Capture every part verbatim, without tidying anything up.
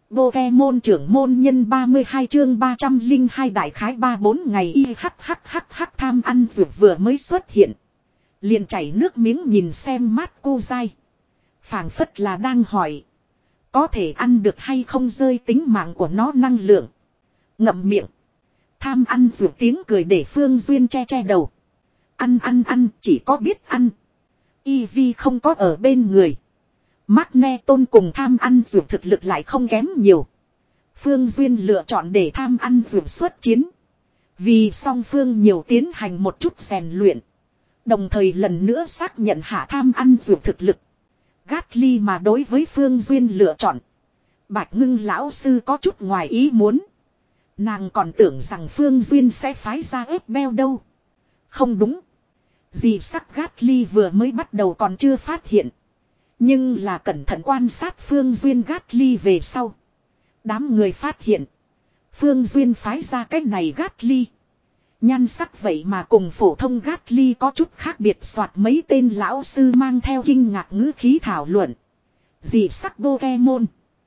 Pokemon trưởng môn nhân ba mươi hai chương ba trăm linh hai đại khái ba bốn ngày y hắc hắc hắc hắc tham ăn dược vừa mới xuất hiện. Liền chảy nước miếng nhìn xem mát cô dai. Phảng phất là đang hỏi. Có thể ăn được hay không rơi tính mạng của nó năng lượng. Ngậm miệng. Tham ăn dược tiếng cười để Phương Duyên che che đầu. Ăn ăn ăn chỉ có biết ăn. Eevee không có ở bên người. Magneton cùng tham ăn dược thực lực lại không kém nhiều. Phương Duyên lựa chọn để tham ăn dược xuất chiến. Vì song phương nhiều tiến hành một chút rèn luyện. Đồng thời lần nữa xác nhận hạ tham ăn dược thực lực. Gatly mà đối với Phương Duyên lựa chọn. Bạch Ngưng lão sư có chút ngoài ý muốn. Nàng còn tưởng rằng Phương Duyên sẽ phái ra ép beo đâu. Không đúng. Dì sắc Gatly vừa mới bắt đầu còn chưa phát hiện. Nhưng là cẩn thận quan sát Phương Duyên Gatly về sau. Đám người phát hiện. Phương Duyên phái ra cách này Gatly. Nhan sắc vậy mà cùng phổ thông Gatly có chút khác biệt, soạt mấy tên lão sư mang theo kinh ngạc ngữ khí thảo luận. Dị sắc Pokemon.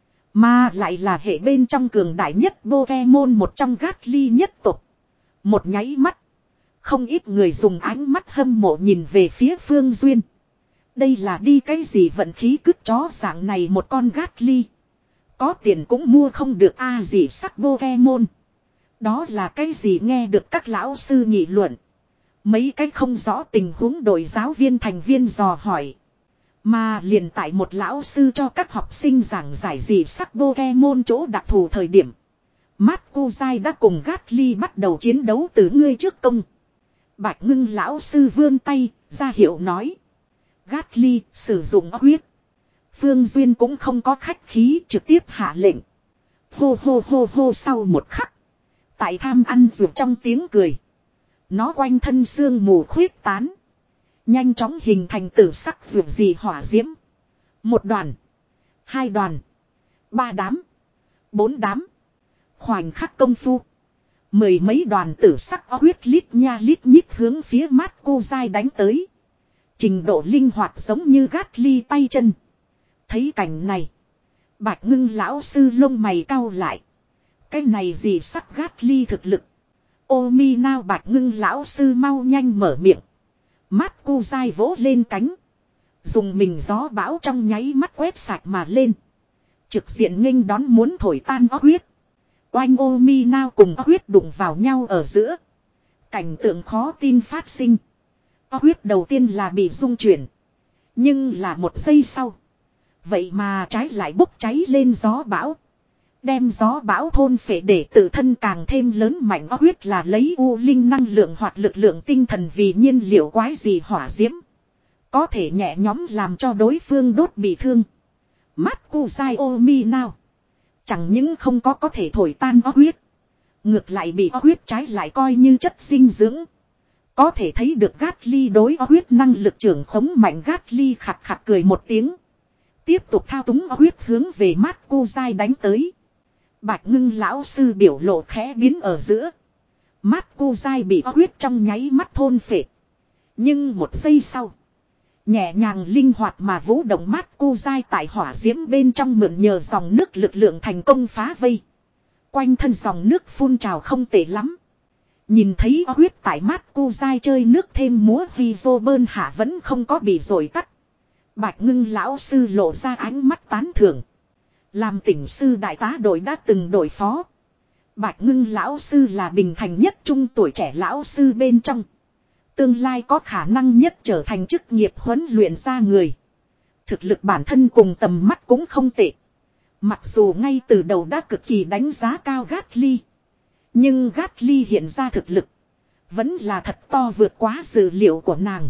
Mà lại là hệ bên trong cường đại nhất Pokemon một trong Gatly nhất tộc. Một nháy mắt. Không ít người dùng ánh mắt hâm mộ nhìn về phía Phương Duyên. Đây là đi cái gì vận khí cứt chó dạng này một con Gatly. Có tiền cũng mua không được a à, gì sắc Pokemon. Đó là cái gì nghe được các lão sư nghị luận. Mấy cái không rõ tình huống đội giáo viên thành viên dò hỏi. Mà liền tại một lão sư cho các học sinh giảng giải gì sắc Pokemon chỗ đặc thù thời điểm. Matkozai đã cùng Gatly bắt đầu chiến đấu từ ngươi trước công. Bạch Ngưng lão sư vươn tay, ra hiệu nói. Gatly sử dụng huyết. Phương Duyên cũng không có khách khí, trực tiếp hạ lệnh. Hô hô hô hô sau một khắc. Tại tham ăn dược trong tiếng cười. Nó quanh thân xương mù khuyết tán. Nhanh chóng hình thành tử sắc dược dị hỏa diễm. Một đoàn. Hai đoàn. Ba đám. Bốn đám. Khoảnh khắc công phu. Mười mấy đoàn tử sắc huyết lít nha lít nhít hướng phía mát cô dai đánh tới. Trình độ linh hoạt giống như Gatly tay chân. Thấy cảnh này. Bạch Ngưng lão sư lông mày cau lại. Cái này gì sắc Gatly thực lực. Ô mi nao Bạch Ngưng lão sư mau nhanh mở miệng. Mát cô dai vỗ lên cánh. Dùng mình gió bão trong nháy mắt quét sạch mà lên. Trực diện nghênh đón muốn thổi tan óc huyết. Oanh ô mi nao cùng óc huyết đụng vào nhau ở giữa. Cảnh tượng khó tin phát sinh. Óc huyết đầu tiên là bị rung chuyển. Nhưng là một giây sau. Vậy mà trái lại bốc cháy lên gió bão. Đem gió bão thôn phệ để tự thân càng thêm lớn mạnh. Óc huyết là lấy u linh năng lượng hoặc lực lượng tinh thần vì nhiên liệu quái gì hỏa diễm. Có thể nhẹ nhóm làm cho đối phương đốt bị thương. Mắt cu sai ô mi nào. Chẳng những không có có thể thổi tan óc huyết. Ngược lại bị óc huyết trái lại coi như chất dinh dưỡng. Có thể thấy được Gatly đối óc huyết năng lực trưởng khống mạnh. Gatly khặt khặt cười một tiếng. Tiếp tục thao túng óc huyết hướng về mắt cô dai đánh tới. Bạch Ngưng lão sư biểu lộ khẽ biến ở giữa. Mắt cô dai bị óc huyết trong nháy mắt thôn phệ. Nhưng một giây sau. Nhẹ nhàng linh hoạt mà vũ động mắt cô dai tại hỏa diễm bên trong mượn nhờ dòng nước lực lượng thành công phá vây. Quanh thân dòng nước phun trào không tệ lắm. Nhìn thấy óc huyết tại mắt cô dai chơi nước thêm múa vì vô bơn hạ vẫn không có bị dội tắt. Bạch Ngưng lão sư lộ ra ánh mắt tán thưởng. Làm tỉnh sư đại tá đội đã từng đội phó. Bạch Ngưng lão sư là bình thành nhất trung tuổi trẻ lão sư bên trong. Tương lai có khả năng nhất trở thành chức nghiệp huấn luyện ra người. Thực lực bản thân cùng tầm mắt cũng không tệ. Mặc dù ngay từ đầu đã cực kỳ đánh giá cao Gatly. Nhưng Gatly hiện ra thực lực. Vẫn là thật to vượt quá dự liệu của nàng.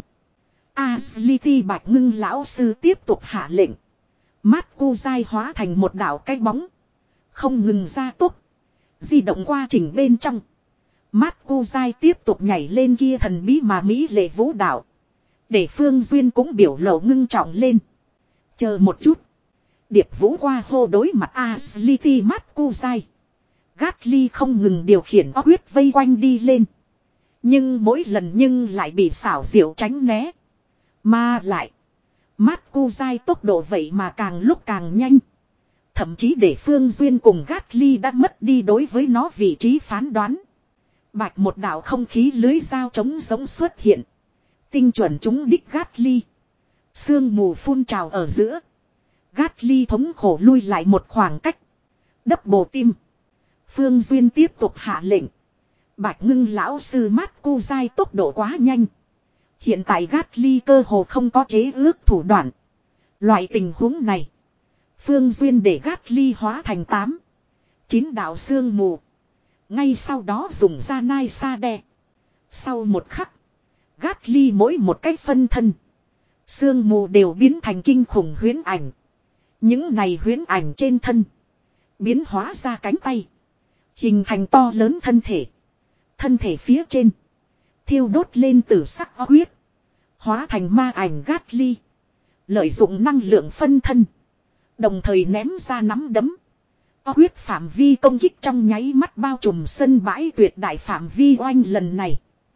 Aslity Bạch Ngưng lão sư tiếp tục hạ lệnh. Mắt cô dai hóa thành một đảo cái bóng. Không ngừng ra tốc. Di động qua trình bên trong. Mắt cô dai tiếp tục nhảy lên kia thần bí mà mỹ lệ vũ đạo. Để Phương Duyên cũng biểu lộ ngưng trọng lên. Chờ một chút. Điệp vũ qua hô đối mặt Aslity mắt cô dai. Gatly không ngừng điều khiển óc huyết vây quanh đi lên. Nhưng mỗi lần nhưng lại bị xảo diệu tránh né. Mà lại. Mắt cô dai tốc độ vậy mà càng lúc càng nhanh. Thậm chí để Phương Duyên cùng Gatly đã mất đi đối với nó vị trí phán đoán. Bạch một đạo không khí lưới dao trống giống xuất hiện. Tinh chuẩn trúng đích Gatly. Sương mù phun trào ở giữa. Gatly thống khổ lui lại một khoảng cách. Double tim. Phương Duyên tiếp tục hạ lệnh. Bạch ngưng lão sư mát cô dai tốc độ quá nhanh. Hiện tại Gatly cơ hồ không có chế ước thủ đoạn. Loại tình huống này. Phương Duyên để Gatly hóa thành tám. Chín đạo sương mù. Ngay sau đó dùng ra nai sa đe. Sau một khắc. Gatly mỗi một cách phân thân. Sương mù đều biến thành kinh khủng huyễn ảnh. Những này huyễn ảnh trên thân. Biến hóa ra cánh tay. Hình thành to lớn thân thể. Thân thể phía trên. Thiêu đốt lên tử sắc huyết. Hóa thành ma ảnh Gatly. Lợi dụng năng lượng phân thân. Đồng thời ném ra nắm đấm. Huyết phạm vi công kích trong nháy mắt bao trùm sân bãi tuyệt đại phạm vi oanh lần này.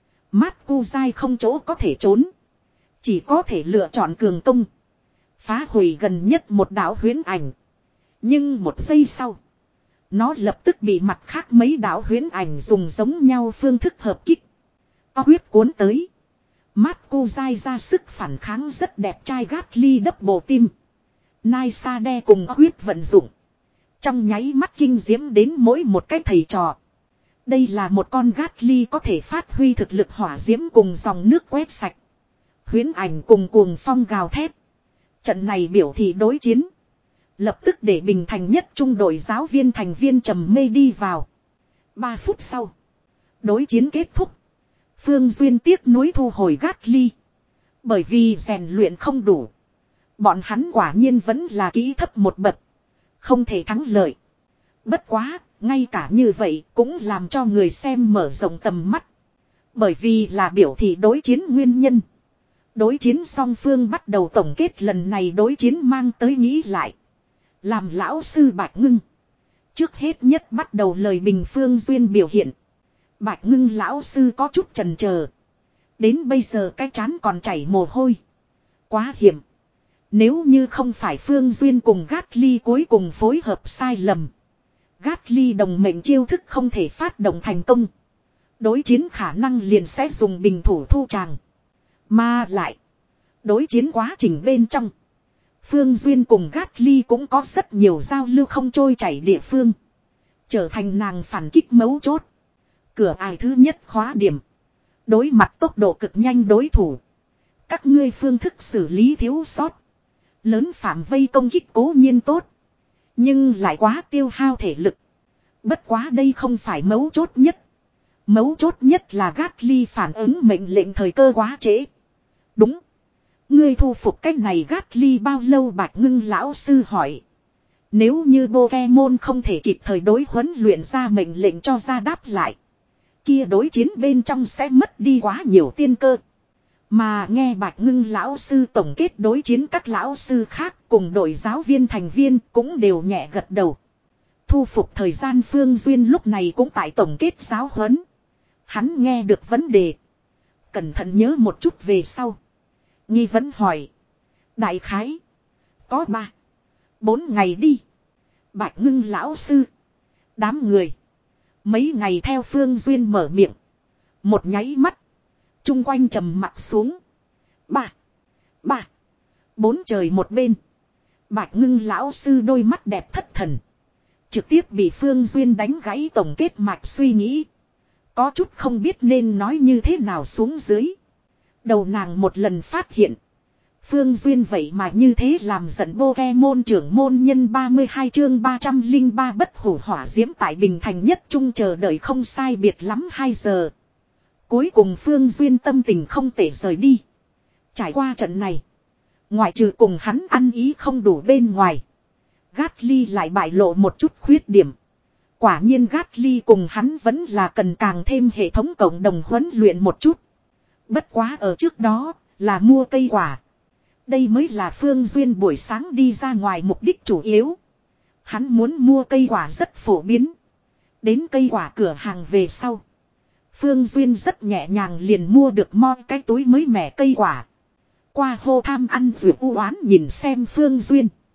Mát cu dai không chỗ có thể trốn. Chỉ có thể lựa chọn cường công. Phá hủy gần nhất một đạo huyễn ảnh. Nhưng một giây sau. Nó lập tức bị mặt khác mấy đạo huyễn ảnh dùng giống nhau phương thức hợp kích. Huyết cuốn tới. Mát cu dai ra sức phản kháng rất đẹp trai Gatly double tim. Nai sa đe cùng huyết vận dụng. Trong nháy mắt kinh diễm đến mỗi một cái thầy trò. Đây là một con Gatly có thể phát huy thực lực hỏa diễm cùng dòng nước quét sạch. Huyễn ảnh cùng cuồng phong gào thét. Trận này biểu thị đối chiến. Lập tức để bình thành nhất trung đội giáo viên thành viên trầm mê đi vào. Ba phút sau. Đối chiến kết thúc. Phương Duyên tiếc nuối thu hồi Gatly. Bởi vì rèn luyện không đủ. Bọn hắn quả nhiên vẫn là kỹ thấp một bậc. Không thể thắng lợi. Bất quá, ngay cả như vậy cũng làm cho người xem mở rộng tầm mắt. Bởi vì là biểu thị đối chiến nguyên nhân. Đối chiến song phương bắt đầu tổng kết lần này đối chiến mang tới nghĩ lại. Làm lão sư Bạch Ngưng. Trước hết nhất bắt đầu lời bình Phương Duyên biểu hiện. Bạch Ngưng lão sư có chút chần chờ. Đến bây giờ cái trán còn chảy mồ hôi. Quá hiểm. Nếu như không phải Phương Duyên cùng Gatly cuối cùng phối hợp sai lầm. Gatly đồng mệnh chiêu thức không thể phát động thành công. Đối chiến khả năng liền sẽ dùng bình thủ thu tràng. Mà lại. Đối chiến quá trình bên trong. Phương Duyên cùng Gatly cũng có rất nhiều giao lưu không trôi chảy địa phương. Trở thành nàng phản kích mấu chốt. Cửa ải thứ nhất khóa điểm. Đối mặt tốc độ cực nhanh đối thủ. Các ngươi phương thức xử lý thiếu sót. Lớn phạm vây công kích cố nhiên tốt. Nhưng lại quá tiêu hao thể lực. Bất quá đây không phải mấu chốt nhất. Mấu chốt nhất là Gatly phản ứng mệnh lệnh thời cơ quá trễ. Đúng. Ngươi thu phục cách này Gatly bao lâu Bạch Ngưng lão sư hỏi. Nếu như Pokemon không thể kịp thời đối huấn luyện ra mệnh lệnh cho ra đáp lại. Kia đối chiến bên trong sẽ mất đi quá nhiều tiên cơ. Mà nghe Bạch Ngưng lão sư tổng kết đối chiến các lão sư khác cùng đội giáo viên thành viên cũng đều nhẹ gật đầu. Thu phục thời gian Phương Duyên lúc này cũng tại tổng kết giáo huấn. Hắn nghe được vấn đề. Cẩn thận nhớ một chút về sau. Nghi vấn hỏi. Đại khái. Có ba. Bốn ngày đi. Bạch Ngưng lão sư. Đám người. Mấy ngày theo Phương Duyên mở miệng. Một nháy mắt. Trung quanh trầm mặt xuống. Ba. Ba. Bốn trời một bên. Bạch Ngưng lão sư đôi mắt đẹp thất thần. Trực tiếp bị Phương Duyên đánh gãy tổng kết mạch suy nghĩ. Có chút không biết nên nói như thế nào xuống dưới. Đầu nàng một lần phát hiện. Phương Duyên vậy mà như thế làm giận Pokemon trưởng môn nhân ba mươi hai chương ba trăm lẻ ba bất hủ hỏa diễm tại Bình Thành nhất trung chờ đợi không sai biệt lắm hai giờ. Cuối cùng Phương Duyên tâm tình không thể rời đi. Trải qua trận này. Ngoại trừ cùng hắn ăn ý không đủ bên ngoài. Gatly lại bại lộ một chút khuyết điểm. Quả nhiên Gatly cùng hắn vẫn là cần càng thêm hệ thống cộng đồng huấn luyện một chút. Bất quá ở trước đó là mua cây quả. Đây mới là Phương Duyên buổi sáng đi ra ngoài mục đích chủ yếu. Hắn muốn mua cây quả rất phổ biến. Đến cây quả cửa hàng về sau. Phương Duyên rất nhẹ nhàng liền mua được mo cái túi mới mẻ cây quả. Qua hô tham ăn rượu u oán nhìn xem Phương Duyên.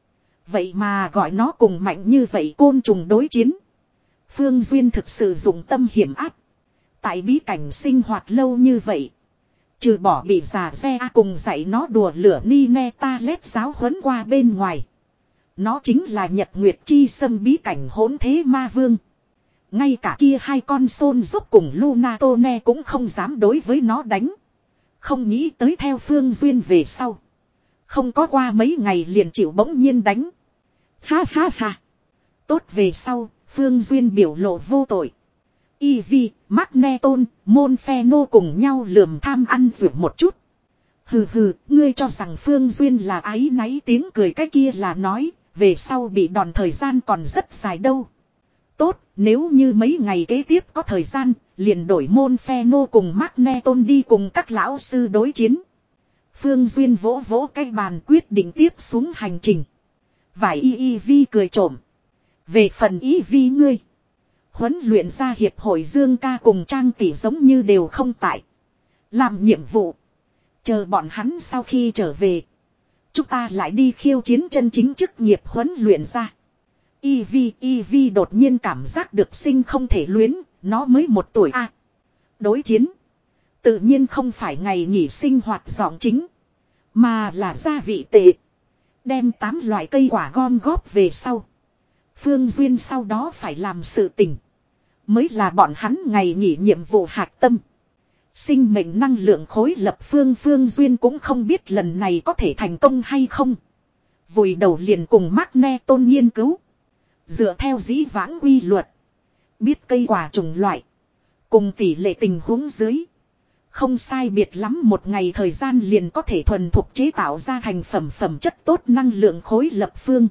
Vậy mà gọi nó cùng mạnh như vậy côn trùng đối chiến. Phương Duyên thực sự dụng tâm hiểm áp. Tại bí cảnh sinh hoạt lâu như vậy. Trừ bỏ bị già xe cùng dạy nó đùa lửa ni ne ta lét giáo huấn qua bên ngoài. Nó chính là Nhật Nguyệt Chi Sâm bí cảnh hỗn thế ma vương. Ngay cả kia hai con sôn giúp cùng Lunatone cũng không dám đối với nó đánh. Không nghĩ tới theo Phương Duyên về sau. Không có qua mấy ngày liền chịu bỗng nhiên đánh. Ha ha ha. Tốt về sau, Phương Duyên biểu lộ vô tội. Ivy, Magneton, Monferno cùng nhau lườm tham ăn rượu một chút. Hừ hừ, ngươi cho rằng Phương Duyên là áy náy tiếng cười cái kia là nói, về sau bị đòn thời gian còn rất dài đâu. Tốt, nếu như mấy ngày kế tiếp có thời gian, liền đổi Monferno cùng Magneton đi cùng các lão sư đối chiến. Phương Duyên vỗ vỗ cái bàn quyết định tiếp xuống hành trình. Vải y y vi cười trộm. Về phần y vi ngươi. Huấn luyện ra hiệp hội Dương ca cùng Trang tỷ giống như đều không tại. Làm nhiệm vụ. Chờ bọn hắn sau khi trở về. Chúng ta lại đi khiêu chiến chân chính chức nghiệp huấn luyện ra. Y vi y vi đột nhiên cảm giác được sinh không thể luyến. Nó mới một tuổi a. À, đối chiến. Tự nhiên không phải ngày nghỉ sinh hoạt giọng chính. Mà là gia vị tệ. Đem tám loại cây quả gom góp về sau. Phương Duyên sau đó phải làm sự tình. Mới là bọn hắn ngày nghỉ nhiệm vụ hạch tâm. Sinh mệnh năng lượng khối lập phương Phương Duyên cũng không biết lần này có thể thành công hay không. Vùi đầu liền cùng Magneton nghiên cứu. Dựa theo dĩ vãng quy luật. Biết cây quả chủng loại. Cùng tỷ lệ tình huống dưới. Không sai biệt lắm một ngày thời gian liền có thể thuần thục chế tạo ra thành phẩm phẩm chất tốt năng lượng khối lập phương.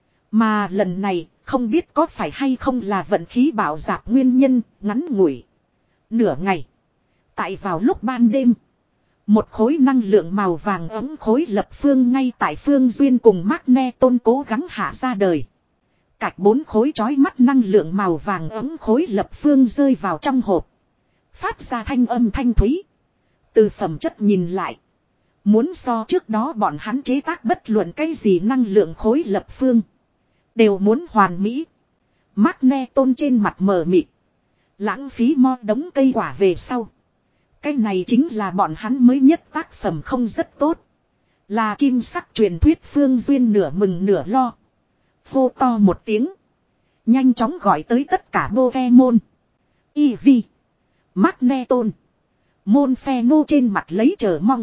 Mà lần này không biết có phải hay không là vận khí bạo dạp nguyên nhân ngắn ngủi. Nửa ngày. Tại vào lúc ban đêm. Một khối năng lượng màu vàng ấm khối lập phương ngay tại Phương Duyên cùng Magneton cố gắng hạ ra đời. Cạch bốn khối chói mắt năng lượng màu vàng ấm khối lập phương rơi vào trong hộp. Phát ra thanh âm thanh thúy. Từ phẩm chất nhìn lại. Muốn so trước đó bọn hắn chế tác bất luận cái gì năng lượng khối lập phương. Đều muốn hoàn mỹ. Magneton trên mặt mờ mịt. Lãng phí mo đống cây quả về sau. Cái này chính là bọn hắn mới nhất tác phẩm không rất tốt. Là kim sắc truyền thuyết Phương Duyên nửa mừng nửa lo. Hô to một tiếng. Nhanh chóng gọi tới tất cả Pokemon. Eevee. Magneton. Monferno trên mặt lấy chờ mong.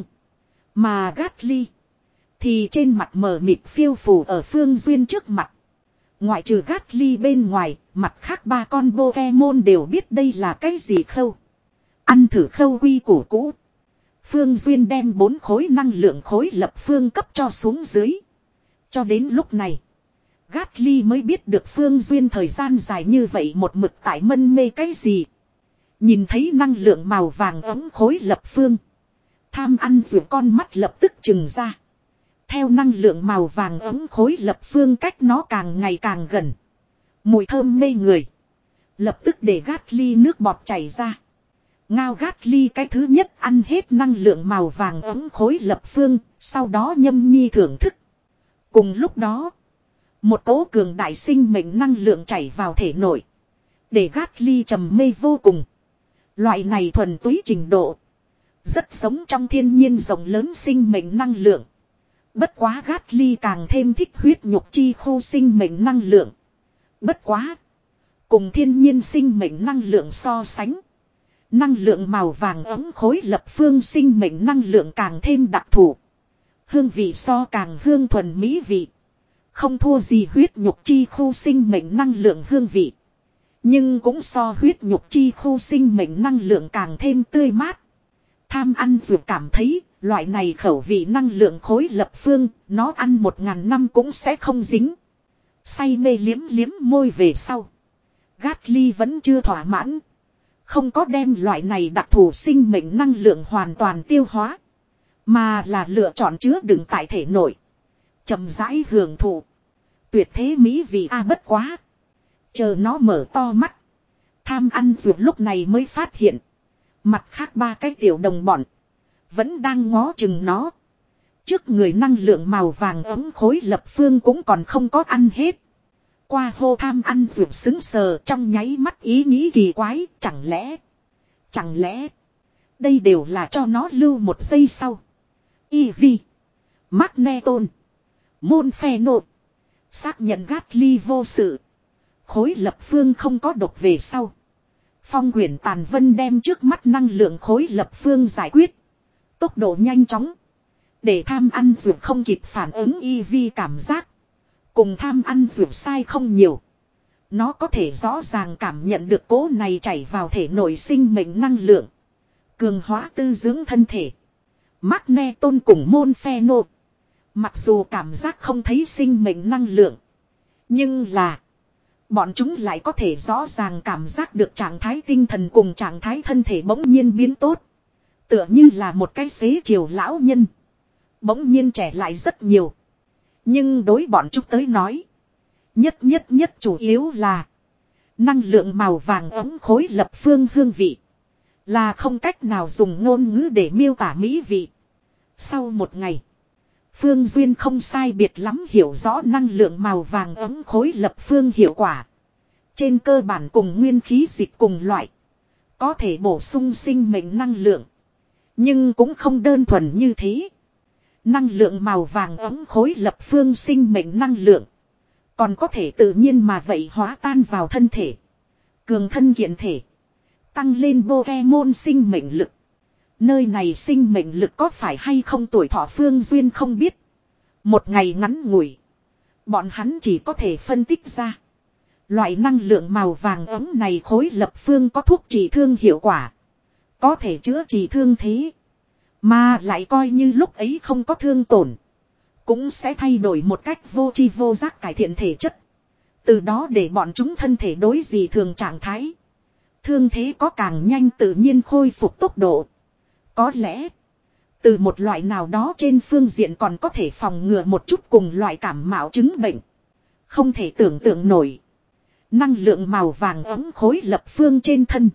Mà Gatly. Thì trên mặt mờ mịt phiêu phù ở Phương Duyên trước mặt. Ngoại trừ Gatly bên ngoài, mặt khác ba con Pokemon đều biết đây là cái gì khâu. Ăn thử khâu quy củ cũ. Phương Duyên đem bốn khối năng lượng khối lập phương cấp cho xuống dưới. Cho đến lúc này, Gatly mới biết được Phương Duyên thời gian dài như vậy một mực tại mân mê cái gì. Nhìn thấy năng lượng màu vàng ấm khối lập phương. Tham ăn rượu con mắt lập tức trừng ra. Theo năng lượng màu vàng ấm khối lập phương cách nó càng ngày càng gần. Mùi thơm mê người. Lập tức để Gatly nước bọt chảy ra. Ngao Gatly cái thứ nhất ăn hết năng lượng màu vàng ấm khối lập phương. Sau đó nhâm nhi thưởng thức. Cùng lúc đó. Một cỗ cường đại sinh mệnh năng lượng chảy vào thể nội. Để Gatly trầm mê vô cùng. Loại này thuần túy trình độ. Rất sống trong thiên nhiên rộng lớn sinh mệnh năng lượng. Bất quá Gatly càng thêm thích huyết nhục chi khu sinh mệnh năng lượng. Bất quá. Cùng thiên nhiên sinh mệnh năng lượng so sánh. Năng lượng màu vàng ấm khối lập phương sinh mệnh năng lượng càng thêm đặc thù. Hương vị so càng hương thuần mỹ vị. Không thua gì huyết nhục chi khu sinh mệnh năng lượng hương vị. Nhưng cũng so huyết nhục chi khu sinh mệnh năng lượng càng thêm tươi mát. Tham ăn dù cảm thấy loại này khẩu vị năng lượng khối lập phương, nó ăn một ngàn năm cũng sẽ không dính. Say mê liếm liếm môi về sau. Gatly vẫn chưa thỏa mãn. Không có đem loại này đặc thù sinh mệnh năng lượng hoàn toàn tiêu hóa. Mà là lựa chọn chứa đựng tại thể nội. Chậm rãi hưởng thụ. Tuyệt thế mỹ vị a bất quá. Chờ nó mở to mắt. Tham ăn ruột lúc này mới phát hiện. Mặt khác ba cái tiểu đồng bọn. Vẫn đang ngó chừng nó. Trước người năng lượng màu vàng ấm khối lập phương cũng còn không có ăn hết. Qua hô tham ăn ruột xứng sờ trong nháy mắt ý nghĩ kỳ quái, chẳng lẽ, chẳng lẽ, đây đều là cho nó lưu một giây sau. Eevee, Magneton, Monferno, xác nhận Gatly vô sự. Khối lập phương không có độc về sau. Phong quyển tàn vân đem trước mắt năng lượng khối lập phương giải quyết. Tốc độ nhanh chóng. Để tham ăn ruột không kịp phản ứng Eevee cảm giác. Cùng tham ăn ruột sai không nhiều. Nó có thể rõ ràng cảm nhận được cỗ này chảy vào thể nội sinh mệnh năng lượng. Cường hóa tư dưỡng thân thể. Magneton cùng Monferno. Mặc dù cảm giác không thấy sinh mệnh năng lượng. Nhưng là. Bọn chúng lại có thể rõ ràng cảm giác được trạng thái tinh thần cùng trạng thái thân thể bỗng nhiên biến tốt. Tựa như là một cái xế chiều lão nhân. Bỗng nhiên trẻ lại rất nhiều. Nhưng đối bọn chúng tới nói. Nhất nhất nhất chủ yếu là. Năng lượng màu vàng ấm khối lập phương hương vị. Là không cách nào dùng ngôn ngữ để miêu tả mỹ vị. Sau một ngày. Phương Duyên không sai biệt lắm hiểu rõ năng lượng màu vàng ấm khối lập phương hiệu quả. Trên cơ bản cùng nguyên khí dịch cùng loại. Có thể bổ sung sinh mệnh năng lượng. Nhưng cũng không đơn thuần như thế. Năng lượng màu vàng ấm khối lập phương sinh mệnh năng lượng. Còn có thể tự nhiên mà vậy hóa tan vào thân thể. Cường thân kiện thể. Tăng lên Pokemon sinh mệnh lực. Nơi này sinh mệnh lực có phải hay không tuổi thọ Phương Duyên không biết. Một ngày ngắn ngủi. Bọn hắn chỉ có thể phân tích ra. Loại năng lượng màu vàng ấm này khối lập phương có thuốc trị thương hiệu quả. Có thể chữa trị thương thế. Mà lại coi như lúc ấy không có thương tổn. Cũng sẽ thay đổi một cách vô tri vô giác cải thiện thể chất. Từ đó để bọn chúng thân thể đối dị thường trạng thái. Thương thế có càng nhanh tự nhiên khôi phục tốc độ. Có lẽ. Từ một loại nào đó trên phương diện còn có thể phòng ngừa một chút cùng loại cảm mạo chứng bệnh. Không thể tưởng tượng nổi. Năng lượng màu vàng ấm khối lập phương trên thân.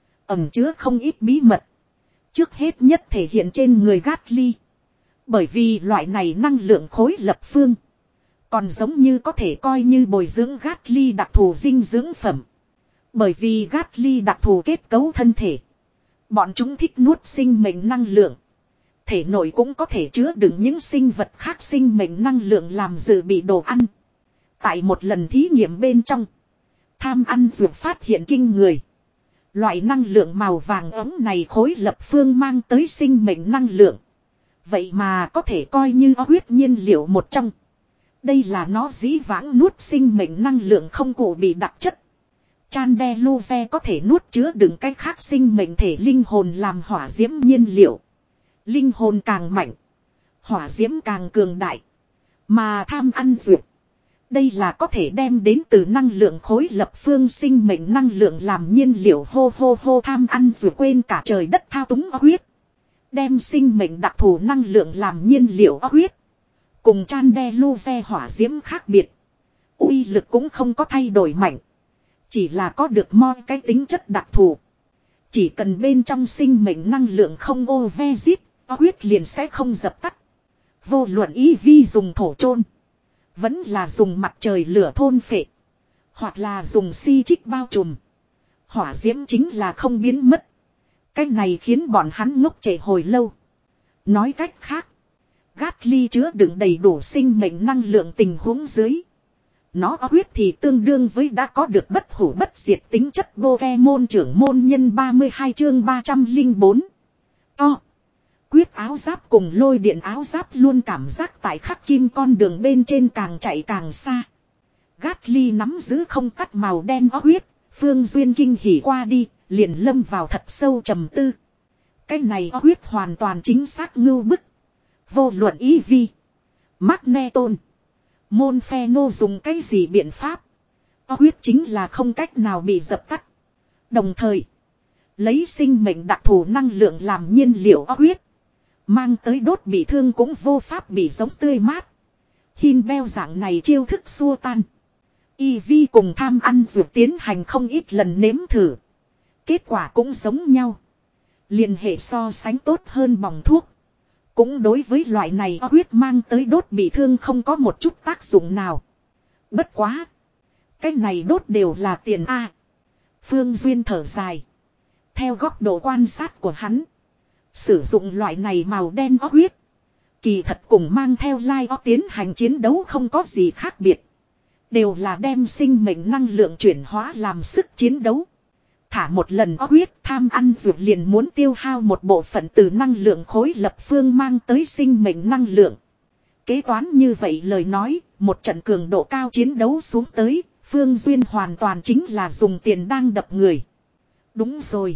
Ẩn chứa không ít bí mật. Trước hết nhất thể hiện trên người Gatly. Bởi vì loại này năng lượng khối lập phương. Còn giống như có thể coi như bồi dưỡng Gatly đặc thù dinh dưỡng phẩm. Bởi vì Gatly đặc thù kết cấu thân thể. Bọn chúng thích nuốt sinh mệnh năng lượng. Thể nội cũng có thể chứa đựng những sinh vật khác sinh mệnh năng lượng làm dự bị đồ ăn. Tại một lần thí nghiệm bên trong. Tham ăn ruột phát hiện kinh người. Loại năng lượng màu vàng ấm này khối lập phương mang tới sinh mệnh năng lượng. Vậy mà có thể coi như huyết nhiên liệu một trong. Đây là nó dĩ vãng nuốt sinh mệnh năng lượng không cụ bị đặc chất. Chandeluve có thể nuốt chứa đựng cái khác sinh mệnh thể linh hồn làm hỏa diễm nhiên liệu. Linh hồn càng mạnh. Hỏa diễm càng cường đại. Mà tham ăn ruột. Đây là có thể đem đến từ năng lượng khối lập phương sinh mệnh năng lượng làm nhiên liệu hô hô hô tham ăn ruột quên cả trời đất thao túng huyết. Đem sinh mệnh đặc thù năng lượng làm nhiên liệu huyết. Cùng Chandeluve hỏa diễm khác biệt. Uy lực cũng không có thay đổi mạnh. Chỉ là có được mo cái tính chất đặc thù. Chỉ cần bên trong sinh mệnh năng lượng không ô ve giết, huyết liền sẽ không dập tắt. Vô luận Eevee dùng thổ chôn, vẫn là dùng mặt trời lửa thôn phệ, hoặc là dùng si trích bao trùm. Hỏa diễm chính là không biến mất. Cái này khiến bọn hắn ngốc trệ hồi lâu. Nói cách khác, Gatly chứa đựng đầy đủ sinh mệnh năng lượng tình huống dưới. Nó huyết thì tương đương với đã có được bất hủ bất diệt tính chất Pokemon trưởng môn nhân ba mươi hai chương ba trăm lẻ bốn. To. Quyết áo giáp cùng lôi điện áo giáp luôn cảm giác tại khắc kim con đường bên trên càng chạy càng xa. Gatly nắm giữ không tắt màu đen huyết, Phương Duyên kinh hỉ qua đi, liền lâm vào thật sâu trầm tư. Cái này huyết hoàn toàn chính xác ngưu bức. Vô luận Eevee, Magneton, Monferno dùng cái gì biện pháp. Huyết chính là không cách nào bị dập tắt. Đồng thời, lấy sinh mệnh đặc thù năng lượng làm nhiên liệu huyết. Mang tới đốt bị thương cũng vô pháp bị giống tươi mát. Hinbell dạng này chiêu thức xua tan. Eevee cùng tham ăn ruột tiến hành không ít lần nếm thử. Kết quả cũng giống nhau. Liên hệ so sánh tốt hơn bỏng thuốc. Cũng đối với loại này huyết mang tới đốt bị thương không có một chút tác dụng nào. Bất quá. Cái này đốt đều là tiền A. Phương Duyên thở dài. Theo góc độ quan sát của hắn. Sử dụng loại này màu đen huyết. Kỳ thật cùng mang theo lai o tiến hành chiến đấu không có gì khác biệt. Đều là đem sinh mệnh năng lượng chuyển hóa làm sức chiến đấu. Thả một lần huyết tham ăn ruột liền muốn tiêu hao một bộ phận từ năng lượng khối lập phương mang tới sinh mệnh năng lượng. Kế toán như vậy lời nói, một trận cường độ cao chiến đấu xuống tới, Phương Duyên hoàn toàn chính là dùng tiền đang đập người. Đúng rồi.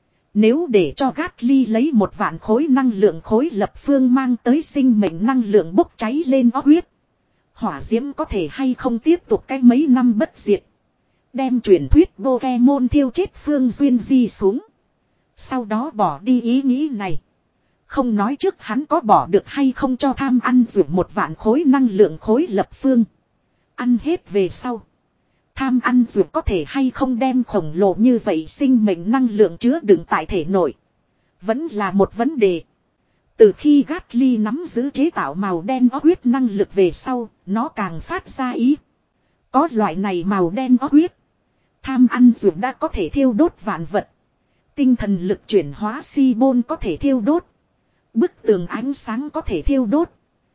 Nếu để cho Gatly lấy một vạn khối năng lượng khối lập phương mang tới sinh mệnh năng lượng bốc cháy lên huyết. Hỏa diễm có thể hay không tiếp tục cái mấy năm bất diệt. Đem truyền thuyết Pokemon thiêu chết Phương Duyên di xuống. Sau đó bỏ đi ý nghĩ này. Không nói trước hắn có bỏ được hay không cho tham ăn rượu một vạn khối năng lượng khối lập phương. Ăn hết về sau. Tham ăn rượu có thể hay không đem khổng lồ như vậy sinh mệnh năng lượng chứa đựng tại thể nội. Vẫn là một vấn đề. Từ khi Gatly nắm giữ chế tạo màu đen huyết năng lực về sau, nó càng phát ra ý. Có loại này màu đen huyết. Tham ăn rượu đã có thể thiêu đốt vạn vật. Tinh thần lực chuyển hóa si bôn có thể thiêu đốt. Bức tường ánh sáng có thể thiêu đốt.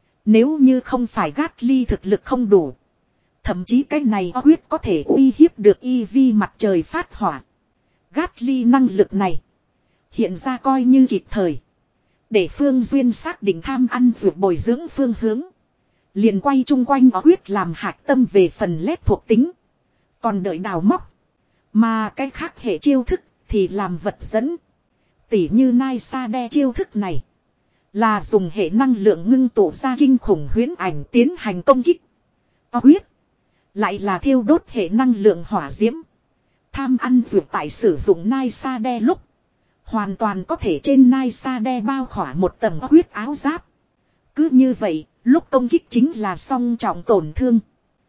Nếu như không phải Gatly thực lực không đủ. Thậm chí cái này huyết có thể uy hiếp được y vi mặt trời phát hỏa. Gatly năng lực này. Hiện ra coi như kịp thời. Để Phương Duyên xác định tham ăn ruột bồi dưỡng phương hướng. Liền quay chung quanh huyết làm hạt tâm về phần lét thuộc tính. Còn đợi đào móc. Mà cái khác hệ chiêu thức thì làm vật dẫn. Tỉ như Nai Sa đe chiêu thức này. Là dùng hệ năng lượng ngưng tụ ra kinh khủng huyễn ảnh tiến hành công kích. Huyết. Lại là thiêu đốt hệ năng lượng hỏa diễm. Tham ăn ruột tại sử dụng Nai Sa đe lúc. Hoàn toàn có thể trên Nai Sa đe bao khỏa một tầng huyết áo giáp. Cứ như vậy, lúc công kích chính là song trọng tổn thương.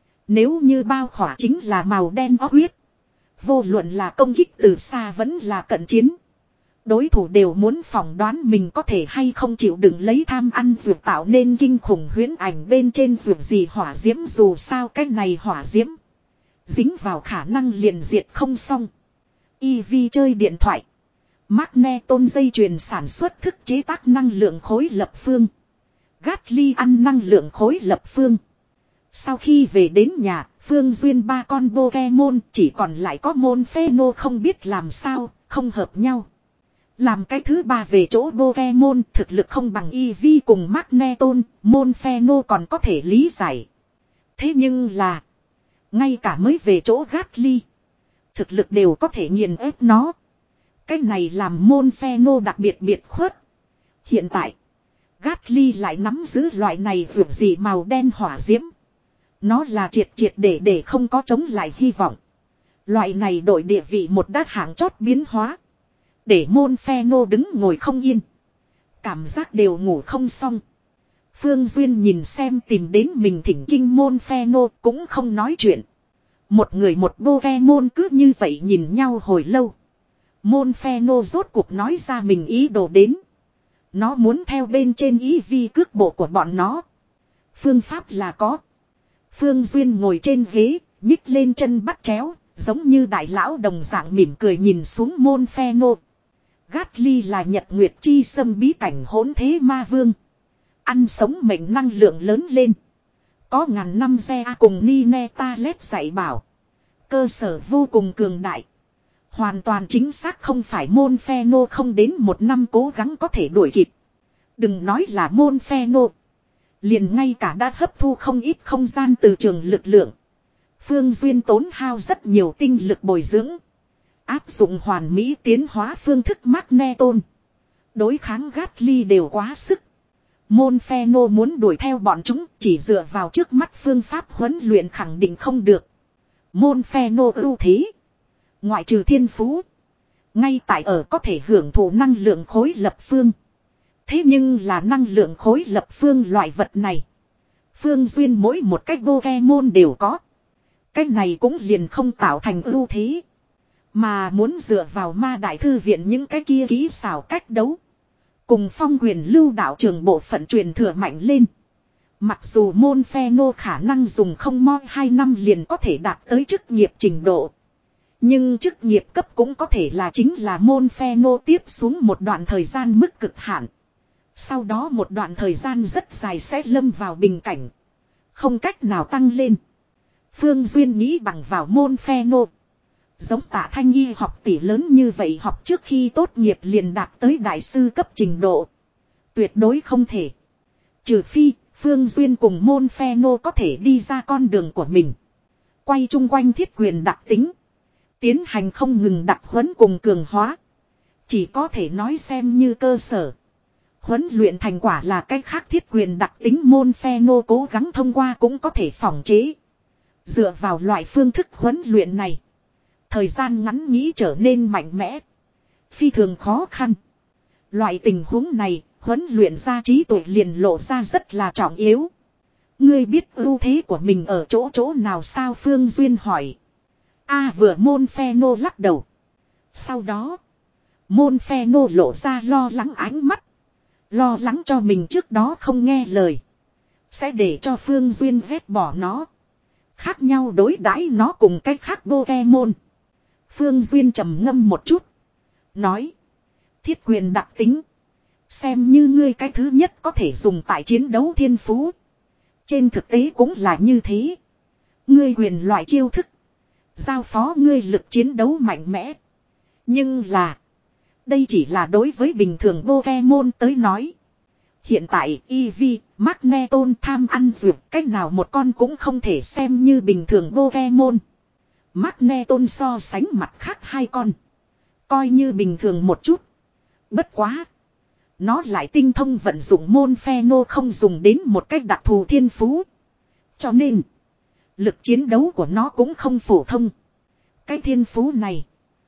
Nếu như bao khỏa chính là màu đen huyết. Vô luận là công kích từ xa vẫn là cận chiến. Đối thủ đều muốn phỏng đoán mình có thể hay không chịu đựng lấy tham ăn ruột tạo nên kinh khủng huyễn ảnh bên trên ruột gì hỏa diễm dù sao cái này hỏa diễm. Dính vào khả năng liền diệt không xong. i vê chơi điện thoại. Magneton dây chuyền sản xuất thức chế tác năng lượng khối lập phương. Gatly ăn năng lượng khối lập phương. Sau khi về đến nhà, Phương Duyên ba con Pokemon chỉ còn lại có Monferno không biết làm sao, không hợp nhau. Làm cái thứ ba về chỗ Pokemon thực lực không bằng Eevee cùng Magneton, Monferno còn có thể lý giải. Thế nhưng là, ngay cả mới về chỗ Gatly, thực lực đều có thể nghiền ép nó. Cái này làm Monferno đặc biệt biệt khuất. Hiện tại, Gatly lại nắm giữ loại này vượt gì màu đen hỏa diễm. Nó là triệt triệt để để không có chống lại hy vọng. Loại này đổi địa vị một đát hạng chót biến hóa. Để Monferno đứng ngồi không yên. Cảm giác đều ngủ không xong. Phương Duyên nhìn xem tìm đến mình thỉnh kinh Monferno cũng không nói chuyện. Một người một Pokemon cứ như vậy nhìn nhau hồi lâu. Monferno rốt cuộc nói ra mình ý đồ đến. Nó muốn theo bên trên ý vi cước bộ của bọn nó. Phương pháp là có. Phương Duyên ngồi trên ghế, nhích lên chân bắt chéo, giống như đại lão đồng dạng mỉm cười nhìn xuống Monferno. Gatly là Nhật Nguyệt Chi Sâm bí cảnh hỗn thế ma vương. Ăn sống mệnh năng lượng lớn lên. Có ngàn năm xe cùng Nineta lét dạy bảo. Cơ sở vô cùng cường đại. Hoàn toàn chính xác không phải Monferno không đến một năm cố gắng có thể đuổi kịp. Đừng nói là Monferno. Liền ngay cả đã hấp thu không ít không gian từ trường lực lượng. Phương Duyên tốn hao rất nhiều tinh lực bồi dưỡng. Áp dụng hoàn mỹ tiến hóa phương thức Magneton. Đối kháng Gatly đều quá sức. Monferno muốn đuổi theo bọn chúng chỉ dựa vào trước mắt phương pháp huấn luyện khẳng định không được. Monferno ưu thế. Ngoại trừ thiên phú. Ngay tại ở có thể hưởng thụ năng lượng khối lập phương. Thế nhưng là năng lượng khối lập phương loại vật này. Phương Duyên mỗi một cách Pokemon đều có. Cách này cũng liền không tạo thành ưu thế. Mà muốn dựa vào ma đại thư viện những cái kia kỹ xảo cách đấu. Cùng phong quyền lưu đạo trường bộ phận truyền thừa mạnh lên. Mặc dù môn phe nô khả năng dùng không mo hai năm liền có thể đạt tới chức nghiệp trình độ. Nhưng chức nghiệp cấp cũng có thể là chính là môn phe nô tiếp xuống một đoạn thời gian mức cực hạn. Sau đó một đoạn thời gian rất dài sẽ lâm vào bình cảnh. Không cách nào tăng lên. Phương Duyên nghĩ bằng vào môn phe nô. Giống Tạ Thanh Y học tỷ lớn như vậy học trước khi tốt nghiệp liền đạt tới đại sư cấp trình độ. Tuyệt đối không thể. Trừ phi, Phương Duyên cùng môn phe nô có thể đi ra con đường của mình. Quay chung quanh thiết quyền đặc tính. Tiến hành không ngừng đặc huấn cùng cường hóa. Chỉ có thể nói xem như cơ sở. Huấn luyện thành quả là cách khác thiết quyền đặc tính môn phe nô cố gắng thông qua cũng có thể phòng chế. Dựa vào loại phương thức huấn luyện này. Thời gian ngắn nghĩ trở nên mạnh mẽ. Phi thường khó khăn. Loại tình huống này, huấn luyện ra trí tuệ liền lộ ra rất là trọng yếu. Ngươi biết ưu thế của mình ở chỗ chỗ nào sao Phương Duyên hỏi. A vừa môn phe nô lắc đầu. Sau đó, môn phe nô lộ ra lo lắng ánh mắt. Lo lắng cho mình trước đó không nghe lời. Sẽ để cho Phương Duyên vét bỏ nó. Khác nhau đối đãi nó cùng cách khác Pokemon. Phương Duyên trầm ngâm một chút. Nói. Thiết quyền đặc tính. Xem như ngươi cái thứ nhất có thể dùng tại chiến đấu thiên phú. Trên thực tế cũng là như thế. Ngươi quyền loại chiêu thức. Giao phó ngươi lực chiến đấu mạnh mẽ. Nhưng là. Đây chỉ là đối với bình thường Pokemon tới nói. Hiện tại Eevee, Magneton tham ăn dược cách nào một con cũng không thể xem như bình thường Pokemon. Magneton so sánh mặt khác hai con. Coi như bình thường một chút. Bất quá. Nó lại tinh thông vận dụng môn phe nô không dùng đến một cách đặc thù thiên phú. Cho nên. Lực chiến đấu của nó cũng không phổ thông. Cái thiên phú này.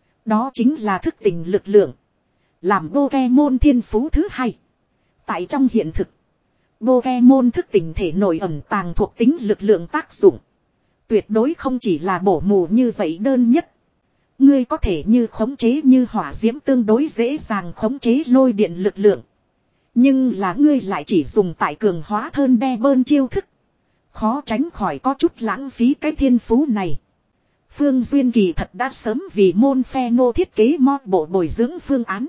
Đó chính là thức tỉnh lực lượng. Làm Pokemon thiên phú thứ hai. Tại trong hiện thực. Pokemon thức tỉnh thể nổi ẩn tàng thuộc tính lực lượng tác dụng. Tuyệt đối không chỉ là bổ mù như vậy đơn nhất. Ngươi có thể như khống chế như hỏa diễm tương đối dễ dàng khống chế lôi điện lực lượng. Nhưng là ngươi lại chỉ dùng tại cường hóa thơn đe bơn chiêu thức. Khó tránh khỏi có chút lãng phí cái thiên phú này. Phương Duyên kỳ thật đã sớm vì môn phe nô thiết kế mod bộ bồi dưỡng phương án.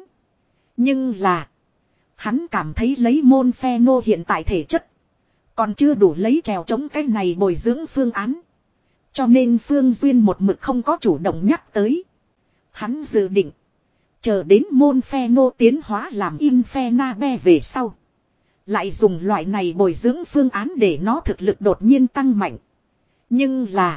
Nhưng là. Hắn cảm thấy lấy môn phe nô hiện tại thể chất. Còn chưa đủ lấy trèo chống cái này bồi dưỡng phương án. Cho nên Phương Duyên một mực không có chủ động nhắc tới. Hắn dự định. Chờ đến môn phe nô tiến hóa làm Infernabe về sau. Lại dùng loại này bồi dưỡng phương án để nó thực lực đột nhiên tăng mạnh. Nhưng là.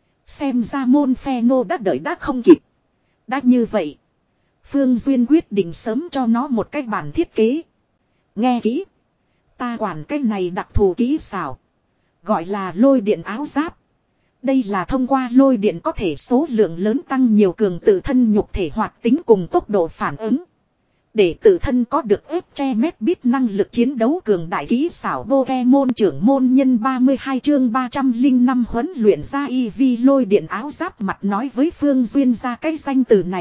Xem ra môn phe nô đã đợi đã không kịp. Đã như vậy. Phương Duyên quyết định sớm cho nó một cái bản thiết kế. Nghe kỹ. Ta quản cái này đặc thù kỹ xảo. Gọi là lôi điện áo giáp. Đây là thông qua lôi điện có thể số lượng lớn tăng nhiều cường tự thân nhục thể hoạt tính cùng tốc độ phản ứng. Để tự thân có được ép che mét bít năng lực chiến đấu cường đại kỹ xảo Pokemon trưởng môn nhân ba mươi hai chương ba trăm lẻ năm huấn luyện ra Eevee lôi điện áo giáp mặt nói với Phương Duyên ra cái danh từ này.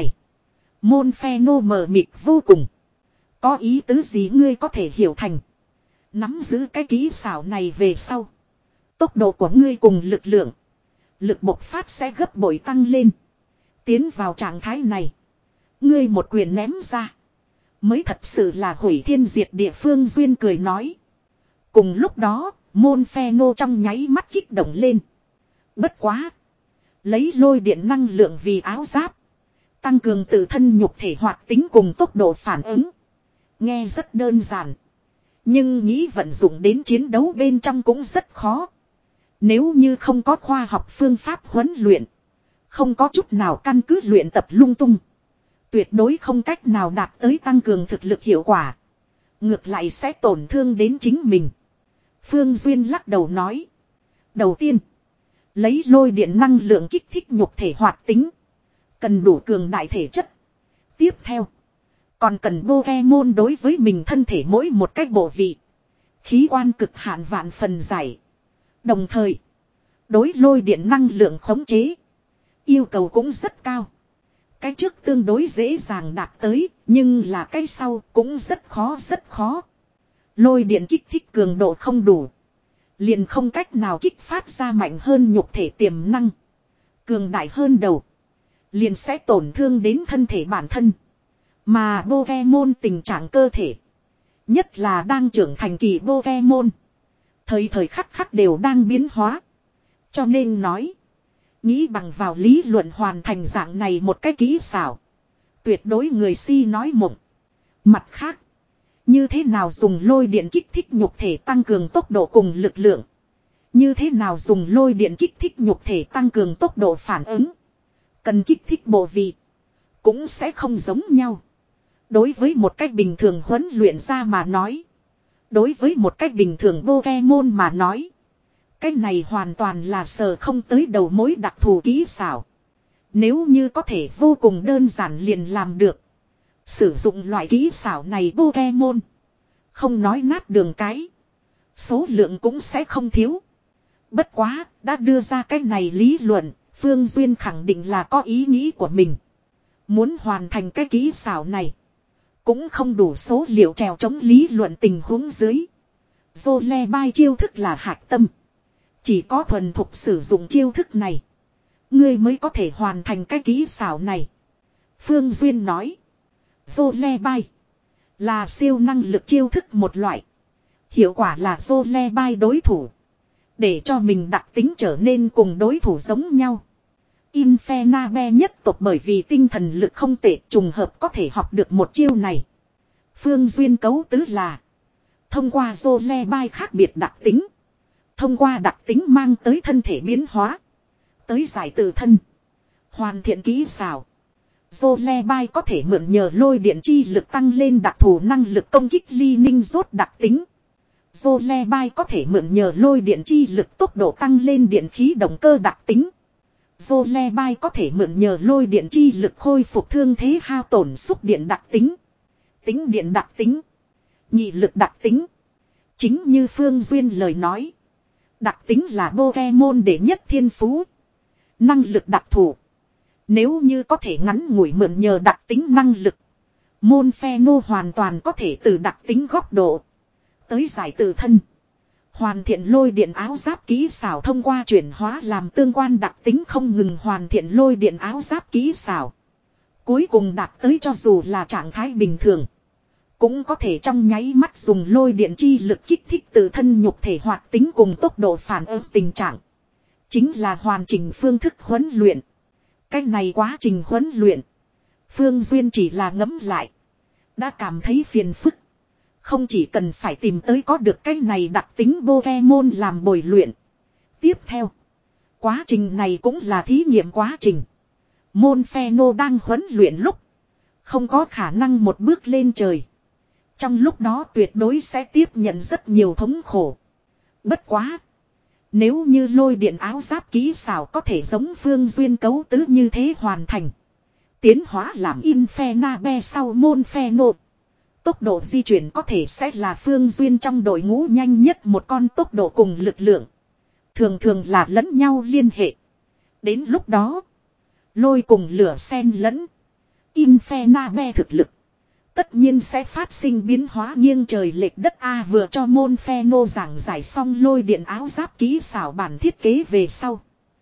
Môn phe nô mờ mịt vô cùng. Có ý tứ gì ngươi có thể hiểu thành. Nắm giữ cái kỹ xảo này về sau. Tốc độ của ngươi cùng lực lượng. Lực bộc phát sẽ gấp bội tăng lên. Tiến vào trạng thái này. Ngươi một quyền ném ra. Mới thật sự là hủy thiên diệt địa Phương Duyên cười nói. Cùng lúc đó, môn phe nô trong nháy mắt kích động lên. Bất quá. Lấy lôi điện năng lượng vì áo giáp. Tăng cường tự thân nhục thể hoạt tính cùng tốc độ phản ứng. Nghe rất đơn giản. Nhưng nghĩ vận dụng đến chiến đấu bên trong cũng rất khó. Nếu như không có khoa học phương pháp huấn luyện. Không có chút nào căn cứ luyện tập lung tung. Tuyệt đối không cách nào đạt tới tăng cường thực lực hiệu quả. Ngược lại sẽ tổn thương đến chính mình. Phương Duyên lắc đầu nói. Đầu tiên. Lấy lôi điện năng lượng kích thích nhục thể hoạt tính. Cần đủ cường đại thể chất. Tiếp theo. Còn cần Pokemon đối với mình thân thể mỗi một cách bộ vị. Khí quan cực hạn vạn phần giải. Đồng thời. Đối lôi điện năng lượng khống chế. Yêu cầu cũng rất cao. Cái trước tương đối dễ dàng đạt tới, nhưng là cái sau cũng rất khó rất khó. Lôi điện kích thích cường độ không đủ. Liền không cách nào kích phát ra mạnh hơn nhục thể tiềm năng. Cường đại hơn đầu. Liền sẽ tổn thương đến thân thể bản thân. Mà Pokemon tình trạng cơ thể. Nhất là đang trưởng thành kỳ Pokemon. Thời thời khắc khắc đều đang biến hóa. Cho nên nói. Nghĩ bằng vào lý luận hoàn thành dạng này một cái kỹ xảo. Tuyệt đối người si nói mộng. Mặt khác. Như thế nào dùng lôi điện kích thích nhục thể tăng cường tốc độ cùng lực lượng. Như thế nào dùng lôi điện kích thích nhục thể tăng cường tốc độ phản ứng. Cần kích thích bộ vị. Cũng sẽ không giống nhau. Đối với một cách bình thường huấn luyện ra mà nói. Đối với một cách bình thường Pokemon mà nói. Cái này hoàn toàn là sờ không tới đầu mối đặc thù kỹ xảo. Nếu như có thể vô cùng đơn giản liền làm được. Sử dụng loại kỹ xảo này Pokemon. Không nói nát đường cái. Số lượng cũng sẽ không thiếu. Bất quá, đã đưa ra cái này lý luận, Phương Duyên khẳng định là có ý nghĩ của mình. Muốn hoàn thành cái kỹ xảo này. Cũng không đủ số liệu trèo chống lý luận tình huống dưới. Jolebai chiêu thức là hạch tâm. Chỉ có thuần thục sử dụng chiêu thức này. Ngươi mới có thể hoàn thành cái kỹ xảo này. Phương Duyên nói. Jolebai. Là siêu năng lực chiêu thức một loại. Hiệu quả là Jolebai đối thủ. Để cho mình đặc tính trở nên cùng đối thủ giống nhau. Infernabe nhất tộc bởi vì tinh thần lực không tệ trùng hợp có thể học được một chiêu này. Phương Duyên cấu tứ là. Thông qua Jolebai khác biệt đặc tính. Thông qua đặc tính mang tới thân thể biến hóa. Tới giải tự thân. Hoàn thiện kỹ xảo. Jolebai có thể mượn nhờ lôi điện chi lực tăng lên đặc thù năng lực công kích ly ninh rốt đặc tính. Jolebai có thể mượn nhờ lôi điện chi lực tốc độ tăng lên điện khí động cơ đặc tính. Jolebai có thể mượn nhờ lôi điện chi lực khôi phục thương thế hao tổn xúc điện đặc tính. Tính điện đặc tính. Nhị lực đặc tính. Chính như Phương Duyên lời nói. Đặc tính là Pokemon đệ nhất thiên phú. Năng lực đặc thù. Nếu như có thể ngắn ngủi mượn nhờ đặc tính năng lực. Monferno hoàn toàn có thể từ đặc tính góc độ. Tới giải tự thân. Hoàn thiện lôi điện áo giáp kỹ xảo thông qua chuyển hóa làm tương quan đặc tính không ngừng hoàn thiện lôi điện áo giáp kỹ xảo. Cuối cùng đạt tới cho dù là trạng thái bình thường. Cũng có thể trong nháy mắt dùng lôi điện chi lực kích thích tự thân nhục thể hoạt tính cùng tốc độ phản ứng tình trạng. Chính là hoàn chỉnh phương thức huấn luyện. Cách này quá trình huấn luyện. Phương Duyên chỉ là ngẫm lại. Đã cảm thấy phiền phức. Không chỉ cần phải tìm tới có được cái này đặc tính Pokemon làm bồi luyện. Tiếp theo. Quá trình này cũng là thí nghiệm quá trình. Monferno đang huấn luyện lúc. Không có khả năng một bước lên trời. Trong lúc đó tuyệt đối sẽ tiếp nhận rất nhiều thống khổ. Bất quá. Nếu như lôi điện áo giáp kỹ xảo có thể giống Phương Duyên cấu tứ như thế hoàn thành. Tiến hóa làm Infernabe sau Monferno. Tốc độ di chuyển có thể sẽ là Phương Duyên trong đội ngũ nhanh nhất một con tốc độ cùng lực lượng. Thường thường là lẫn nhau liên hệ. Đến lúc đó. Lôi cùng lửa xen lẫn. Infernabe thực lực. Tất nhiên sẽ phát sinh biến hóa nghiêng trời lệch đất A vừa cho Monferno giảng giải xong lôi điện áo giáp kỹ xảo bản thiết kế về sau.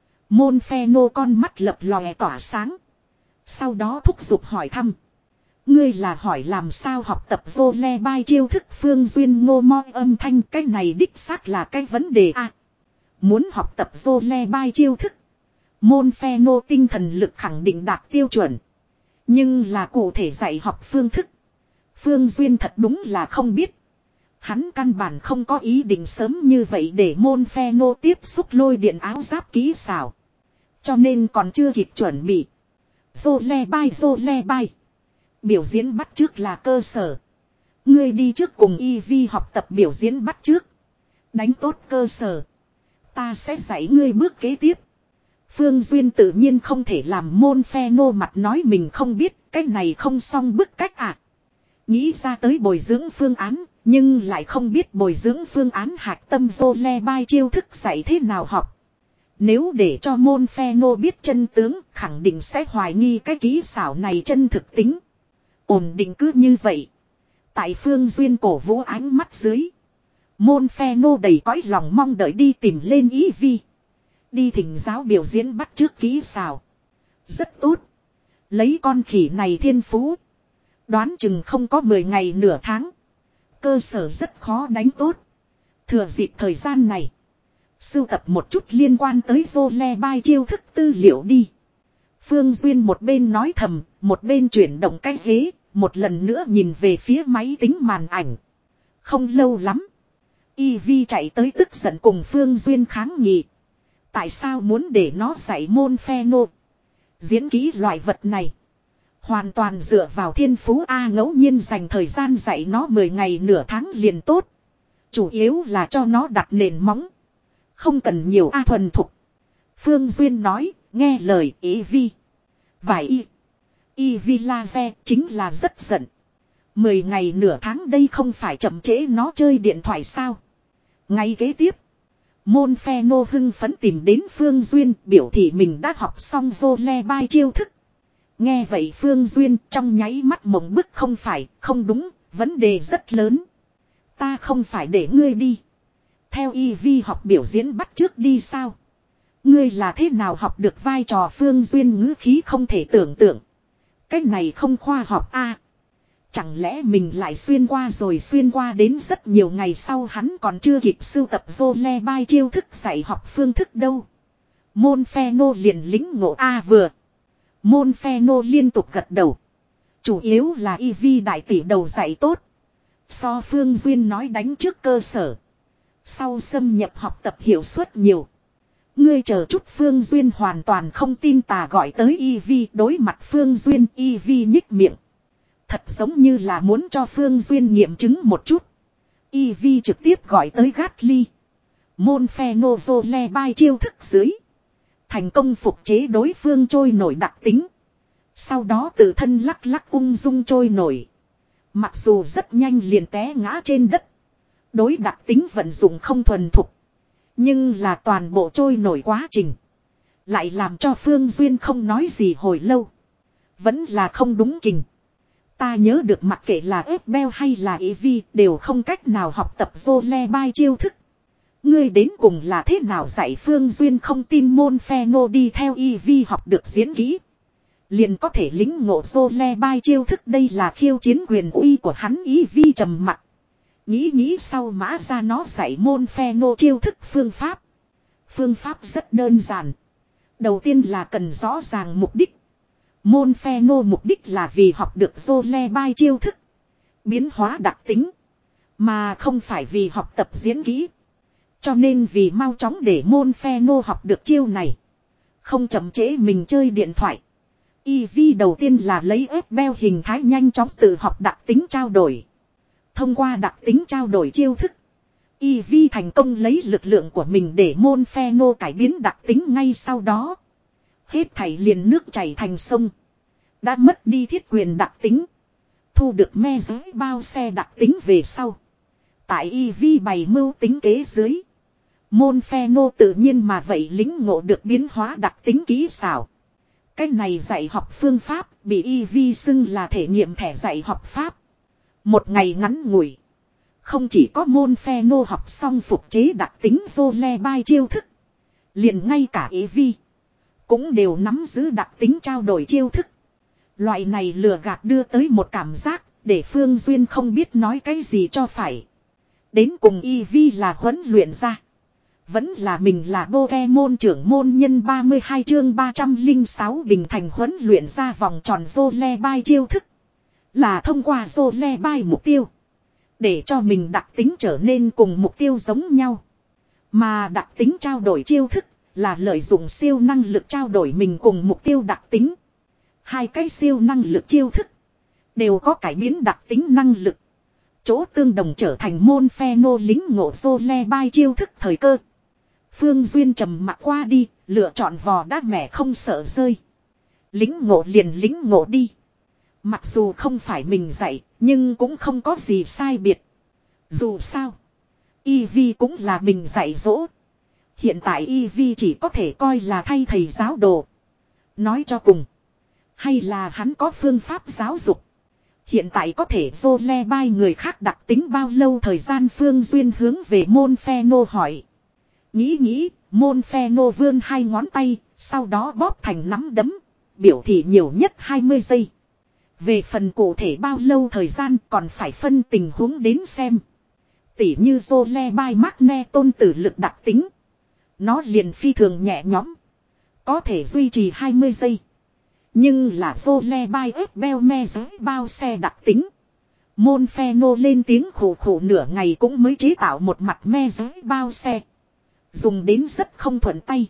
Monferno con mắt lập lòe tỏa sáng. Sau đó thúc giục hỏi thăm. Ngươi là hỏi làm sao học tập Jolebai chiêu thức Phương Duyên ngô moi âm thanh cái này đích xác là cái vấn đề A. Muốn học tập Jolebai chiêu thức. Monferno tinh thần lực khẳng định đạt tiêu chuẩn. Nhưng là cụ thể dạy học phương thức. Phương Duyên thật đúng là không biết. Hắn căn bản không có ý định sớm như vậy để Monferno tiếp xúc lôi điện áo giáp kỹ xảo. Cho nên còn chưa kịp chuẩn bị. Jolebai Jolebai. Biểu diễn bắt chước là cơ sở. Ngươi đi trước cùng Eevee học tập biểu diễn bắt chước. Đánh tốt cơ sở. Ta sẽ dạy ngươi bước kế tiếp. Phương Duyên tự nhiên không thể làm Monferno mặt nói mình không biết. Cái này không xong bức cách à. Nghĩ ra tới bồi dưỡng phương án. Nhưng lại không biết bồi dưỡng phương án hạch tâm Jolebai chiêu thức dạy thế nào học. Nếu để cho môn phe nô biết chân tướng, khẳng định sẽ hoài nghi cái kỹ xảo này chân thực tính. Ổn định cứ như vậy. Tại Phương Duyên cổ vũ ánh mắt dưới. Môn phe nô đầy cõi lòng mong đợi đi tìm lên ý vi. Đi thỉnh giáo biểu diễn bắt chước kỹ xảo. Rất tốt. Lấy con khỉ này thiên phú. Đoán chừng không có mười ngày nửa tháng. Cơ sở rất khó đánh tốt. Thừa dịp thời gian này. Sưu tập một chút liên quan tới Jolebai chiêu thức tư liệu đi. Phương Duyên một bên nói thầm, một bên chuyển động cái ghế, một lần nữa nhìn về phía máy tính màn ảnh. Không lâu lắm. Y Vi chạy tới tức giận cùng Phương Duyên kháng nghị. Tại sao muốn để nó dạy môn phe nô? Diễn kỹ loại vật này. Hoàn toàn dựa vào thiên phú A, ngẫu nhiên dành thời gian dạy nó mười ngày nửa tháng liền tốt. Chủ yếu là cho nó đặt nền móng. Không cần nhiều A thuần thục. Phương Duyên nói, nghe lời Y Vi. Vài y. Y Vi la ve chính là rất giận. Mười ngày nửa tháng đây không phải chậm trễ nó chơi điện thoại sao? Ngay kế tiếp. Môn phe nô hưng phấn tìm đến Phương Duyên biểu thị mình đã học xong Jolebai chiêu thức. Nghe vậy Phương Duyên trong nháy mắt mộng bức, không phải, không đúng, vấn đề rất lớn. Ta không phải để ngươi đi. Theo Y Vi học biểu diễn bắt chước đi sao? Ngươi là thế nào học được vai trò? Phương Duyên ngữ khí không thể tưởng tượng. Cái này không khoa học a. À, chẳng lẽ mình lại xuyên qua rồi xuyên qua đến rất nhiều ngày sau hắn còn chưa kịp sưu tập Jolebai chiêu thức dạy học phương thức đâu. Môn phe nô liền lính ngộ a. À, vừa. Môn phe nô liên tục gật đầu. Chủ yếu là Y Vi đại tỷ đầu dạy tốt. So Phương Duyên nói đánh trước cơ sở. Sau xâm nhập học tập hiệu suất nhiều. Ngươi chờ chút. Phương Duyên hoàn toàn không tin tà gọi tới Y Vi. Đối mặt Phương Duyên, Y Vi nhích miệng. Thật giống như là muốn cho Phương Duyên nghiệm chứng một chút. Y Vi trực tiếp gọi tới Gatly. Môn phe nô Jolebai chiêu thức dưới. Thành công phục chế đối phương trôi nổi đặc tính. Sau đó tự thân lắc lắc ung dung trôi nổi. Mặc dù rất nhanh liền té ngã trên đất. Đối đặc tính vận dụng không thuần thục. Nhưng là toàn bộ trôi nổi quá trình. Lại làm cho Phương Duyên không nói gì hồi lâu. Vẫn là không đúng kình. Ta nhớ được mặc kệ là F-Bell hay là Y Vi đều không cách nào học tập Jolebai chiêu thức. Ngươi đến cùng là thế nào dạy? Phương Duyên không tin môn phe nô đi theo Y Vi học được diễn kỹ. Liền có thể lính ngộ Jolebai chiêu thức, đây là khiêu chiến quyền uy của hắn. Y Vi trầm mặt. Nghĩ nghĩ sau mã ra nó dạy môn phe nô chiêu thức phương pháp. Phương pháp rất đơn giản. Đầu tiên là cần rõ ràng mục đích. Môn phe nô mục đích là vì học được Jolebai chiêu thức. Biến hóa đặc tính. Mà không phải vì học tập diễn kỹ. Cho nên vì mau chóng để môn phe nô học được chiêu này. Không chậm trễ mình chơi điện thoại. Y Vi đầu tiên là lấy F-Bell hình thái nhanh chóng tự học đặc tính trao đổi. Thông qua đặc tính trao đổi chiêu thức. Y Vi thành công lấy lực lượng của mình để môn phe nô cải biến đặc tính ngay sau đó. Hết thảy liền nước chảy thành sông. Đã mất đi thiết quyền đặc tính. Thu được me giới bao xe đặc tính về sau. Tại Y Vi bày mưu tính kế dưới. Môn phe nô tự nhiên mà vậy lính ngộ được biến hóa đặc tính kỹ xảo. Cách này dạy học phương pháp bị Y Vi xưng là thể nghiệm thẻ dạy học pháp. Một ngày ngắn ngủi. Không chỉ có môn phe nô học xong phục chế đặc tính Jolebai chiêu thức. Liền ngay cả Y Vi cũng đều nắm giữ đặc tính trao đổi chiêu thức. Loại này lừa gạt đưa tới một cảm giác để Phương Duyên không biết nói cái gì cho phải. Đến cùng Y Vi là huấn luyện ra. Vẫn là mình là Pokemon trưởng môn nhân. Ba mươi hai chương ba trăm lẻ sáu bình thành huấn luyện ra vòng tròn Jolebai chiêu thức. Là thông qua Jolebai mục tiêu. Để cho mình đặc tính trở nên cùng mục tiêu giống nhau. Mà đặc tính trao đổi chiêu thức là lợi dụng siêu năng lực trao đổi mình cùng mục tiêu đặc tính. Hai cái siêu năng lực chiêu thức đều có cải biến đặc tính năng lực. Chỗ tương đồng trở thành môn phe nô lính ngộ Jolebai chiêu thức thời cơ. Phương Duyên trầm mặc qua đi, lựa chọn vò đá mẹ không sợ rơi. Lính ngộ liền lính ngộ đi. Mặc dù không phải mình dạy, nhưng cũng không có gì sai biệt. Dù sao, Y Vi cũng là mình dạy dỗ. Hiện tại Ivy chỉ có thể coi là thay thầy giáo đồ. Nói cho cùng. Hay là hắn có phương pháp giáo dục. Hiện tại có thể vô le bai người khác đặc tính bao lâu thời gian Phương Duyên hướng về môn phe nô hỏi. Nghĩ nghĩ, môn phe nô vươn hai ngón tay, sau đó bóp thành nắm đấm. Biểu thị nhiều nhất hai mươi giây. Về phần cụ thể bao lâu thời gian còn phải phân tình huống đến xem. Tỉ như Zole Bai Magne tôn tử lực đặc tính. Nó liền phi thường nhẹ nhõm. Có thể duy trì hai mươi giây. Nhưng là Zole Bai ếp beo me giới bao xe đặc tính. Môn phe nô lên tiếng khổ khổ nửa ngày cũng mới chế tạo một mặt me giới bao xe. Dùng đến rất không thuận tay.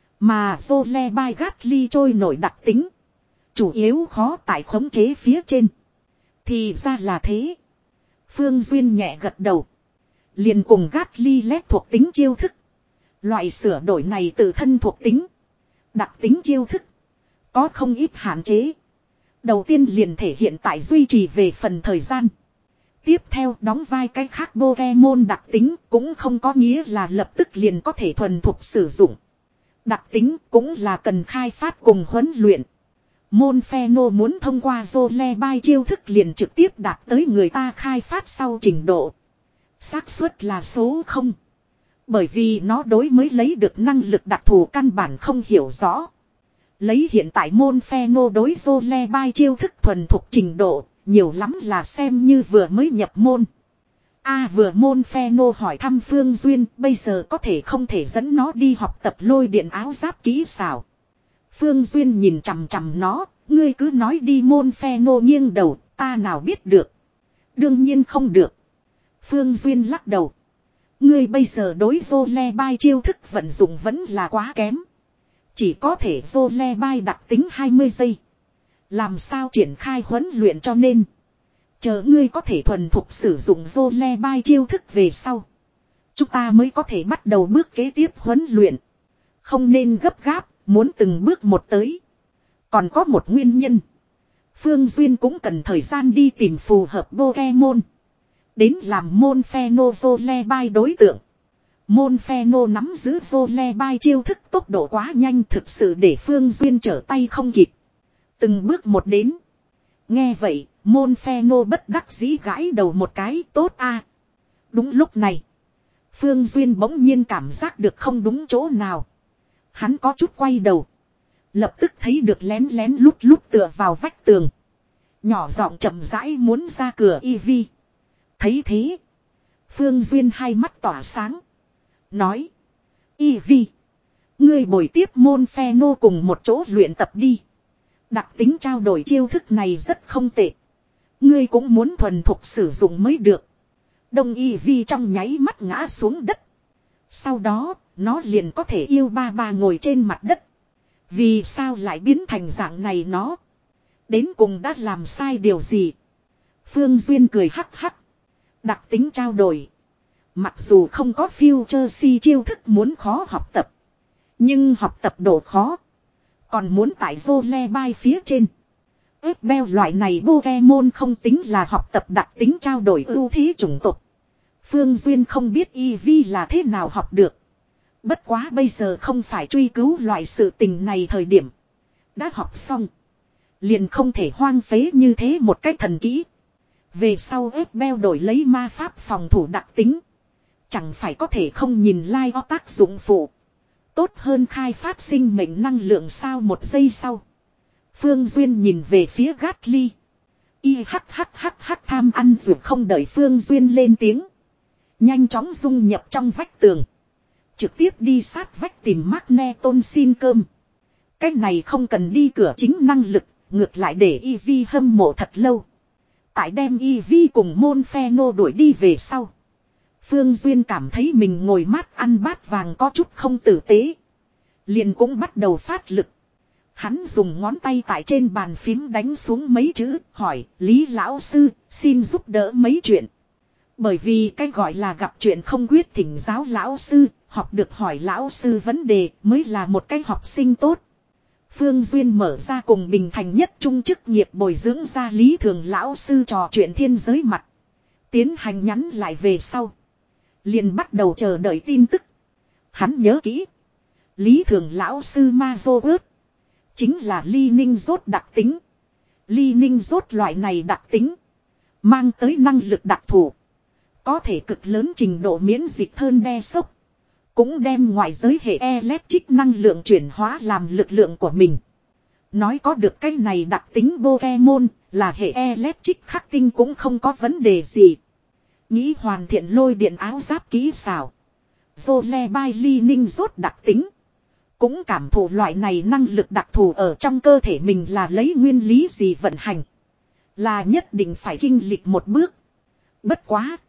Mà Zole Bai Gatly trôi nổi đặc tính. Chủ yếu khó tại khống chế phía trên. Thì ra là thế. Phương Duyên nhẹ gật đầu. Liền cùng Gatly lét thuộc tính chiêu thức. Loại sửa đổi này tự thân thuộc tính. Đặc tính chiêu thức. Có không ít hạn chế. Đầu tiên liền thể hiện tại duy trì về phần thời gian. Tiếp theo đóng vai cái khác Pokemon đặc tính cũng không có nghĩa là lập tức liền có thể thuần thục sử dụng. Đặc tính cũng là cần khai phát cùng huấn luyện. Môn Pheno muốn thông qua Zole Bai chiêu thức liền trực tiếp đạt tới người ta khai phát sau trình độ. Xác suất là số không. Bởi vì nó đối mới lấy được năng lực đặc thù căn bản không hiểu rõ. Lấy hiện tại môn Pheno đối Zole Bai chiêu thức thuần thục trình độ, nhiều lắm là xem như vừa mới nhập môn. A à, vừa môn Pheno hỏi thăm Phương Duyên, bây giờ có thể không thể dẫn nó đi học tập lôi điện áo giáp kỹ xảo. Phương Duyên nhìn chằm chằm nó, ngươi cứ nói đi môn Pheno nghiêng đầu, ta nào biết được. Đương nhiên không được. Phương Duyên lắc đầu. Ngươi bây giờ đối Zole Bai chiêu thức vận dụng vẫn là quá kém. Chỉ có thể Zole Bai đặc tính hai mươi giây. Làm sao triển khai huấn luyện cho nên. Chờ ngươi có thể thuần thục sử dụng Zole Bai chiêu thức về sau. Chúng ta mới có thể bắt đầu bước kế tiếp huấn luyện. Không nên gấp gáp, muốn từng bước một tới. Còn có một nguyên nhân. Phương Duyên cũng cần thời gian đi tìm phù hợp Pokemon. Đến làm môn Pheno Zole Bai đối tượng. Môn Pheno nắm giữ Zole Bai chiêu thức tốc độ quá nhanh thực sự để Phương Duyên trở tay không kịp. Từng bước một đến. Nghe vậy, môn Pheno bất đắc dĩ gãi đầu một cái tốt a. À. Đúng lúc này. Phương Duyên bỗng nhiên cảm giác được không đúng chỗ nào. Hắn có chút quay đầu. Lập tức thấy được lén lén lút lút tựa vào vách tường. Nhỏ giọng chậm rãi muốn ra cửa Ivy. Thấy thế. Phương Duyên hai mắt tỏa sáng. Nói. Ivy. Ngươi bồi tiếp môn Pheno cùng một chỗ luyện tập đi. Đặc tính trao đổi chiêu thức này rất không tệ. Ngươi cũng muốn thuần thục sử dụng mới được. Đông Ivy trong nháy mắt ngã xuống đất. Sau đó, nó liền có thể yêu ba ba ngồi trên mặt đất. Vì sao lại biến thành dạng này nó? Đến cùng đã làm sai điều gì? Phương Duyên cười hắc hắc. Đặc tính trao đổi. Mặc dù không có future si chiêu thức muốn khó học tập. Nhưng học tập độ khó. Còn muốn tại Zole Bai phía trên. Ếp beo loại này Pokemon không tính là học tập đặc tính trao đổi ưu thế chủng tộc. Phương Duyên không biết Eevee là thế nào học được. Bất quá bây giờ không phải truy cứu loại sự tình này thời điểm. Đã học xong. Liền không thể hoang phế như thế một cách thần kỹ. Về sau ếp beo đổi lấy ma pháp phòng thủ đặc tính. Chẳng phải có thể không nhìn lai o tác dụng phụ. Tốt hơn khai phát sinh mệnh năng lượng sao một giây sau. Phương Duyên nhìn về phía Gatly. Y hắc hắc hắc hắc tham ăn ruột không đợi Phương Duyên lên tiếng. Nhanh chóng dung nhập trong vách tường. Trực tiếp đi sát vách tìm Magne tôn xin cơm. Cách này không cần đi cửa chính năng lực. Ngược lại để Eevee hâm mộ thật lâu. Tại đem Eevee cùng môn Pheno đuổi đi về sau. Phương Duyên cảm thấy mình ngồi mát ăn bát vàng có chút không tử tế. Liền cũng bắt đầu phát lực. Hắn dùng ngón tay tại trên bàn phím đánh xuống mấy chữ, hỏi, Lý lão sư, xin giúp đỡ mấy chuyện. Bởi vì cái gọi là gặp chuyện không quyết thỉnh giáo lão sư, học được hỏi lão sư vấn đề mới là một cái học sinh tốt. Phương Duyên mở ra cùng Bình Thành nhất trung chức nghiệp bồi dưỡng ra Lý Thường lão sư trò chuyện thiên giới mặt. Tiến hành nhắn lại về sau. Liền bắt đầu chờ đợi tin tức. Hắn nhớ kỹ. Lý Thường lão sư ma vô ước. Chính là ly ninh rốt đặc tính. Ly ninh rốt loại này đặc tính. Mang tới năng lực đặc thù. Có thể cực lớn trình độ miễn dịch hơn đe sốc. Cũng đem ngoại giới hệ electric năng lượng chuyển hóa làm lực lượng của mình. Nói có được cái này đặc tính Pokemon là hệ electric khắc tinh cũng không có vấn đề gì. Nghĩ hoàn thiện lôi điện áo giáp kỹ xảo. Volleyball ly ninh rốt đặc tính. Cũng cảm thụ loại này năng lực đặc thù ở trong cơ thể mình là lấy nguyên lý gì vận hành. Là nhất định phải kinh lịch một bước. Bất quá.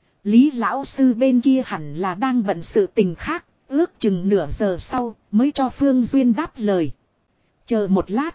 Lý lão sư bên kia hẳn là đang bận sự tình khác. Ước chừng nửa giờ sau mới cho Phương Duyên đáp lời. Chờ một lát.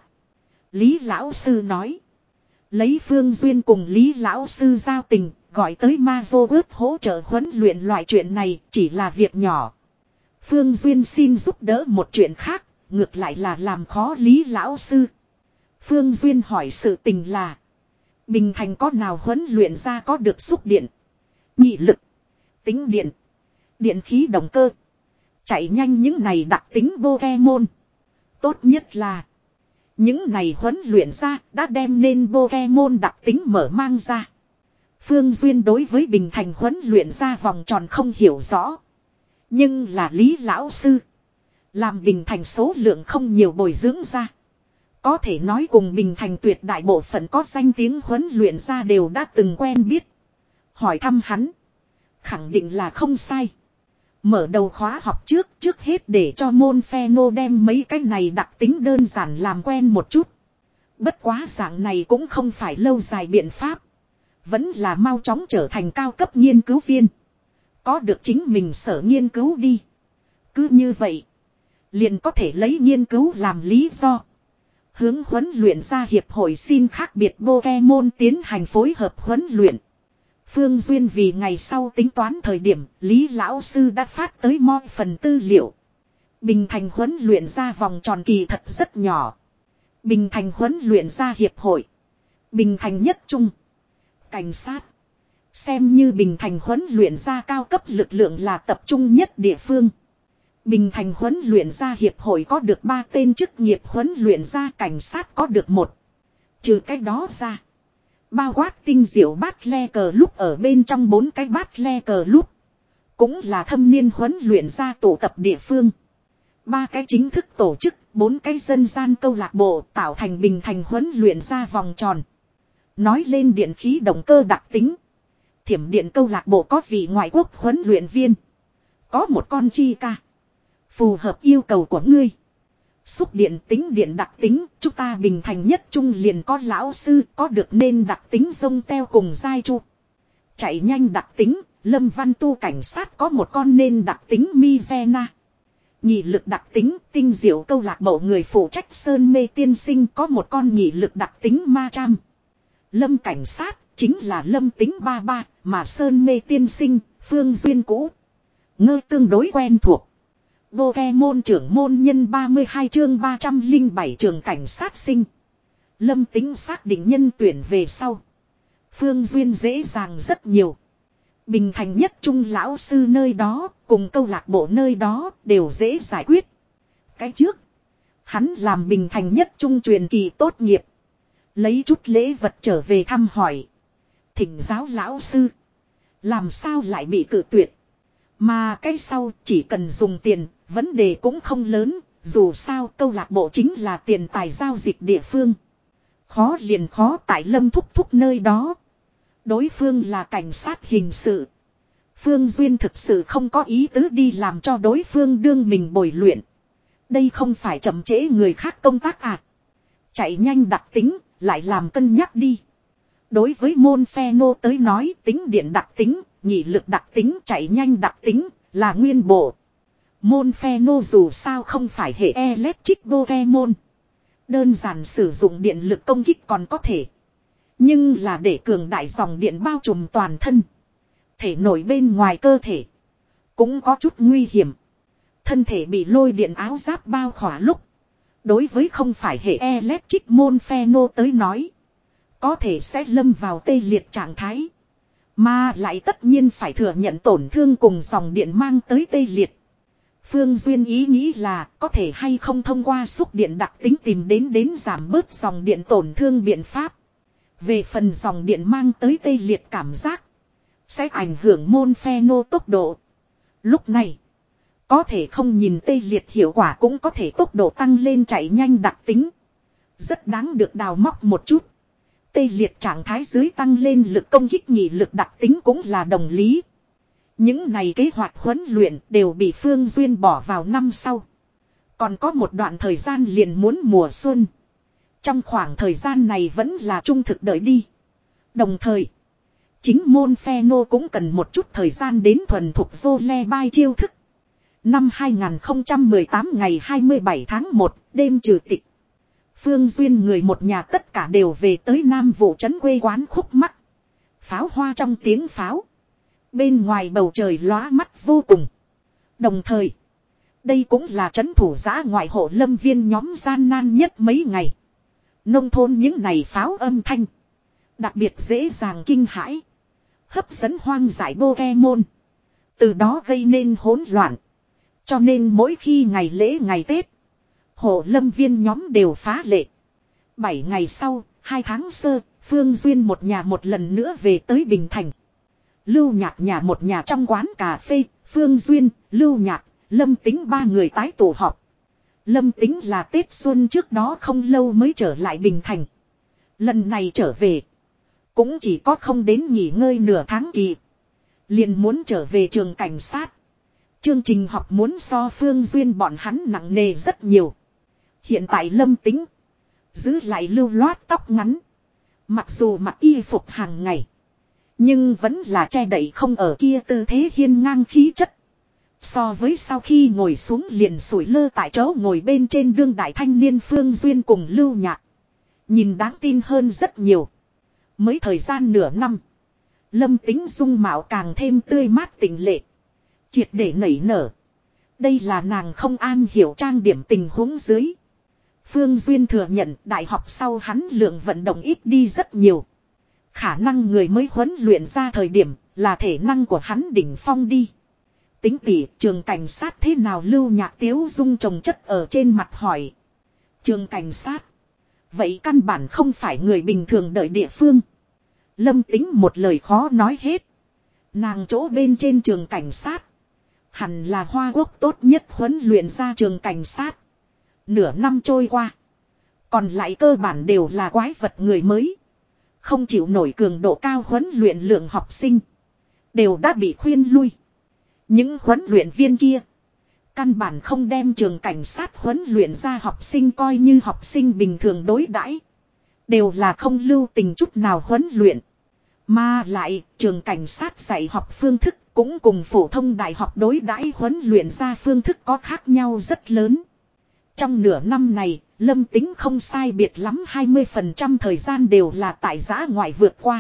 Lý lão sư nói. Lấy Phương Duyên cùng Lý lão sư giao tình. Gọi tới ma vô ước hỗ trợ huấn luyện loại chuyện này chỉ là việc nhỏ. Phương Duyên xin giúp đỡ một chuyện khác. Ngược lại là làm khó Lý lão sư. Phương Duyên hỏi sự tình là. Bình Thành có nào huấn luyện ra có được xúc điện. Nhị lực. Tính điện. Điện khí động cơ. Chạy nhanh những này đặc tính Pokemon. Tốt nhất là. Những này huấn luyện ra đã đem nên Pokemon đặc tính mở mang ra. Phương Duyên đối với Bình Thành huấn luyện ra vòng tròn không hiểu rõ. Nhưng là Lý lão sư. Làm Bình Thành số lượng không nhiều bồi dưỡng ra. Có thể nói cùng Bình Thành tuyệt đại bộ phận có danh tiếng huấn luyện ra đều đã từng quen biết. Hỏi thăm hắn. Khẳng định là không sai. Mở đầu khóa học trước trước hết để cho môn pheno đem mấy cái này đặc tính đơn giản làm quen một chút. Bất quá dạng này cũng không phải lâu dài biện pháp. Vẫn là mau chóng trở thành cao cấp nghiên cứu viên. Có được chính mình sở nghiên cứu đi. Cứ như vậy. Liền có thể lấy nghiên cứu làm lý do. Hướng huấn luyện ra hiệp hội xin khác biệt Pokemon tiến hành phối hợp huấn luyện. Phương Duyên vì ngày sau tính toán thời điểm Lý lão sư đã phát tới mọi phần tư liệu. Bình Thành huấn luyện ra vòng tròn kỳ thật rất nhỏ. Bình Thành huấn luyện ra hiệp hội. Bình Thành nhất trung. Cảnh sát. Xem như Bình Thành huấn luyện ra cao cấp lực lượng là tập trung nhất địa phương. Bình Thành huấn luyện ra hiệp hội có được ba tên chức nghiệp huấn luyện ra cảnh sát có được một. Trừ cái đó ra. Bao quát tinh diệu bát le cờ lúc ở bên trong bốn cái bát le cờ lúc. Cũng là thâm niên huấn luyện ra tụ tập địa phương. Ba cái chính thức tổ chức, bốn cái dân gian câu lạc bộ tạo thành Bình Thành huấn luyện ra vòng tròn. Nói lên điện khí động cơ đặc tính. Thiểm điện câu lạc bộ có vị ngoại quốc huấn luyện viên. Có một con chi ca. Phù hợp yêu cầu của ngươi. Xúc điện tính điện đặc tính, chúng ta Bình Thành nhất trung liền có lão sư, có được nên đặc tính sông teo cùng giai chu. Chạy nhanh đặc tính, Lâm Văn Tu cảnh sát có một con nên đặc tính Mizena. Nhị lực đặc tính, tinh diệu câu lạc bộ người phụ trách Sơn Mê tiên sinh có một con nhị lực đặc tính Ma Trăm. Lâm cảnh sát, chính là Lâm tính ba ba, mà Sơn Mê tiên sinh, Phương Duyên cũ. Ngơ tương đối quen thuộc. Pokemon trưởng môn nhân ba mươi hai chương ba trăm lẻ bảy trường cảnh sát sinh. Lâm tính xác định nhân tuyển về sau. Phương Duyên dễ dàng rất nhiều. Bình Thành nhất trung lão sư nơi đó, cùng câu lạc bộ nơi đó, đều dễ giải quyết. Cái trước, hắn làm Bình Thành nhất trung truyền kỳ tốt nghiệp. Lấy chút lễ vật trở về thăm hỏi. Thỉnh giáo lão sư. Làm sao lại bị cự tuyệt. Mà cái sau chỉ cần dùng tiền, vấn đề cũng không lớn, dù sao câu lạc bộ chính là tiền tài giao dịch địa phương. Khó liền khó tại Lâm thúc thúc nơi đó. Đối phương là cảnh sát hình sự. Phương Duyên thực sự không có ý tứ đi làm cho đối phương đương mình bồi luyện. Đây không phải chậm trễ người khác công tác à. Chạy nhanh đặc tính, lại làm cân nhắc đi. Đối với môn pheno tới nói tính điện đặc tính, nhị lực đặc tính chạy nhanh đặc tính, là nguyên bộ. Môn pheno dù sao không phải hệ electric Pokemon. Đơn giản sử dụng điện lực công kích còn có thể. Nhưng là để cường đại dòng điện bao trùm toàn thân. Thể nổi bên ngoài cơ thể. Cũng có chút nguy hiểm. Thân thể bị lôi điện áo giáp bao khỏa lúc. Đối với không phải hệ electric môn pheno tới nói. Có thể sẽ lâm vào tê liệt trạng thái. Mà lại tất nhiên phải thừa nhận tổn thương cùng dòng điện mang tới tê liệt. Phương Duyên ý nghĩ là có thể hay không thông qua xúc điện đặc tính tìm đến đến giảm bớt dòng điện tổn thương biện pháp. Về phần dòng điện mang tới tê liệt cảm giác, sẽ ảnh hưởng môn pheno tốc độ. Lúc này, có thể không nhìn tê liệt hiệu quả cũng có thể tốc độ tăng lên chạy nhanh đặc tính. Rất đáng được đào móc một chút. Tê liệt trạng thái dưới tăng lên lực công kích nhị lực đặc tính cũng là đồng lý. Những này kế hoạch huấn luyện đều bị Phương Duyên bỏ vào năm sau. Còn có một đoạn thời gian liền muốn mùa xuân. Trong khoảng thời gian này vẫn là trung thực đợi đi. Đồng thời, chính môn pheno cũng cần một chút thời gian đến thuần thục vô le bai chiêu thức. Năm hai nghìn không trăm mười tám ngày hai mươi bảy tháng một, đêm trừ tịch. Phương Duyên người một nhà tất cả đều về tới Nam Vụ trấn quê quán khúc mắc. Pháo hoa trong tiếng pháo. Bên ngoài bầu trời lóa mắt vô cùng. Đồng thời, đây cũng là trấn thủ giã ngoại hộ lâm viên nhóm gian nan nhất mấy ngày. Nông thôn những này pháo âm thanh. Đặc biệt dễ dàng kinh hãi. Hấp dẫn hoang dại Pokemon. Từ đó gây nên hỗn loạn. Cho nên mỗi khi ngày lễ ngày Tết, hộ lâm viên nhóm đều phá lệ. Bảy ngày sau, hai tháng sơ, Phương Duyên một nhà một lần nữa về tới Bình Thành. Lưu Nhạc nhà một nhà trong quán cà phê, Phương Duyên, Lưu Nhạc, Lâm Tính ba người tái tụ họp. Lâm Tính là Tết xuân trước đó không lâu mới trở lại Bình Thành. Lần này trở về, cũng chỉ có không đến nghỉ ngơi nửa tháng kỳ. Liền muốn trở về trường cảnh sát. Chương trình học muốn so Phương Duyên bọn hắn nặng nề rất nhiều. Hiện tại Lâm Tính giữ lại lưu loát tóc ngắn. Mặc dù mặc y phục hàng ngày, nhưng vẫn là che đậy không ở kia tư thế hiên ngang khí chất. So với sau khi ngồi xuống liền sủi lơ tại chỗ ngồi bên trên đương đại thanh niên Phương Duyên cùng Lưu Nhạc, nhìn đáng tin hơn rất nhiều. Mới thời gian nửa năm, Lâm Tính dung mạo càng thêm tươi mát tịnh lệ, triệt để nảy nở. Đây là nàng không an hiểu trang điểm tình huống dưới. Phương Duyên thừa nhận đại học sau hắn lượng vận động ít đi rất nhiều. Khả năng người mới huấn luyện ra thời điểm là thể năng của hắn đỉnh phong đi. Tính tỉ trường cảnh sát thế nào? Lưu Nhạc tiếu dung trồng chất ở trên mặt hỏi. Trường cảnh sát? Vậy căn bản không phải người bình thường đợi địa phương. Lâm Tính một lời khó nói hết. Nàng chỗ bên trên trường cảnh sát, hẳn là Hoa Quốc tốt nhất huấn luyện ra trường cảnh sát. Nửa năm trôi qua, còn lại cơ bản đều là quái vật người mới. Không chịu nổi cường độ cao huấn luyện, lượng học sinh đều đã bị khuyên lui. Những huấn luyện viên kia căn bản không đem trường cảnh sát huấn luyện ra học sinh coi như học sinh bình thường đối đãi, đều là không lưu tình chút nào huấn luyện. Mà lại trường cảnh sát dạy học phương thức cũng cùng phổ thông đại học đối đãi huấn luyện ra phương thức có khác nhau rất lớn. Trong nửa năm này, Lâm Tính không sai biệt lắm hai mươi phần trăm thời gian đều là tại giã ngoại vượt qua.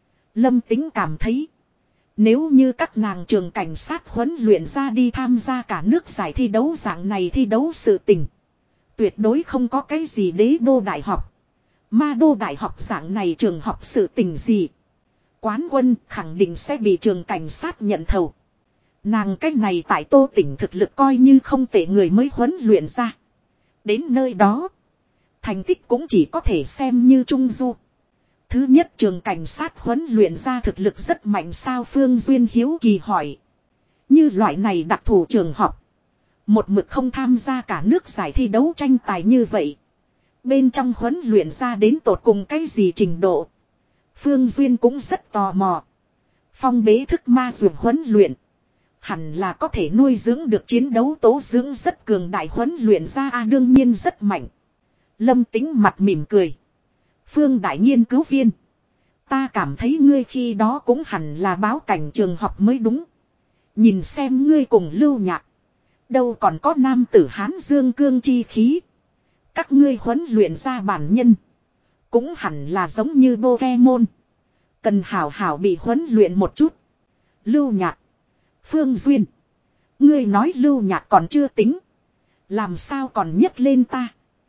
Lâm Tính cảm thấy, nếu như các nàng trường cảnh sát huấn luyện ra đi tham gia cả nước giải thi đấu dạng này thi đấu sự tình, tuyệt đối không có cái gì đế đô đại học, ma đô đại học dạng này trường học sự tình gì. Quán quân khẳng định sẽ bị trường cảnh sát nhận thầu. Nàng cách này tại Tô tỉnh thực lực coi như không tệ người mới huấn luyện ra. Đến nơi đó, thành tích cũng chỉ có thể xem như trung du. Thứ nhất, trường cảnh sát huấn luyện ra thực lực rất mạnh sao? Phương Duyên hiếu kỳ hỏi. Như loại này đặc thù trường học, một mực không tham gia cả nước giải thi đấu tranh tài như vậy, bên trong huấn luyện ra đến tột cùng cái gì trình độ? Phương Duyên cũng rất tò mò. Phong bế thức ma dược huấn luyện, hẳn là có thể nuôi dưỡng được chiến đấu tố dưỡng rất cường đại huấn luyện ra a, đương nhiên rất mạnh. Lâm Tính mặt mỉm cười. Phương đại nghiên cứu viên, ta cảm thấy ngươi khi đó cũng hẳn là báo cảnh trường học mới đúng. Nhìn xem ngươi cùng Lưu Nhạc, đâu còn có nam tử Hán dương cương chi khí. Các ngươi huấn luyện ra bản nhân cũng hẳn là giống như Pokemon, cần hảo hảo bị huấn luyện một chút. Lưu Nhạc, Phương Duyên, ngươi nói Lưu Nhạc còn chưa tính, làm sao còn nhấc lên ta?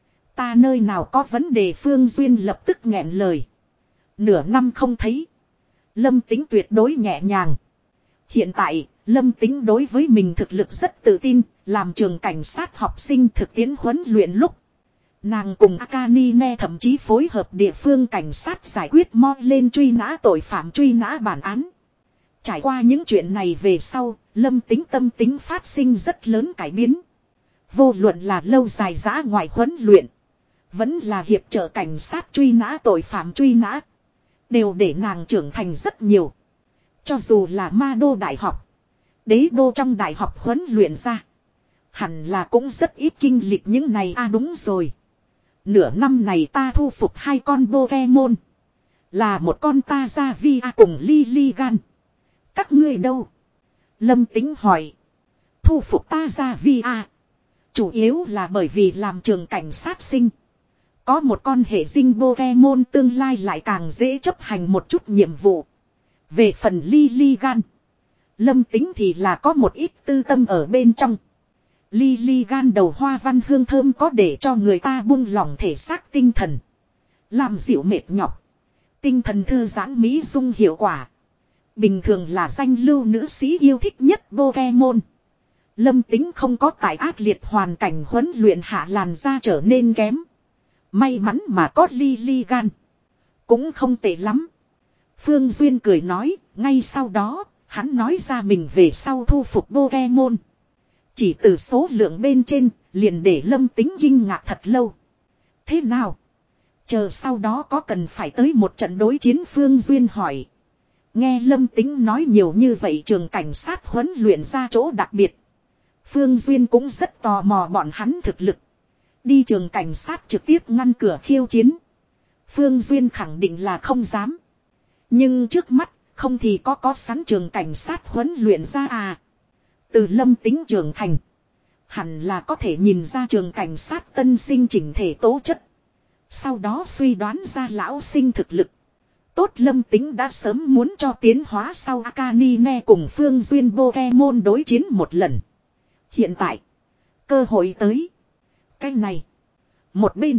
Ta nơi nào có vấn đề? Phương Duyên lập tức nghẹn lời. Nửa năm không thấy, Lâm Tính tuyệt đối nhẹ nhàng. Hiện tại Lâm Tính đối với mình thực lực rất tự tin, làm trường cảnh sát học sinh thực tiễn huấn luyện lúc. Nàng cùng Akanine thậm chí phối hợp địa phương cảnh sát giải quyết mo lên truy nã tội phạm truy nã bản án. Trải qua những chuyện này về sau, Lâm Tính tâm tính phát sinh rất lớn cải biến. Vô luận là lâu dài dã ngoại huấn luyện, vẫn là hiệp trợ cảnh sát truy nã tội phạm truy nã, đều để nàng trưởng thành rất nhiều. Cho dù là ma đô đại học, đế đô trong đại học huấn luyện ra, hẳn là cũng rất ít kinh lịch những này. À đúng rồi, nửa năm này ta thu phục hai con Pokemon, là một con Tazavia cùng Liligan. Các ngươi đâu? Lâm Tính hỏi. Thu phục Tazavia chủ yếu là bởi vì làm trường cảnh sát sinh, có một con hệ dinh Pokemon tương lai lại càng dễ chấp hành một chút nhiệm vụ. Về phần Liligan, Lâm Tính thì là có một ít tư tâm ở bên trong. Liligan đầu hoa văn hương thơm có để cho người ta buông lỏng thể xác tinh thần, làm dịu mệt nhọc, tinh thần thư giãn mỹ dung hiệu quả. Bình thường là danh lưu nữ sĩ yêu thích nhất Pokemon. Lâm Tính không có tại ác liệt hoàn cảnh huấn luyện hạ làn da trở nên kém. May mắn mà có Liligan, cũng không tệ lắm. Phương Duyên cười nói, ngay sau đó, hắn nói ra mình về sau thu phục Pokemon. Chỉ từ số lượng bên trên, liền để Lâm Tính kinh ngạc thật lâu. Thế nào? Chờ sau đó có cần phải tới một trận đối chiến? Phương Duyên hỏi. Nghe Lâm Tính nói nhiều như vậy, trường cảnh sát huấn luyện ra chỗ đặc biệt, Phương Duyên cũng rất tò mò bọn hắn thực lực. Đi trường cảnh sát trực tiếp ngăn cửa khiêu chiến, Phương Duyên khẳng định là không dám. Nhưng trước mắt, không thì có có sẵn trường cảnh sát huấn luyện ra à. Từ Lâm Tính trưởng thành, hẳn là có thể nhìn ra trường cảnh sát tân sinh chỉnh thể tố chất, sau đó suy đoán ra lão sinh thực lực. Tốt, Lâm Tính đã sớm muốn cho tiến hóa sau Akanine cùng Phương Duyên Pokemon đối chiến một lần. Hiện tại, cơ hội tới. Cái này, một bên,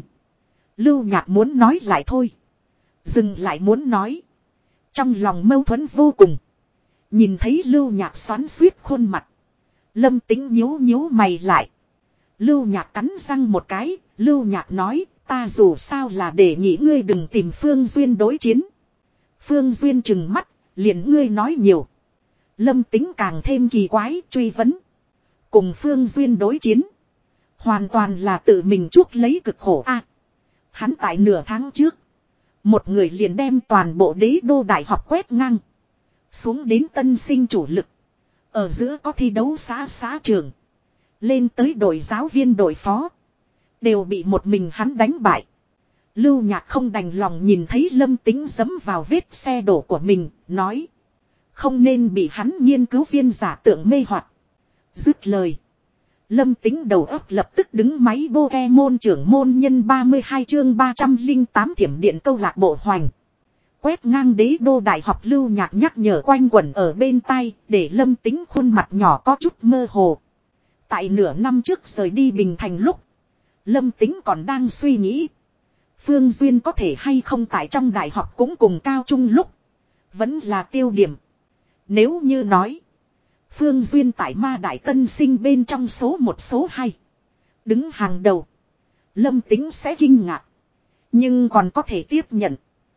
Lưu Nhạc muốn nói lại thôi, dừng lại muốn nói. Trong lòng mâu thuẫn vô cùng. Nhìn thấy Lưu Nhạc xoắn xuýt khuôn mặt, Lâm Tính nhíu nhíu mày lại. Lưu Nhạc cắn răng một cái, Lưu Nhạc nói, ta dù sao là để nghĩ ngươi đừng tìm Phương Duyên đối chiến. Phương Duyên trừng mắt, liền ngươi nói nhiều. Lâm Tính càng thêm kỳ quái, truy vấn. Cùng Phương Duyên đối chiến, hoàn toàn là tự mình chuốc lấy cực khổ a. À, hắn tại nửa tháng trước, một người liền đem toàn bộ đế đô đại học quét ngang, xuống đến tân sinh chủ lực. Ở giữa có thi đấu xã xã trường, lên tới đội giáo viên đội phó, đều bị một mình hắn đánh bại. Lưu Nhạc không đành lòng nhìn thấy Lâm Tính dẫm vào vết xe đổ của mình, nói. Không nên bị hắn nghiên cứu viên giả tượng mê hoặc. Dứt lời, Lâm Tính đầu óc lập tức đứng máy. Pokemon trưởng môn nhân ba mươi hai chương ba trăm lẻ tám thiểm điện câu lạc bộ hoành. Quét ngang đế đô đại học. Lưu Nhạc nhắc nhở quanh quẩn ở bên tai, để Lâm Tính khuôn mặt nhỏ có chút mơ hồ. Tại nửa năm trước rời đi Bình Thành lúc, Lâm Tính còn đang suy nghĩ, Phương Duyên có thể hay không tại trong đại học cũng cùng cao trung lúc, vẫn là tiêu điểm. Nếu như nói, Phương Duyên tại ma đại tân sinh bên trong số một số hai, đứng hàng đầu, Lâm Tính sẽ kinh ngạc. Nhưng còn có thể tiếp nhận.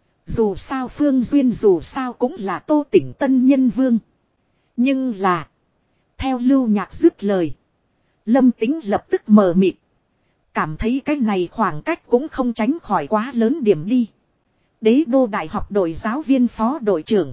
Dù sao Phương Duyên dù sao cũng là Tô Tỉnh tân nhân vương. Nhưng là, theo Lưu Nhạc dứt lời, Lâm Tính lập tức mờ mịt. Cảm thấy cái này khoảng cách cũng không tránh khỏi quá lớn điểm đi. Đế đô đại học đội giáo viên phó đội trưởng,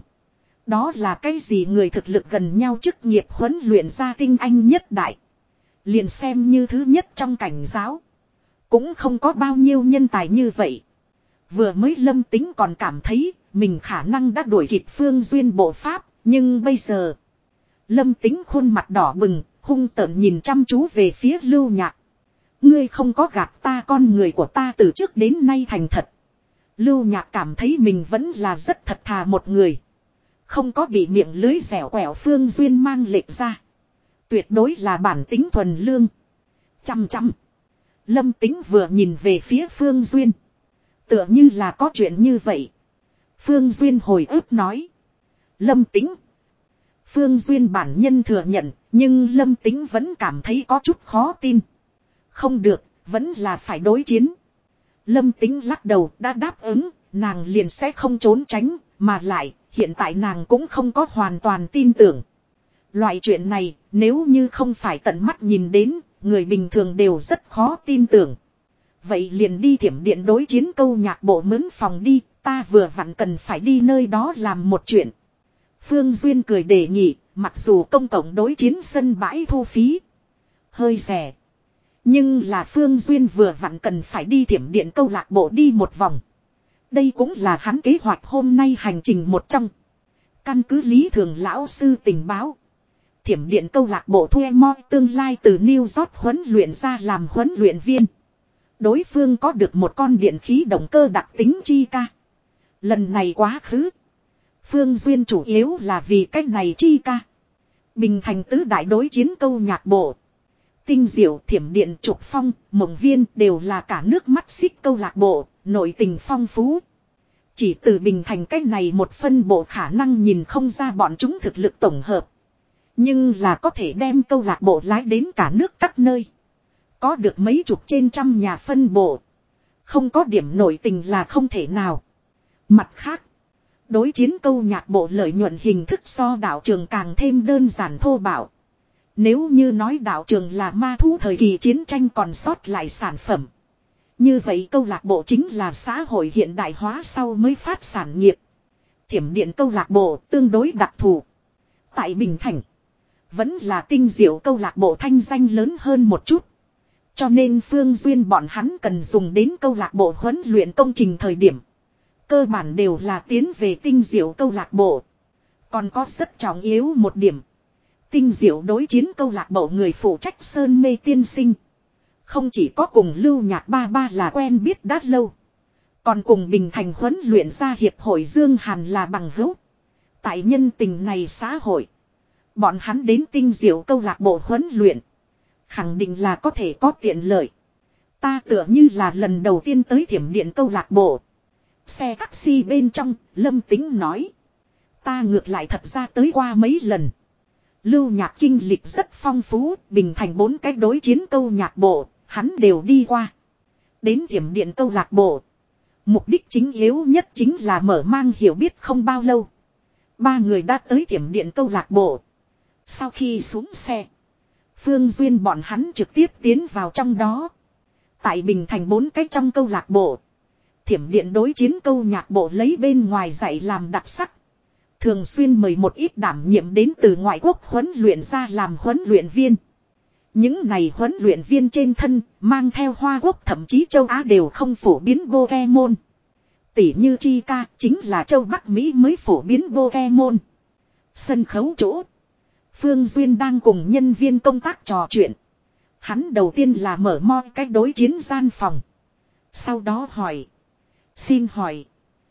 đó là cái gì người thực lực gần nhau chức nghiệp huấn luyện ra tinh anh nhất đại. Liền xem như thứ nhất trong cảnh giáo, cũng không có bao nhiêu nhân tài như vậy. Vừa mới Lâm Tính còn cảm thấy mình khả năng đã đuổi kịp Phương Duyên bộ pháp, nhưng bây giờ Lâm Tính khuôn mặt đỏ bừng, hung tợn nhìn chăm chú về phía Lưu Nhạc. Ngươi không có gạt ta, con người của ta từ trước đến nay thành thật. Lưu Nhạc cảm thấy mình vẫn là rất thật thà một người, không có bị miệng lưới dẻo quẹo Phương Duyên mang lệch ra. Tuyệt đối là bản tính thuần lương. Chăm chăm. Lâm Tính vừa nhìn về phía Phương Duyên, tựa như là có chuyện như vậy. Phương Duyên hồi ức nói. Lâm Tính, Phương Duyên bản nhân thừa nhận, nhưng Lâm Tính vẫn cảm thấy có chút khó tin. Không được, vẫn là phải đối chiến. Lâm Tính lắc đầu, đã đáp ứng, nàng liền sẽ không trốn tránh, mà lại, hiện tại nàng cũng không có hoàn toàn tin tưởng. Loại chuyện này, nếu như không phải tận mắt nhìn đến, người bình thường đều rất khó tin tưởng. Vậy liền đi thiểm điện đối chiến câu nhạc bộ mướn phòng đi, ta vừa vặn cần phải đi nơi đó làm một chuyện. Phương Duyên cười đề nghị, mặc dù công cộng đối chiến sân bãi thu phí hơi rẻ. Nhưng là Phương Duyên vừa vặn cần phải đi thiểm điện câu lạc bộ đi một vòng. Đây cũng là hắn kế hoạch hôm nay hành trình một trong. Căn cứ Lý Thường lão sư tình báo. Thiểm điện câu lạc bộ thuê mo tương lai từ New York huấn luyện ra làm huấn luyện viên. Đối phương có được một con điện khí động cơ đặc tính chi ca. Lần này quá khứ. Phương Duyên chủ yếu là vì cách này chi ca. Bình thành tứ đại đối chiến câu nhạc bộ. Tinh diệu, thiểm điện, trục phong, mộng viên đều là cả nước mắt xích câu lạc bộ, nội tình phong phú. Chỉ từ bình thành cách này một phân bộ khả năng nhìn không ra bọn chúng thực lực tổng hợp. Nhưng là có thể đem câu lạc bộ lái đến cả nước các nơi. Có được mấy chục trên trăm nhà phân bộ. Không có điểm nội tình là không thể nào. Mặt khác, đối chiến câu nhạc bộ lợi nhuận hình thức so đạo trường càng thêm đơn giản thô bạo. Nếu như nói đạo trường là ma thú thời kỳ chiến tranh còn sót lại sản phẩm. Như vậy câu lạc bộ chính là xã hội hiện đại hóa sau mới phát sản nghiệp. Thiểm điện câu lạc bộ tương đối đặc thù. Tại Bình Thành, vẫn là tinh diệu câu lạc bộ thanh danh lớn hơn một chút. Cho nên Phương Duyên bọn hắn cần dùng đến câu lạc bộ huấn luyện công trình thời điểm. Cơ bản đều là tiến về tinh diệu câu lạc bộ. Còn có rất trọng yếu một điểm. Tinh diệu đối chiến câu lạc bộ người phụ trách Sơn Mê tiên sinh. Không chỉ có cùng Lưu Nhạc ba ba là quen biết đã lâu. Còn cùng Bình Thành huấn luyện ra hiệp hội Dương Hàn là bằng hữu. Tại nhân tình này xã hội. Bọn hắn đến tinh diệu câu lạc bộ huấn luyện. Khẳng định là có thể có tiện lợi. Ta tựa như là lần đầu tiên tới thiểm điện câu lạc bộ. Xe taxi bên trong, Lâm Tính nói. Ta ngược lại thật ra tới qua mấy lần. Lưu Nhạc kinh lịch rất phong phú, Bình Thành bốn cách đối chiến câu nhạc bộ, hắn đều đi qua. Đến thiểm điện câu lạc bộ. Mục đích chính yếu nhất chính là mở mang hiểu biết không bao lâu. Ba người đã tới thiểm điện câu lạc bộ. Sau khi xuống xe, Phương Duyên bọn hắn trực tiếp tiến vào trong đó. Tại Bình Thành bốn cách trong câu lạc bộ. Thiểm điện đối chiến câu nhạc bộ lấy bên ngoài dạy làm đặc sắc. Thường xuyên mời một ít đảm nhiệm đến từ ngoại quốc huấn luyện ra làm huấn luyện viên. Những này huấn luyện viên trên thân mang theo Hoa Quốc thậm chí châu Á đều không phổ biến Pokemon. Tỷ như Chica chính là châu Bắc Mỹ mới phổ biến Pokemon. Sân khấu chỗ. Phương Duyên đang cùng nhân viên công tác trò chuyện. Hắn đầu tiên là mở mo cách đối chiến gian phòng. Sau đó hỏi. Xin hỏi.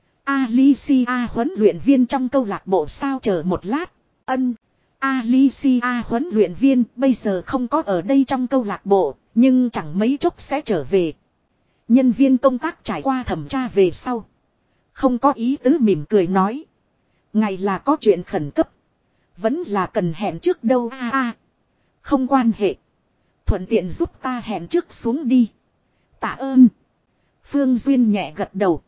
Alicia huấn luyện viên trong câu lạc bộ sao chờ một lát. Ân. Alicia huấn luyện viên bây giờ không có ở đây trong câu lạc bộ. Nhưng chẳng mấy chốc sẽ trở về. Nhân viên công tác trải qua thẩm tra về sau. Không có ý tứ mỉm cười nói. Ngày là có chuyện khẩn cấp. Vẫn là cần hẹn trước đâu a a. Không quan hệ. Thuận tiện giúp ta hẹn trước xuống đi. Tạ ơn. Phương Duyên nhẹ gật đầu.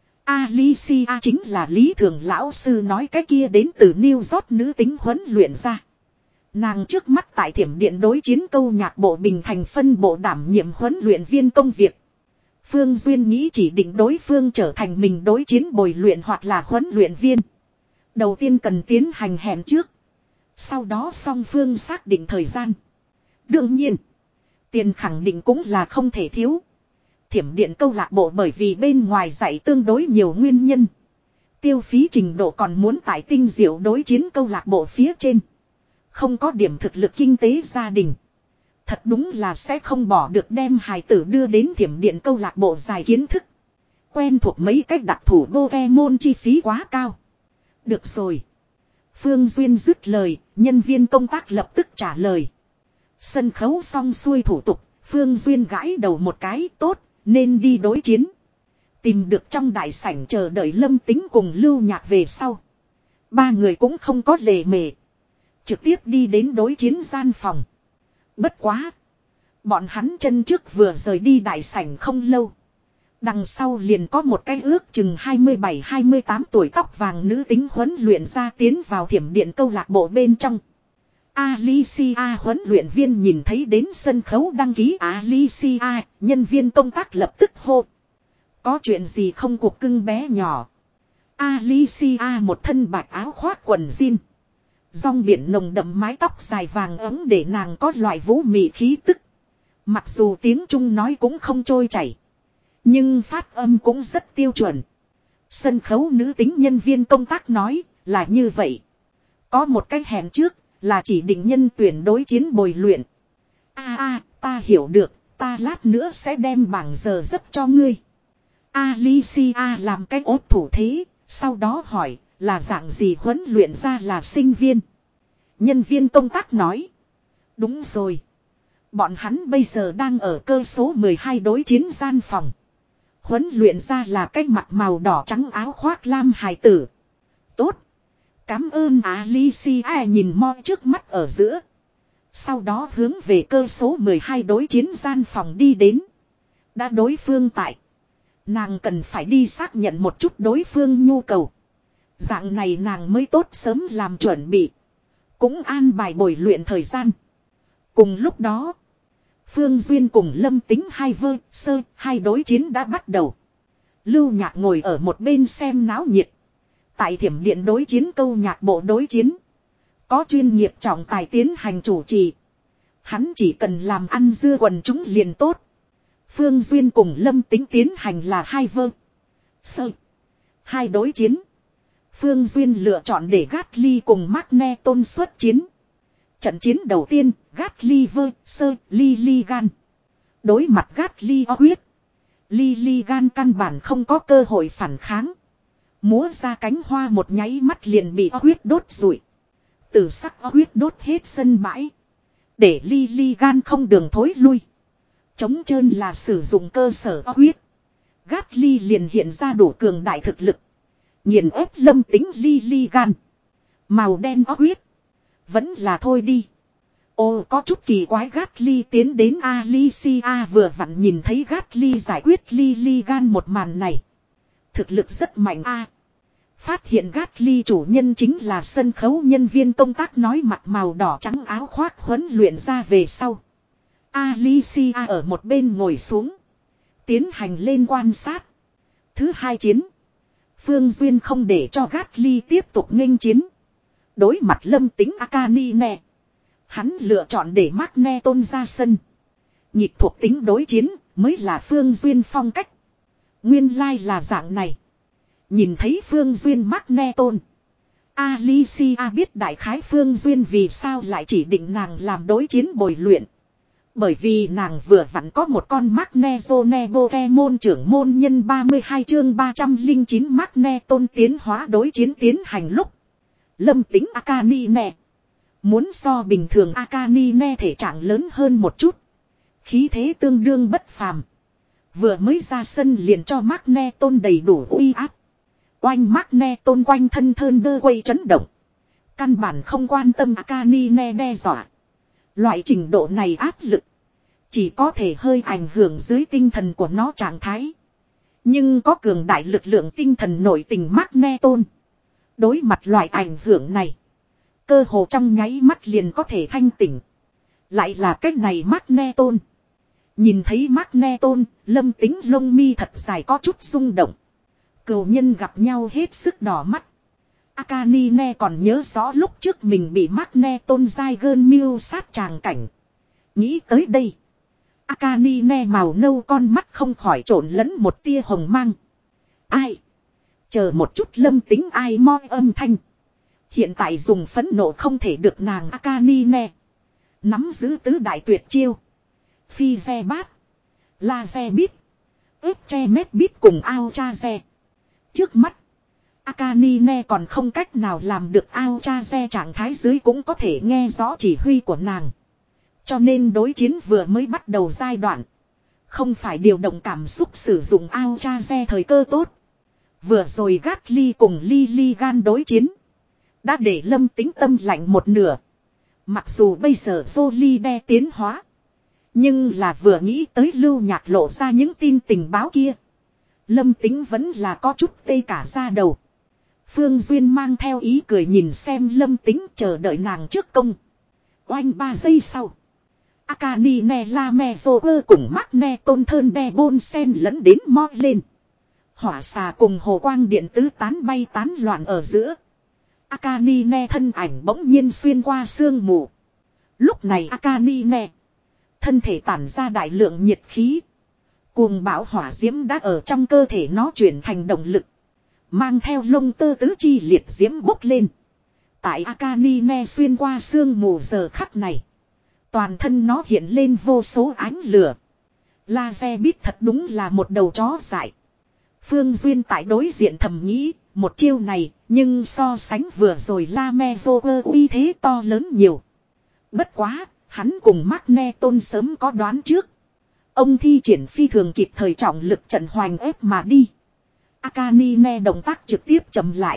Alicia chính là Lý Thường lão sư nói cái kia đến từ New York nữ tính huấn luyện ra. Nàng trước mắt tại thiểm điện đối chiến câu nhạc bộ Bình Thành phân bộ đảm nhiệm huấn luyện viên công việc. Phương Duyên nghĩ chỉ định đối phương trở thành mình đối chiến bồi luyện hoặc là huấn luyện viên. Đầu tiên cần tiến hành hẹn trước. Sau đó song phương xác định thời gian. Đương nhiên, tiền khẳng định cũng là không thể thiếu. Thiểm điện câu lạc bộ bởi vì bên ngoài dạy tương đối nhiều nguyên nhân. Tiêu phí trình độ còn muốn tại tinh diệu đối chiến câu lạc bộ phía trên. Không có điểm thực lực kinh tế gia đình. Thật đúng là sẽ không bỏ được đem hài tử đưa đến thiểm điện câu lạc bộ dài kiến thức. Quen thuộc mấy cách đặc thủ Pokemon chi phí quá cao. Được rồi. Phương Duyên dứt lời, nhân viên công tác lập tức trả lời. Sân khấu xong xuôi thủ tục, Phương Duyên gãi đầu một cái tốt, nên đi đối chiến. Tìm được trong đại sảnh chờ đợi Lâm Tính cùng Lưu Nhạc về sau. Ba người cũng không có lề mề. Trực tiếp đi đến đối chiến gian phòng. Bất quá. Bọn hắn chân trước vừa rời đi đại sảnh không lâu. Đằng sau liền có một cái ước chừng hai mươi bảy hai mươi tám tuổi tóc vàng nữ tính huấn luyện ra tiến vào thiểm điện câu lạc bộ bên trong. Alicia huấn luyện viên nhìn thấy đến sân khấu đăng ký Alicia, nhân viên công tác lập tức hô. Có chuyện gì không cuộc cưng bé nhỏ. Alicia một thân bạch áo khoác quần jean. Rong biển nồng đậm mái tóc dài vàng ấm để nàng có loại vũ mị khí tức. Mặc dù tiếng Trung nói cũng không trôi chảy. Nhưng phát âm cũng rất tiêu chuẩn. Sân khấu nữ tính nhân viên công tác nói là như vậy. Có một cái hẹn trước là chỉ định nhân tuyển đối chiến bồi luyện. A a, ta hiểu được, ta lát nữa sẽ đem bảng giờ giấc cho ngươi. Alicia làm cái ốt thủ thế, sau đó hỏi là dạng gì huấn luyện ra là sinh viên. Nhân viên công tác nói. Đúng rồi. Bọn hắn bây giờ đang ở cơ số mười hai đối chiến gian phòng. Huấn luyện ra là cái mặt màu đỏ trắng áo khoác lam hài tử. Tốt. Cảm ơn Alicia nhìn moi trước mắt ở giữa. Sau đó hướng về cơ số mười hai đối chiến gian phòng đi đến. Đã đối phương tại. Nàng cần phải đi xác nhận một chút đối phương nhu cầu. Dạng này nàng mới tốt sớm làm chuẩn bị. Cũng an bài bồi luyện thời gian. Cùng lúc đó. Phương Duyên cùng Lâm Tính hai vơ sơ hai đối chiến đã bắt đầu. Lưu Nhạc ngồi ở một bên xem náo nhiệt. Tại thiểm điện đối chiến câu nhạc bộ đối chiến. Có chuyên nghiệp trọng tài tiến hành chủ trì. Hắn chỉ cần làm ăn dưa quần chúng liền tốt. Phương Duyên cùng Lâm Tính tiến hành là hai vơ sơ hai đối chiến. Phương Duyên lựa chọn để Gatly cùng Magneton xuất chiến. Trận chiến đầu tiên, Gatly vơ sơ Liligan. Đối mặt Gatly huyết. Liligan căn bản không có cơ hội phản kháng. Múa ra cánh hoa một nháy mắt liền bị huyết đốt rụi. Tử sắc huyết đốt hết sân bãi. Để Liligan không đường thối lui. Chống trơn là sử dụng cơ sở huyết. Gatly liền hiện ra đủ cường đại thực lực. Nghiền ép Lâm Tính Liligan. Màu đen huyết. Vẫn là thôi đi. Ô có chút kỳ quái Gatly tiến đến Alicia vừa vặn nhìn thấy Gatly giải quyết Liligan một màn này. Thực lực rất mạnh a. Phát hiện Gatly chủ nhân chính là sân khấu nhân viên công tác nói mặt màu đỏ trắng áo khoác huấn luyện ra về sau. Alicia ở một bên ngồi xuống. Tiến hành lên quan sát. Thứ hai chiến. Phương Duyên không để cho Gatly tiếp tục nghênh chiến. Đối mặt Lâm Tính Akanine. Hắn lựa chọn để Magneton ra sân. Nhịp thuộc tính đối chiến mới là Phương Duyên phong cách. Nguyên lai là dạng này. Nhìn thấy Phương Duyên Magneton. Alicia biết đại khái Phương Duyên vì sao lại chỉ định nàng làm đối chiến bồi luyện. Bởi vì nàng vừa vặn có một con Magnezone Pokemon trưởng môn nhân ba mươi hai chương ba trăm lẻ chín Magneton tiến hóa đối chiến tiến hành lúc. Lâm Tính Akanine. Muốn so bình thường Akanine thể trạng lớn hơn một chút. Khí thế tương đương bất phàm. Vừa mới ra sân liền cho Magneton đầy đủ uy áp. Oanh Magneton quanh thân thơn đơ quay chấn động. Căn bản không quan tâm Akanine đe dọa. Loại trình độ này áp lực. Chỉ có thể hơi ảnh hưởng dưới tinh thần của nó trạng thái. Nhưng có cường đại lực lượng tinh thần nội tình Magneton. Đối mặt loại ảnh hưởng này. Cơ hồ trong nháy mắt liền có thể thanh tỉnh. Lại là cách này Magneton. Nhìn thấy Magneton, Lâm Tính lông mi thật dài có chút rung động. Cừu nhân gặp nhau hết sức đỏ mắt. Akanine còn nhớ rõ lúc trước mình bị Magneton dai gơn miêu sát tràng cảnh. Nghĩ tới đây. Akanine màu nâu con mắt không khỏi trộn lẫn một tia hồng mang. Ai? Chờ một chút Lâm Tính ai moi âm thanh. Hiện tại dùng phẫn nộ không thể được nàng Akanine. Nắm giữ tứ đại tuyệt chiêu. Phi xe bát. La xe bít. ướp che mét bít cùng ao cha xe. Trước mắt. Akanine còn không cách nào làm được ao cha xe trạng thái dưới cũng có thể nghe rõ chỉ huy của nàng. Cho nên đối chiến vừa mới bắt đầu giai đoạn. Không phải điều động cảm xúc sử dụng ao cha xe thời cơ tốt. Vừa rồi Gatly cùng Liligan đối chiến. Đã để Lâm Tính tâm lạnh một nửa. Mặc dù bây giờ Jolie đe tiến hóa. Nhưng là vừa nghĩ tới Lưu Nhạc lộ ra những tin tình báo kia. Lâm Tính vẫn là có chút tê cả da đầu. Phương Duyên mang theo ý cười nhìn xem Lâm Tính chờ đợi nàng trước công. Oanh ba giây sau. Akane ne la me Joker cùng Magne tôn thơn đe bôn sen lẫn đến mo lên. Hỏa xà cùng hồ quang điện tứ tán bay tán loạn ở giữa. Akane ne thân ảnh bỗng nhiên xuyên qua sương mù. Lúc này Akane ne thân thể tản ra đại lượng nhiệt khí. Cuồng bão hỏa diễm đã ở trong cơ thể nó chuyển thành động lực. Mang theo lông tơ tứ chi liệt diễm bốc lên. Tại Akane ne xuyên qua sương mù giờ khắc này. Toàn thân nó hiện lên vô số ánh lửa. Laser beat thật đúng là một đầu chó dại. Phương Duyên tại đối diện thầm nghĩ, một chiêu này, nhưng so sánh vừa rồi La Me Joker uy thế to lớn nhiều. Bất quá, hắn cùng Magne Tôn sớm có đoán trước. Ông thi triển phi thường kịp thời trọng lực trận hoành ép mà đi. Akane ne động tác trực tiếp chậm lại.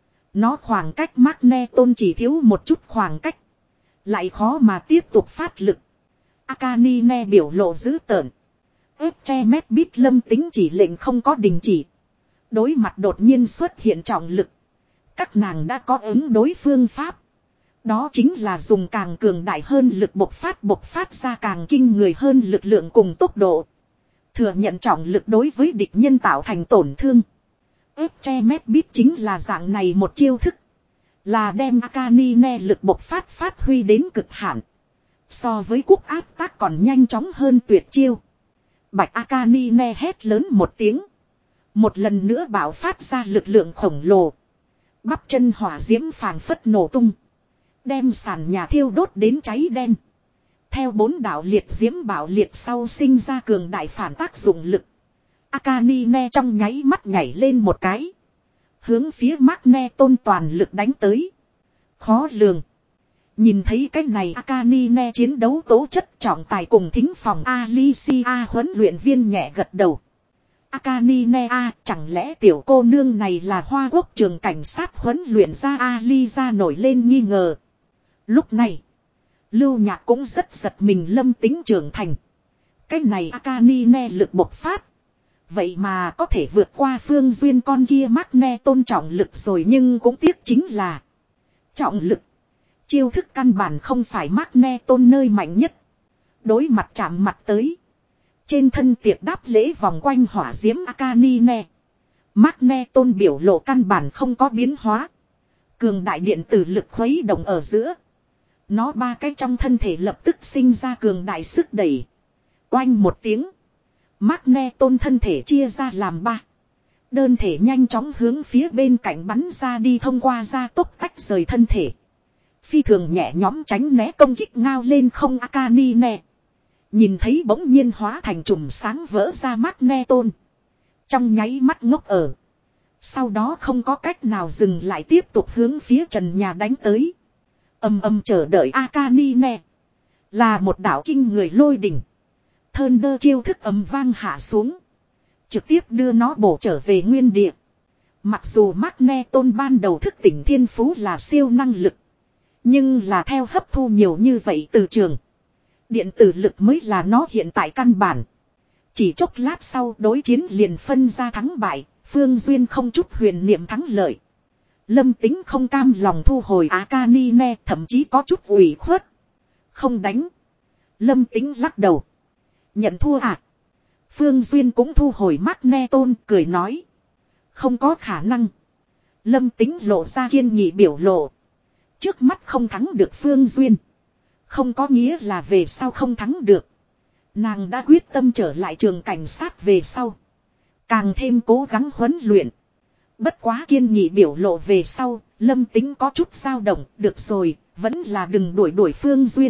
Nó khoảng cách Magne Tôn chỉ thiếu một chút khoảng cách. Lại khó mà tiếp tục phát lực. Akane ne biểu lộ dữ tợn. Ép che mét bít Lâm Tính chỉ lệnh không có đình chỉ. Đối mặt đột nhiên xuất hiện trọng lực. Các nàng đã có ứng đối phương pháp. Đó chính là dùng càng cường đại hơn lực bộc phát bộc phát ra càng kinh người hơn lực lượng cùng tốc độ. Thừa nhận trọng lực đối với địch nhân tạo thành tổn thương. Ép che mét bít chính là dạng này một chiêu thức. Là đem Akane ne lực bộc phát phát huy đến cực hạn. So với quốc áp tác còn nhanh chóng hơn tuyệt chiêu. Bạch Akane ne hét lớn một tiếng. Một lần nữa bạo phát ra lực lượng khổng lồ. Bắp chân hỏa diễm phảng phất nổ tung. Đem sàn nhà thiêu đốt đến cháy đen. Theo bốn đạo liệt diễm bạo liệt sau sinh ra cường đại phản tác dụng lực. Akane ne trong nháy mắt nhảy lên một cái. Hướng phía Magne Tôn toàn lực đánh tới. Khó lường. Nhìn thấy cái này Akane ne chiến đấu tố chất trọng tài cùng thính phòng Alicia huấn luyện viên nhẹ gật đầu. Akane ne a, chẳng lẽ tiểu cô nương này là Hoa Quốc trường cảnh sát huấn luyện ra Alicia nổi lên nghi ngờ. Lúc này, Lưu Nhạc cũng rất giật mình Lâm Tính trưởng thành. Cái này Akane ne lực bộc phát. Vậy mà có thể vượt qua Phương Duyên con kia Magne Tôn trọng lực rồi, nhưng cũng tiếc chính là trọng lực. Chiêu thức căn bản không phải Magne Tôn nơi mạnh nhất. Đối mặt chạm mặt tới. Trên thân tiệc đáp lễ vòng quanh hỏa diễm Akane ne. Magne Tôn biểu lộ căn bản không có biến hóa. Cường đại điện tử lực khuấy động ở giữa. Nó ba cái trong thân thể lập tức sinh ra cường đại sức đẩy. Oanh một tiếng. Magne Tôn thân thể chia ra làm ba. Đơn thể nhanh chóng hướng phía bên cạnh bắn ra đi, thông qua gia tốc tách rời thân thể. Phi thường nhẹ nhóm tránh né công kích ngao lên không Akane ne. Nhìn thấy bỗng nhiên hóa thành chùm sáng vỡ ra Magne Tôn. Trong nháy mắt ngốc ở. Sau đó không có cách nào dừng lại, tiếp tục hướng phía trần nhà đánh tới. Âm âm chờ đợi Akane ne. Là một đạo kinh người lôi đỉnh. Thơn đơ chiêu thức ầm vang hạ xuống. Trực tiếp đưa nó bổ trở về nguyên địa. Mặc dù Magne Tôn ban đầu thức tỉnh thiên phú là siêu năng lực. Nhưng là theo hấp thu nhiều như vậy từ trường. Điện tử lực mới là nó hiện tại căn bản. Chỉ chốc lát sau đối chiến liền phân ra thắng bại. Phương Duyên không chút huyền niệm thắng lợi. Lâm Tính không cam lòng thu hồi Akane ne, thậm chí có chút ủy khuất. Không đánh. Lâm Tính lắc đầu. Nhận thua à? Phương Duyên cũng thu hồi Magne Tôn, cười nói. Không có khả năng. Lâm Tính lộ ra kiên nghị biểu lộ. Trước mắt không thắng được Phương Duyên. Không có nghĩa là về sau không thắng được. Nàng đã quyết tâm trở lại trường cảnh sát về sau. Càng thêm cố gắng huấn luyện. Bất quá kiên nghị biểu lộ về sau, Lâm Tính có chút dao động. Được rồi, vẫn là đừng đuổi đuổi Phương Duyên.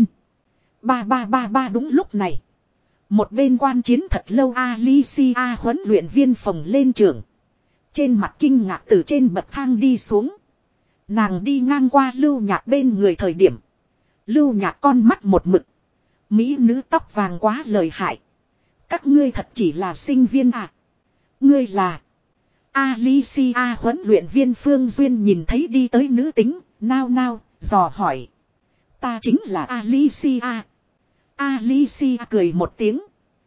Ba ba ba ba đúng lúc này. Một bên quan chiến thật lâu Alicia huấn luyện viên phồng lên trường. Trên mặt kinh ngạc từ trên bậc thang đi xuống. Nàng đi ngang qua Lưu Nhạc bên người thời điểm. Lưu Nhạc con mắt một mực. Mỹ nữ tóc vàng quá lợi hại. Các ngươi thật chỉ là sinh viên à? Ngươi là Alicia huấn luyện viên Phương Duyên nhìn thấy đi tới nữ tính, nao nao, dò hỏi. Ta chính là Alicia. Alicia cười một tiếng.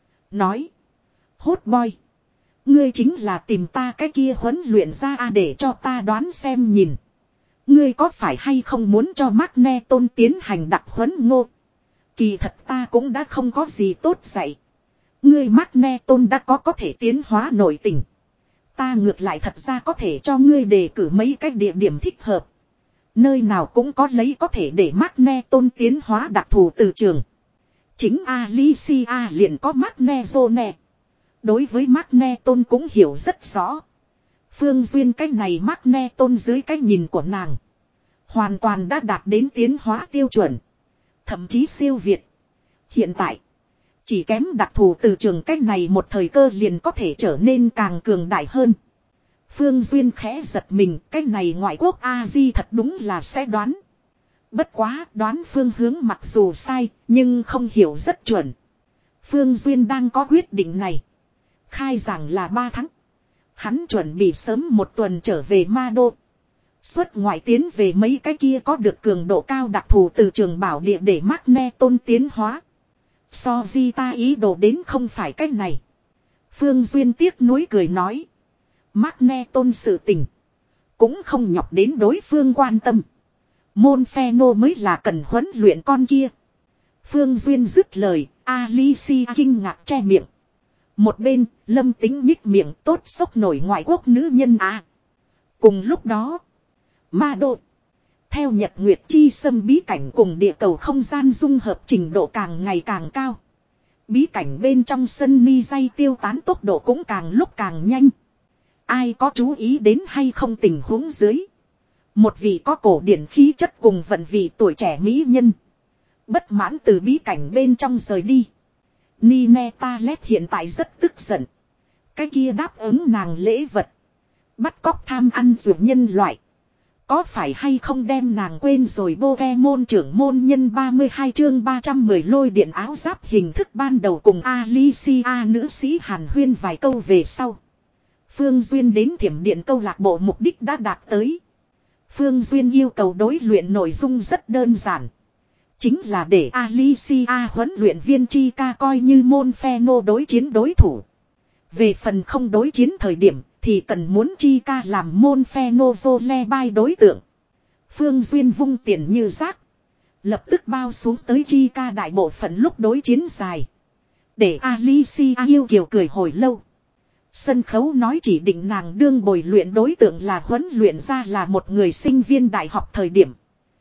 Nói. Hốt boy. Ngươi chính là tìm ta cái kia huấn luyện ra à để cho ta đoán xem nhìn. Ngươi có phải hay không muốn cho Magneton tiến hành đặc huấn ngô? Kỳ thật ta cũng đã không có gì tốt dạy. Ngươi Magneton đã có có thể tiến hóa nội tình. Ta ngược lại thật ra có thể cho ngươi đề cử mấy cái địa điểm thích hợp. Nơi nào cũng có lấy có thể để Magneton tiến hóa đặc thù từ trường. Chính Alicia liền có Magnezone. Đối với Magneton cũng hiểu rất rõ. Phương Duyên cái này Magneton dưới cái nhìn của nàng. Hoàn toàn đã đạt đến tiến hóa tiêu chuẩn. Thậm chí siêu việt. Hiện tại. Chỉ kém đặc thù từ trường cái này một thời cơ liền có thể trở nên càng cường đại hơn. Phương Duyên khẽ giật mình. Cái này ngoại quốc A-di thật đúng là sẽ đoán. Bất quá đoán phương hướng mặc dù sai. Nhưng không hiểu rất chuẩn. Phương Duyên đang có quyết định này. Khai giảng là ba tháng. Hắn chuẩn bị sớm một tuần trở về Ma Đô. Xuất ngoại tiến về mấy cái kia có được cường độ cao đặc thù từ trường bảo địa để Magneton tiến hóa. So di ta ý đồ đến không phải cách này. Phương Duyên tiếc nuối cười nói. Magneton sự tình. Cũng không nhọc đến đối phương quan tâm. Môn Pheno mới là cần huấn luyện con kia. Phương Duyên dứt lời. Alicia kinh ngạc che miệng. Một bên, Lâm Tính nhích miệng tốt sốc nổi ngoại quốc nữ nhân à. Cùng lúc đó, Ma Đô. Theo Nhật Nguyệt Chi Xâm bí cảnh cùng địa cầu không gian dung hợp trình độ càng ngày càng cao. Bí cảnh bên trong sân ni dây tiêu tán tốc độ cũng càng lúc càng nhanh. Ai có chú ý đến hay không tình huống dưới. Một vị có cổ điển khí chất cùng vận vị tuổi trẻ mỹ nhân. Bất mãn từ bí cảnh bên trong rời đi. Nine Talet hiện tại rất tức giận. Cái kia đáp ứng nàng lễ vật. Bắt cóc tham ăn dụ nhân loại. Có phải hay không đem nàng quên rồi Pokemon trưởng môn nhân ba mươi hai chương ba trăm mười lôi điện áo giáp hình thức ban đầu cùng Alicia nữ sĩ hàn huyên vài câu về sau. Phương Duyên đến thiểm điện câu lạc bộ mục đích đã đạt tới. Phương Duyên yêu cầu đối luyện nội dung rất đơn giản. Chính là để Alicia huấn luyện viên Chica coi như môn Pheno đối chiến đối thủ. Về phần không đối chiến thời điểm thì cần muốn Chica làm môn Pheno Jolebai đối tượng. Phương Duyên vung tiền như rác. Lập tức bao xuống tới Chica đại bộ phận lúc đối chiến dài. Để Alicia yêu kiều cười hồi lâu. Sân khấu nói chỉ định nàng đương bồi luyện đối tượng là huấn luyện ra là một người sinh viên đại học thời điểm.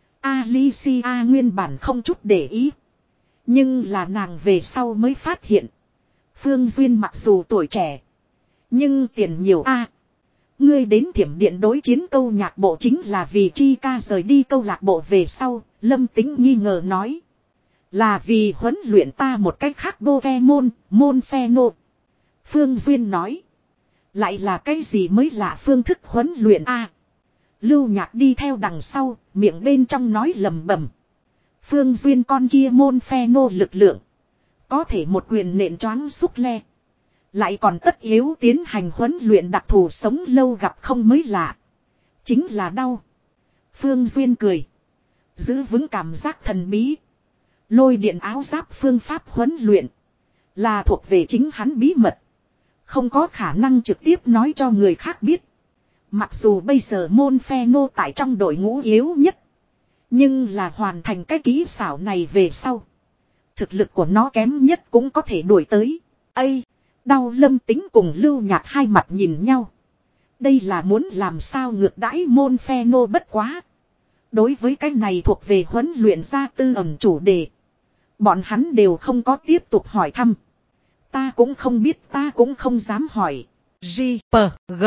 Alicia nguyên bản không chút để ý. Nhưng là nàng về sau mới phát hiện. Phương Duyên mặc dù tuổi trẻ. Nhưng tiền nhiều a. Ngươi đến thiểm điện đối chiến câu nhạc bộ chính là vì Chica rời đi câu lạc bộ về sau. Lâm Tính nghi ngờ nói. Là vì huấn luyện ta một cách khác Pokemon, môn Pheno. Phương Duyên nói. Lại là cái gì mới lạ phương thức huấn luyện a? Lưu Nhạc đi theo đằng sau, miệng bên trong nói lầm bầm. Phương Duyên con kia môn Pheno lực lượng. Có thể một quyền nện choáng xúc le. Lại còn tất yếu tiến hành huấn luyện đặc thù sống lâu gặp không mới lạ. Chính là đau. Phương Duyên cười. Giữ vững cảm giác thần bí. Lôi điện áo giáp phương pháp huấn luyện. Là thuộc về chính hắn bí mật. Không có khả năng trực tiếp nói cho người khác biết. Mặc dù bây giờ môn Pheno tại trong đội ngũ yếu nhất. Nhưng là hoàn thành cái kỹ xảo này về sau. Thực lực của nó kém nhất cũng có thể đuổi tới. Ây! Đau Lâm Tính cùng Lưu Nhạc hai mặt nhìn nhau. Đây là muốn làm sao ngược đãi môn Pheno bất quá. Đối với cái này thuộc về huấn luyện gia tư ẩn chủ đề. Bọn hắn đều không có tiếp tục hỏi thăm. Ta cũng không biết, ta cũng không dám hỏi. G, P, G.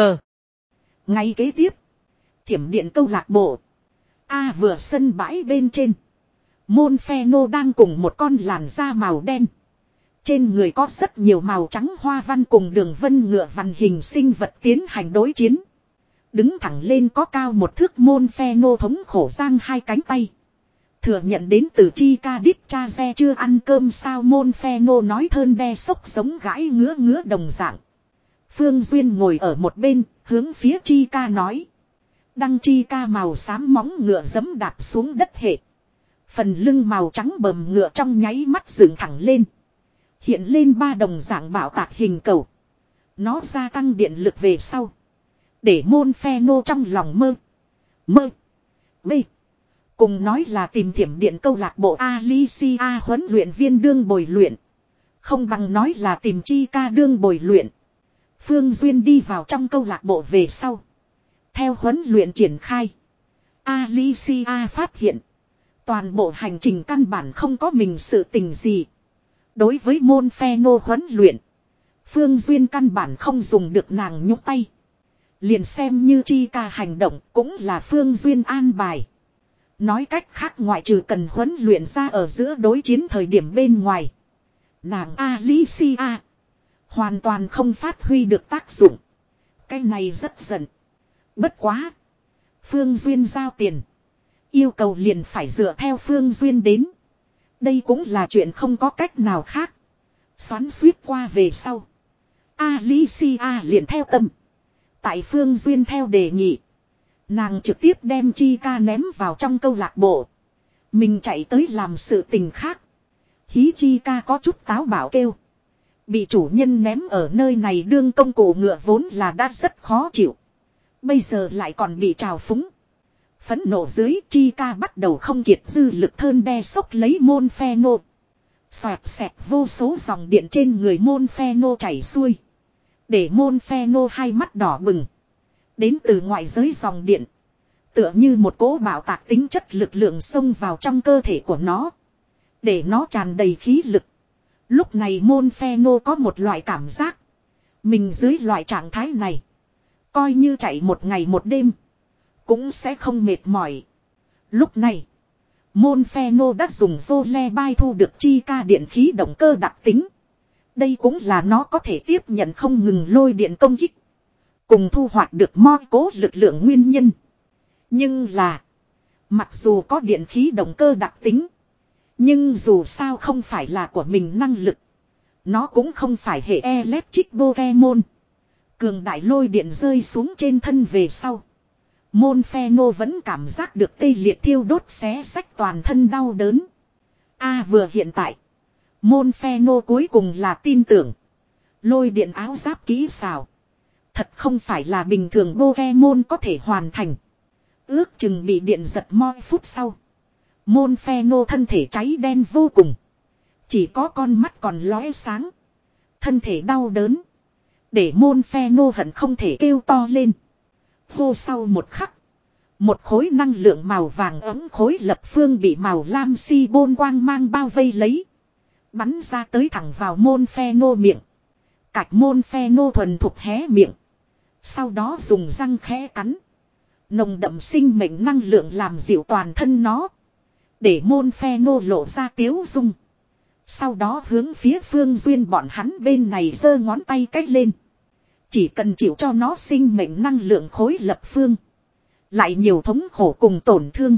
Ngay kế tiếp. Thiểm điện câu lạc bộ. A vừa sân bãi bên trên. Môn Pheno đang cùng một con làn da màu đen. Trên người có rất nhiều màu trắng hoa văn cùng đường vân ngựa vằn hình sinh vật tiến hành đối chiến. Đứng thẳng lên có cao một thước môn Pheno thống khổ giang hai cánh tay. Thừa nhận đến từ Chica đít cha xe chưa ăn cơm sao môn Pheno nói thơn đe sốc giống gãi ngứa ngứa đồng dạng. Phương Duyên ngồi ở một bên, hướng phía Chica nói. Đăng Chica màu xám móng ngựa giấm đạp xuống đất hệ. Phần lưng màu trắng bầm ngựa trong nháy mắt dựng thẳng lên. Hiện lên ba đồng dạng bảo tạc hình cầu. Nó gia tăng điện lực về sau. Để môn phe nô trong lòng mơ. Mơ. Bê. Cùng nói là tìm thiểm điện câu lạc bộ Alicia huấn luyện viên đương bồi luyện. Không bằng nói là tìm chi ca đương bồi luyện. Phương Duyên đi vào trong câu lạc bộ về sau. Theo huấn luyện triển khai. Alicia phát hiện. Toàn bộ hành trình căn bản không có mình sự tình gì. Đối với môn phe nô huấn luyện. Phương Duyên căn bản không dùng được nàng nhúc tay. Liền xem như chi ca hành động cũng là Phương Duyên an bài. Nói cách khác ngoại trừ cần huấn luyện ra ở giữa đối chiến thời điểm bên ngoài. Nàng Alicia hoàn toàn không phát huy được tác dụng. Cái này rất giận. Bất quá. Phương Duyên giao tiền. Yêu cầu liền phải dựa theo Phương Duyên đến. Đây cũng là chuyện không có cách nào khác. Xoắn suýt qua về sau. Alicia liền theo tâm. Tại Phương Duyên theo đề nghị. Nàng trực tiếp đem chi ca ném vào trong câu lạc bộ. Mình chạy tới làm sự tình khác. Hí chi ca có chút táo bảo kêu. Bị chủ nhân ném ở nơi này đương công cụ ngựa vốn là đã rất khó chịu. Bây giờ lại còn bị trào phúng. Phẫn nộ dưới chi ca bắt đầu không kiệt dư lực thơn đe sốc lấy môn phe nô. Xoẹt xẹt vô số dòng điện trên người môn phe nô chảy xuôi. Để môn phe nô hai mắt đỏ bừng. Đến từ ngoại giới dòng điện. Tựa như một cỗ bạo tạc tính chất lực lượng xông vào trong cơ thể của nó. Để nó tràn đầy khí lực. Lúc này môn phe nô có một loại cảm giác. Mình dưới loại trạng thái này. Coi như chạy một ngày một đêm. Cũng sẽ không mệt mỏi. Lúc này. Môn phe nô đã dùng vô le bay thu được chi ca điện khí động cơ đặc tính. Đây cũng là nó có thể tiếp nhận không ngừng lôi điện công kích. Cùng thu hoạch được moi cố lực lượng nguyên nhân. Nhưng là. Mặc dù có điện khí động cơ đặc tính. Nhưng dù sao không phải là của mình năng lực. Nó cũng không phải hệ electric Pokemon. Cường đại lôi điện rơi xuống trên thân về sau. Môn phe nô vẫn cảm giác được tê liệt thiêu đốt xé xách toàn thân đau đớn. A vừa hiện tại. Môn phe nô cuối cùng là tin tưởng. Lôi điện áo giáp kỹ xảo. Thật không phải là bình thường Pokemon có thể hoàn thành. Ước chừng bị điện giật moi phút sau. Môn phe nô thân thể cháy đen vô cùng. Chỉ có con mắt còn lóe sáng. Thân thể đau đớn. Để môn phe nô hận không thể kêu to lên. Hô sau một khắc. Một khối năng lượng màu vàng ấm khối lập phương bị màu lam si bôn quang mang bao vây lấy. Bắn ra tới thẳng vào môn phe nô miệng. Cạch môn phe nô thuần thục hé miệng. Sau đó dùng răng khẽ cắn. Nồng đậm sinh mệnh năng lượng làm dịu toàn thân nó. Để môn phe nô lộ ra tiếu dung. Sau đó hướng phía Phương Duyên bọn hắn bên này giơ ngón tay cách lên. Chỉ cần chịu cho nó sinh mệnh năng lượng khối lập phương. Lại nhiều thống khổ cùng tổn thương.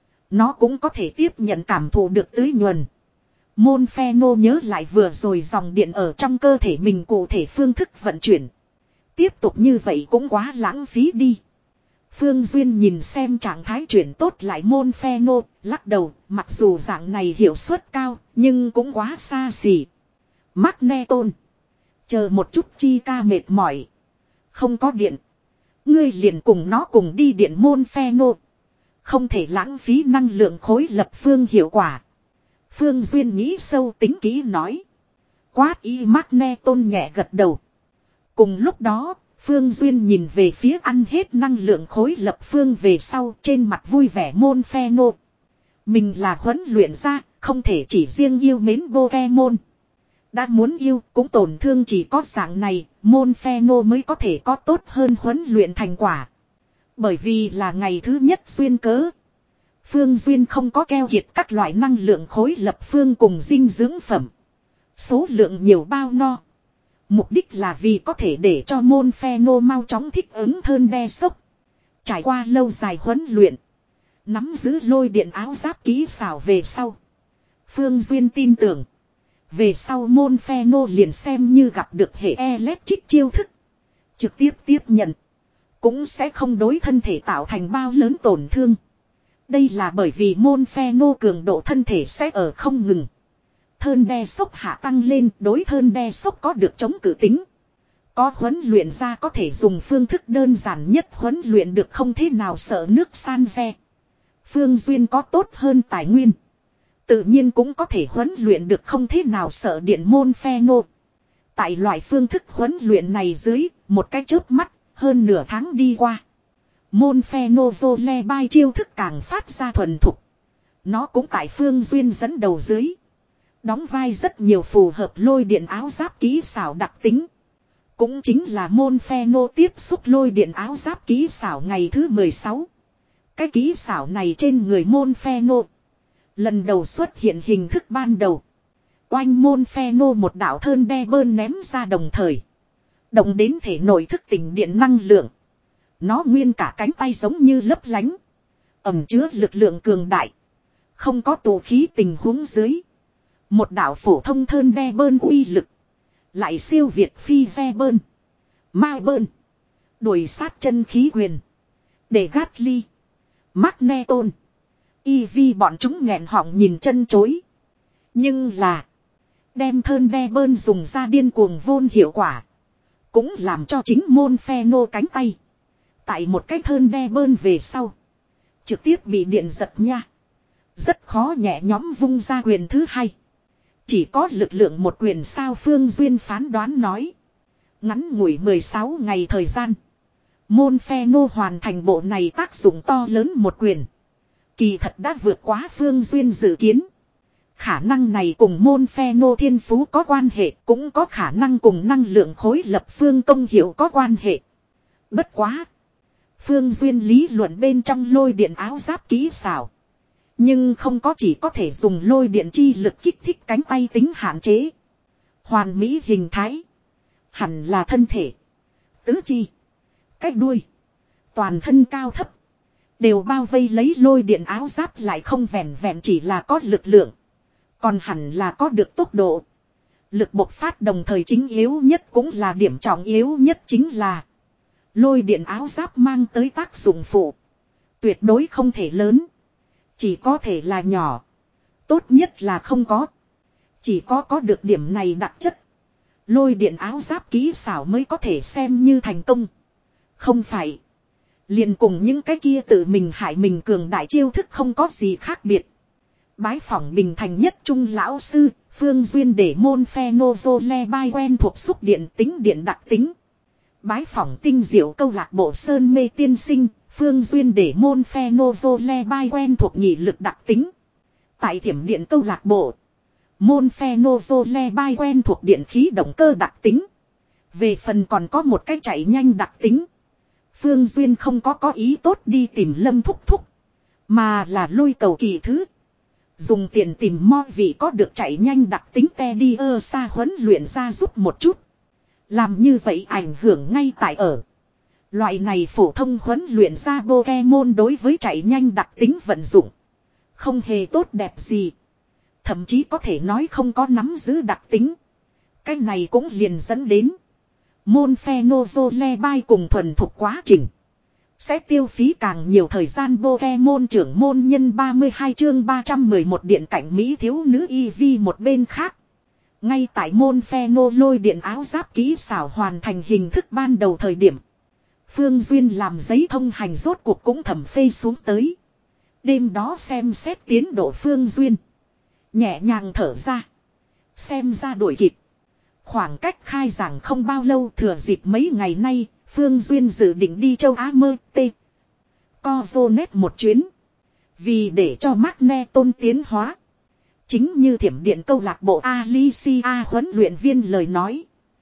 Nó cũng có thể tiếp nhận cảm thụ được tưới nhuần. Môn phe nô nhớ lại vừa rồi dòng điện ở trong cơ thể mình cụ thể phương thức vận chuyển. Tiếp tục như vậy cũng quá lãng phí đi. Phương Duyên nhìn xem trạng thái chuyển tốt lại môn phe nô, lắc đầu, mặc dù dạng này hiệu suất cao, nhưng cũng quá xa xỉ. Magneton. Chờ một chút chi ca mệt mỏi. Không có điện. Ngươi liền cùng nó cùng đi điện môn phe nô. Không thể lãng phí năng lượng khối lập phương hiệu quả. Phương Duyên nghĩ sâu tính kỹ nói. Quát y Magneton nhẹ gật đầu. Cùng lúc đó, Phương Duyên nhìn về phía ăn hết năng lượng khối lập phương về sau trên mặt vui vẻ môn phe nô. Mình là huấn luyện ra, không thể chỉ riêng yêu mến Pokemon. Đã muốn yêu cũng tổn thương chỉ có dạng này, môn phe nô mới có thể có tốt hơn huấn luyện thành quả. Bởi vì là ngày thứ nhất duyên cớ. Phương Duyên không có keo kiệt các loại năng lượng khối lập phương cùng dinh dưỡng phẩm. Số lượng nhiều bao no. Mục đích là vì có thể để cho môn phe nô mau chóng thích ứng thơn đe sốc. Trải qua lâu dài huấn luyện. Nắm giữ lôi điện áo giáp kỹ xảo về sau. Phương Duyên tin tưởng. Về sau môn phe nô liền xem như gặp được hệ electric chiêu thức. Trực tiếp tiếp nhận. Cũng sẽ không đối thân thể tạo thành bao lớn tổn thương. Đây là bởi vì môn phe nô cường độ thân thể sẽ ở không ngừng. Thơn đe sốc hạ tăng lên, đối thơn đe sốc có được chống cự tính. Có huấn luyện ra có thể dùng phương thức đơn giản nhất huấn luyện được không thế nào sợ nước san ve. Phương Duyên có tốt hơn tài nguyên. Tự nhiên cũng có thể huấn luyện được không thế nào sợ điện môn phe nô. Tại loại phương thức huấn luyện này dưới, một cái chớp mắt, hơn nửa tháng đi qua. Môn phe nô vô le bai chiêu thức càng phát ra thuần thục. Nó cũng tại Phương Duyên dẫn đầu dưới. Đóng vai rất nhiều phù hợp lôi điện áo giáp kỹ xảo đặc tính. Cũng chính là môn phe nô tiếp xúc lôi điện áo giáp kỹ xảo ngày thứ mười sáu. Cái kỹ xảo này trên người môn phe nô. Lần đầu xuất hiện hình thức ban đầu. Oanh môn phe nô một đạo thơn đe bơn ném ra đồng thời. Động đến thể nội thức tỉnh điện năng lượng. Nó nguyên cả cánh tay giống như lấp lánh. Ẩm chứa lực lượng cường đại. Không có tụ khí tình huống dưới. Một đạo phổ thông thơn đe bơn uy lực. Lại siêu việt phi ve bơn. Ma bơn. Đuổi sát chân khí quyền. Để gát ly. Magneton. Y vi bọn chúng nghẹn họng nhìn chân chối. Nhưng là. Đem thơn đe bơn dùng ra điên cuồng vôn hiệu quả. Cũng làm cho chính môn phe nô cánh tay. Tại một cái thơn đe bơn về sau. Trực tiếp bị điện giật nha. Rất khó nhẹ nhóm vung ra quyền thứ hai. Chỉ có lực lượng một quyền sao Phương Duyên phán đoán nói. Ngắn ngủi mười sáu ngày thời gian. Môn phe nô hoàn thành bộ này tác dụng to lớn một quyền. Kỳ thật đã vượt quá Phương Duyên dự kiến. Khả năng này cùng môn phe nô thiên phú có quan hệ. Cũng có khả năng cùng năng lượng khối lập phương công hiệu có quan hệ. Bất quá. Phương Duyên lý luận bên trong lôi điện áo giáp kỹ xảo. Nhưng không có chỉ có thể dùng lôi điện chi lực kích thích cánh tay tính hạn chế. Hoàn mỹ hình thái. Hẳn là thân thể. Tứ chi. Cách đuôi. Toàn thân cao thấp. Đều bao vây lấy lôi điện áo giáp lại không vẹn vẹn chỉ là có lực lượng. Còn hẳn là có được tốc độ. Lực bộc phát đồng thời chính yếu nhất cũng là điểm trọng yếu nhất chính là. Lôi điện áo giáp mang tới tác dụng phụ. Tuyệt đối không thể lớn. Chỉ có thể là nhỏ. Tốt nhất là không có. Chỉ có có được điểm này đặc chất. Lôi điện áo giáp kỹ xảo mới có thể xem như thành công. Không phải. Liền cùng những cái kia tự mình hại mình cường đại chiêu thức không có gì khác biệt. Bái phỏng bình thành nhất trung lão sư. Phương Duyên để môn phe novo le bai quen thuộc xúc điện tính điện đặc tính. Bái phỏng tinh diệu câu lạc bộ sơn mê tiên sinh. Phương Duyên để môn phe novo le bai quen thuộc nhị lực đặc tính. Tại thiểm điện câu lạc bộ. Môn phe novo le bai quen thuộc điện khí động cơ đặc tính. Về phần còn có một cái chạy nhanh đặc tính. Phương Duyên không có có ý tốt đi tìm Lâm Thúc Thúc. Mà là lôi cầu kỳ thứ. Dùng tiền tìm mo vị có được chạy nhanh đặc tính te đi ơ xa huấn luyện ra giúp một chút. Làm như vậy ảnh hưởng ngay tại ở. Loại này phổ thông huấn luyện ra Pokemon đối với chạy nhanh đặc tính vận dụng. Không hề tốt đẹp gì. Thậm chí có thể nói không có nắm giữ đặc tính. Cái này cũng liền dẫn đến. Môn phe novo le bai cùng thuần thuộc quá trình. Sẽ tiêu phí càng nhiều thời gian Pokemon trưởng môn nhân ba mươi hai chương ba trăm mười một điện cảnh Mỹ thiếu nữ y vi một bên khác. Ngay tại môn phe nô lôi điện áo giáp kỹ xảo hoàn thành hình thức ban đầu thời điểm. Phương Duyên làm giấy thông hành rốt cuộc cũng thẩm phê xuống tới. Đêm đó xem xét tiến độ Phương Duyên. Nhẹ nhàng thở ra. Xem ra đuổi kịp. Khoảng cách khai giảng không bao lâu thừa dịp mấy ngày nay. Phương Duyên dự định đi châu Á mơ tê. Co vô nét một chuyến. Vì để cho Magneton tiến hóa. Chính như thiểm điện câu lạc bộ Alicia huấn luyện viên lời nói.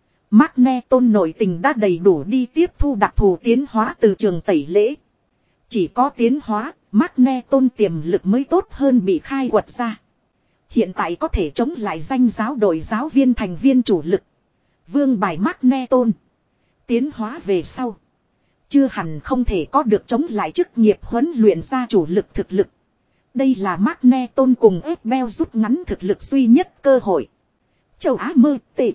Magneton nội tình đã đầy đủ đi tiếp thu đặc thù tiến hóa từ trường tẩy lễ. Chỉ có tiến hóa, Magneton tiềm lực mới tốt hơn bị khai quật ra. Hiện tại có thể chống lại danh giáo đội giáo viên thành viên chủ lực. Vương bài Magneton. Tiến hóa về sau. Chưa hẳn không thể có được chống lại chức nghiệp huấn luyện ra chủ lực thực lực. Đây là Magneton cùng Esbel rút ngắn thực lực duy nhất cơ hội. Châu Á mơ tệ.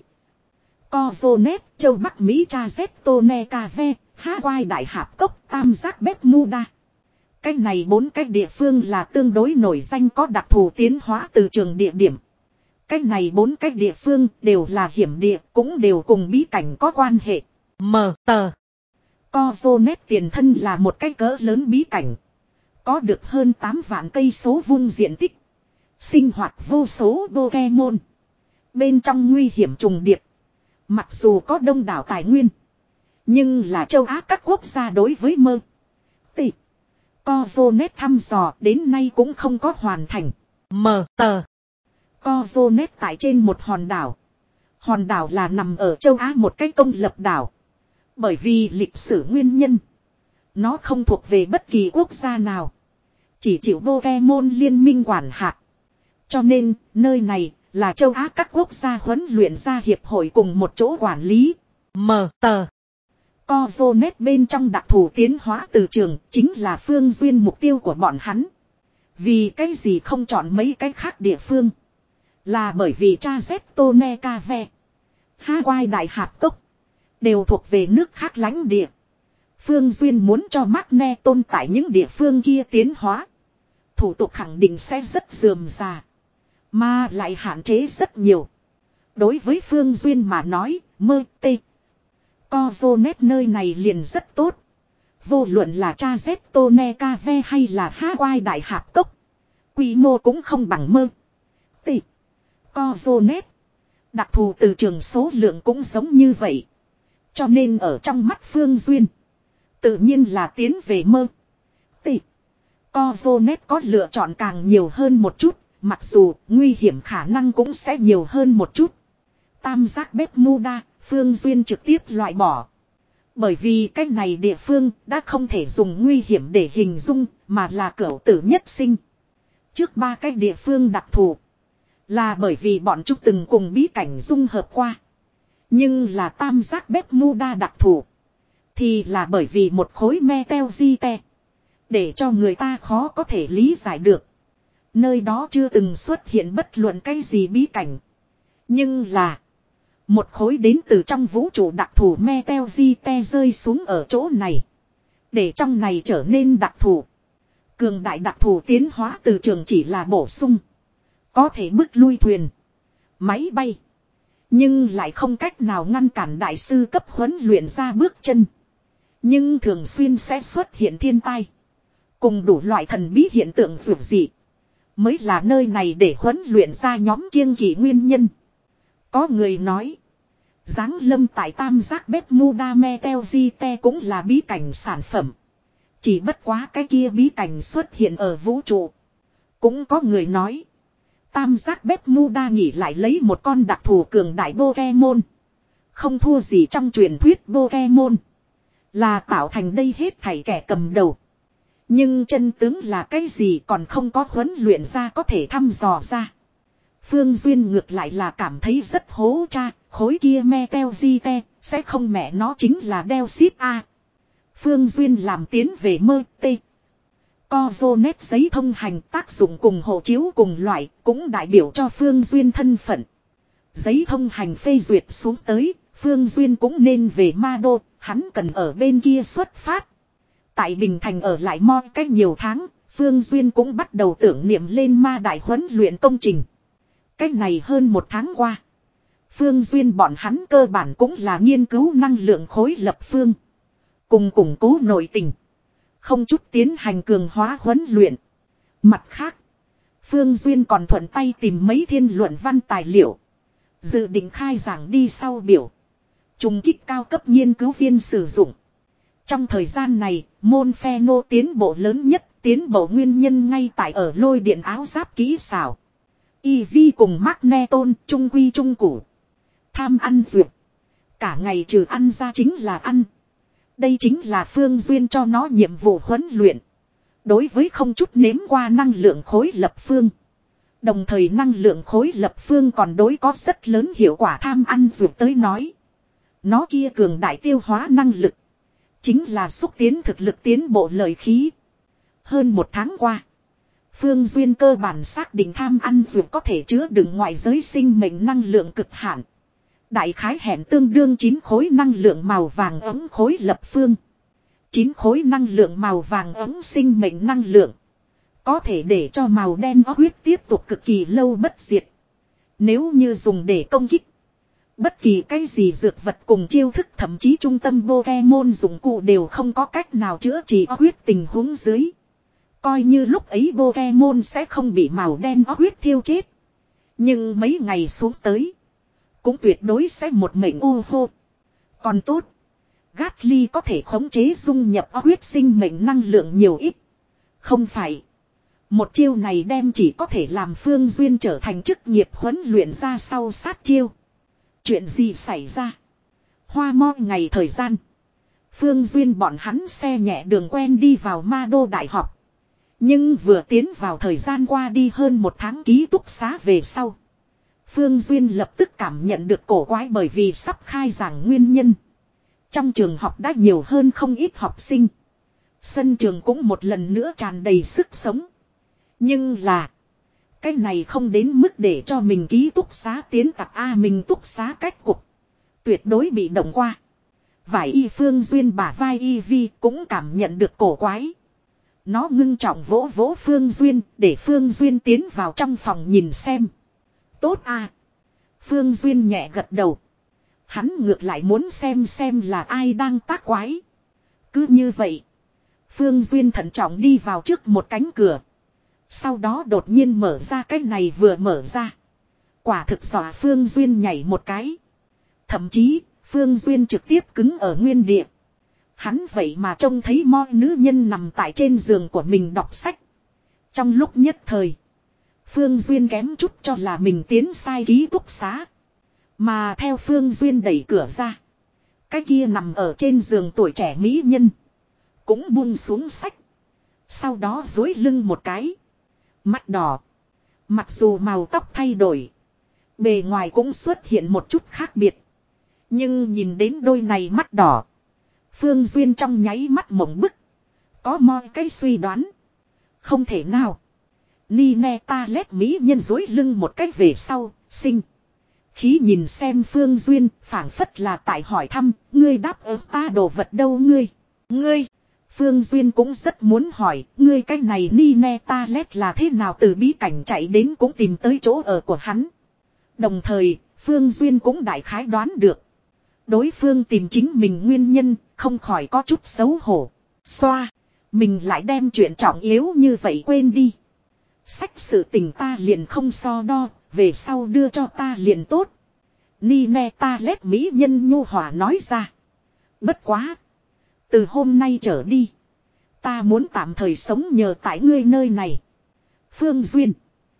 Covonet, châu Bắc Mỹ cha Zetone Cave, Hawaii Đại Hạp Cốc, Tam Giác Bermuda. Cái này bốn cái địa phương là tương đối nổi danh có đặc thù tiến hóa từ trường địa điểm. Cái này bốn cái địa phương đều là hiểm địa, cũng đều cùng bí cảnh có quan hệ. Mờ tờ. Cozonet tiền thân là một cái cỡ lớn bí cảnh. Có được hơn tám vạn cây số vuông diện tích. Sinh hoạt vô số Pokemon. Bên trong nguy hiểm trùng điệp. Mặc dù có đông đảo tài nguyên. Nhưng là châu Á các quốc gia đối với mơ. Tị. Cozonet thăm dò đến nay cũng không có hoàn thành. Mờ tờ. Cozonet tại trên một hòn đảo. Hòn đảo là nằm ở châu Á một cái công lập đảo. Bởi vì lịch sử nguyên nhân. Nó không thuộc về bất kỳ quốc gia nào. Chỉ chịu Pokemon liên minh quản hạt. Cho nên, nơi này là châu Á các quốc gia huấn luyện ra hiệp hội cùng một chỗ quản lý. Mờ tờ. Cozonet bên trong đặc thù tiến hóa từ trường chính là phương duyên mục tiêu của bọn hắn. Vì cái gì không chọn mấy cái khác địa phương. Là bởi vì cha Zetone Cave, Hawaii Đại Hạp Cốc đều thuộc về nước khác lãnh địa. Phương Duyên muốn cho Magne tồn tại những địa phương kia tiến hóa. Thủ tục khẳng định sẽ rất rườm rà. Mà lại hạn chế rất nhiều. Đối với Phương Duyên mà nói, mơ tê. Cozonet nơi này liền rất tốt. Vô luận là cha Zetone Cave hay là Hawaii Đại Hạp Cốc. Quy mô cũng không bằng mơ tê. Cozonet. Đặc thù từ trường số lượng cũng giống như vậy. Cho nên ở trong mắt Phương Duyên. Tự nhiên là tiến về mơ tị. Cozonet có lựa chọn càng nhiều hơn một chút. Mặc dù nguy hiểm khả năng cũng sẽ nhiều hơn một chút. Tam giác Bermuda, Phương Duyên trực tiếp loại bỏ. Bởi vì cái này địa phương đã không thể dùng nguy hiểm để hình dung. Mà là cửu tử nhất sinh. Trước ba cái địa phương đặc thù. Là bởi vì bọn chúng từng cùng bí cảnh dung hợp qua. Nhưng là tam giác Bermuda đặc thù. Thì là bởi vì một khối meteorite. Để cho người ta khó có thể lý giải được. Nơi đó chưa từng xuất hiện bất luận cái gì bí cảnh. Nhưng là. Một khối đến từ trong vũ trụ đặc thù meteorite rơi xuống ở chỗ này. Để trong này trở nên đặc thù. Cường đại đặc thù tiến hóa từ trường chỉ là bổ sung. Có thể bước lui thuyền. Máy bay. Nhưng lại không cách nào ngăn cản đại sư cấp huấn luyện ra bước chân. Nhưng thường xuyên sẽ xuất hiện thiên tai. Cùng đủ loại thần bí hiện tượng vượt dị. Mới là nơi này để huấn luyện ra nhóm kiêng kỵ nguyên nhân. Có người nói. Giáng lâm tại tam giác Bermuda Meteorite cũng là bí cảnh sản phẩm. Chỉ bất quá cái kia bí cảnh xuất hiện ở vũ trụ. Cũng có người nói. Tam giác Bermuda nghỉ lại lấy một con đặc thù cường đại Pokemon. Không thua gì trong truyền thuyết Pokemon. Là tạo thành đây hết thảy kẻ cầm đầu. Nhưng chân tướng là cái gì còn không có huấn luyện ra có thể thăm dò ra. Phương Duyên ngược lại là cảm thấy rất hố cha. Khối kia Meteorite sẽ không mẹ nó chính là Delsit A. Phương Duyên làm tiến về mơ tê. Cozonet giấy thông hành tác dụng cùng hộ chiếu cùng loại cũng đại biểu cho Phương Duyên thân phận. Giấy thông hành phê duyệt xuống tới, Phương Duyên cũng nên về Ma Đô, hắn cần ở bên kia xuất phát. Tại Bình Thành ở lại mo cách nhiều tháng, Phương Duyên cũng bắt đầu tưởng niệm lên ma đại huấn luyện công trình. Cách này hơn một tháng qua. Phương Duyên bọn hắn cơ bản cũng là nghiên cứu năng lượng khối lập phương. Cùng củng cố nội tình. Không chút tiến hành cường hóa huấn luyện. Mặt khác. Phương Duyên còn thuận tay tìm mấy thiên luận văn tài liệu. Dự định khai giảng đi sau biểu. Trùng kích cao cấp nghiên cứu viên sử dụng. Trong thời gian này, môn pheno tiến bộ lớn nhất tiến bộ nguyên nhân ngay tại ở lôi điện áo giáp kỹ xảo. Y V cùng Magneton trung quy trung củ. Tham ăn duyệt. Cả ngày trừ ăn ra chính là ăn. Đây chính là Phương Duyên cho nó nhiệm vụ huấn luyện. Đối với không chút nếm qua năng lượng khối lập phương. Đồng thời năng lượng khối lập phương còn đối có rất lớn hiệu quả tham ăn duyệt tới nói. Nó kia cường đại tiêu hóa năng lực. Chính là xúc tiến thực lực tiến bộ lợi khí. Hơn một tháng qua. Phương Duyên cơ bản xác định tham ăn duyệt có thể chứa đựng ngoại giới sinh mệnh năng lượng cực hạn. Đại khái hẹn tương đương chín khối năng lượng màu vàng ấm khối lập phương. Chín khối năng lượng màu vàng ấm sinh mệnh năng lượng. Có thể để cho màu đen óc huyết tiếp tục cực kỳ lâu bất diệt. Nếu như dùng để công kích. Bất kỳ cái gì dược vật cùng chiêu thức thậm chí trung tâm Pokemon dụng cụ đều không có cách nào chữa trị óc huyết tình huống dưới. Coi như lúc ấy Pokemon sẽ không bị màu đen óc huyết thiêu chết. Nhưng mấy ngày xuống tới. Cũng tuyệt đối sẽ một mệnh ô hô. Còn tốt. Gatly có thể khống chế dung nhập óc huyết sinh mệnh năng lượng nhiều ít. Không phải. Một chiêu này đem chỉ có thể làm Phương Duyên trở thành chức nghiệp huấn luyện ra sau sát chiêu. Chuyện gì xảy ra? Hoa mo ngày thời gian. Phương Duyên bọn hắn xe nhẹ đường quen đi vào Ma Đô Đại học. Nhưng vừa tiến vào thời gian qua đi hơn một tháng ký túc xá về sau. Phương Duyên lập tức cảm nhận được cổ quái bởi vì sắp khai giảng nguyên nhân. Trong trường học đã nhiều hơn không ít học sinh. Sân trường cũng một lần nữa tràn đầy sức sống. Nhưng là. Cái này không đến mức để cho mình ký túc xá tiến tặc A mình túc xá cách cục. Tuyệt đối bị động qua. Vải y Phương Duyên bả vai y vi cũng cảm nhận được cổ quái. Nó ngưng trọng vỗ vỗ Phương Duyên để Phương Duyên tiến vào trong phòng nhìn xem. Tốt a. Phương Duyên nhẹ gật đầu. Hắn ngược lại muốn xem xem là ai đang tác quái. Cứ như vậy. Phương Duyên thận trọng đi vào trước một cánh cửa. Sau đó đột nhiên mở ra cái này vừa mở ra. Quả thực dọa Phương Duyên nhảy một cái. Thậm chí Phương Duyên trực tiếp cứng ở nguyên địa. Hắn vậy mà trông thấy mo nữ nhân nằm tại trên giường của mình đọc sách. Trong lúc nhất thời. Phương Duyên kém chút cho là mình tiến sai ký túc xá. Mà theo Phương Duyên đẩy cửa ra. Cái kia nằm ở trên giường tuổi trẻ mỹ nhân. Cũng buông xuống sách. Sau đó duỗi lưng một cái. Mắt đỏ. Mặc dù màu tóc thay đổi. Bề ngoài cũng xuất hiện một chút khác biệt. Nhưng nhìn đến đôi này mắt đỏ. Phương Duyên trong nháy mắt mộng bức. Có moi cái suy đoán. Không thể nào. Nine ta lét mỹ nhân duỗi lưng một cách về sau. Sinh. Khí nhìn xem Phương Duyên. Phảng phất là tại hỏi thăm. Ngươi đáp ứng ta đồ vật đâu ngươi. Ngươi. Phương Duyên cũng rất muốn hỏi, ngươi cái này Nine Talet là thế nào từ bí cảnh chạy đến cũng tìm tới chỗ ở của hắn. Đồng thời, Phương Duyên cũng đại khái đoán được. Đối phương tìm chính mình nguyên nhân, không khỏi có chút xấu hổ. Xoa, mình lại đem chuyện trọng yếu như vậy quên đi. Sách sự tình ta liền không so đo, về sau đưa cho ta liền tốt. Nine Talet mỹ nhân nhu hòa nói ra. Bất quá. Từ hôm nay trở đi. Ta muốn tạm thời sống nhờ tại ngươi nơi này. Phương Duyên.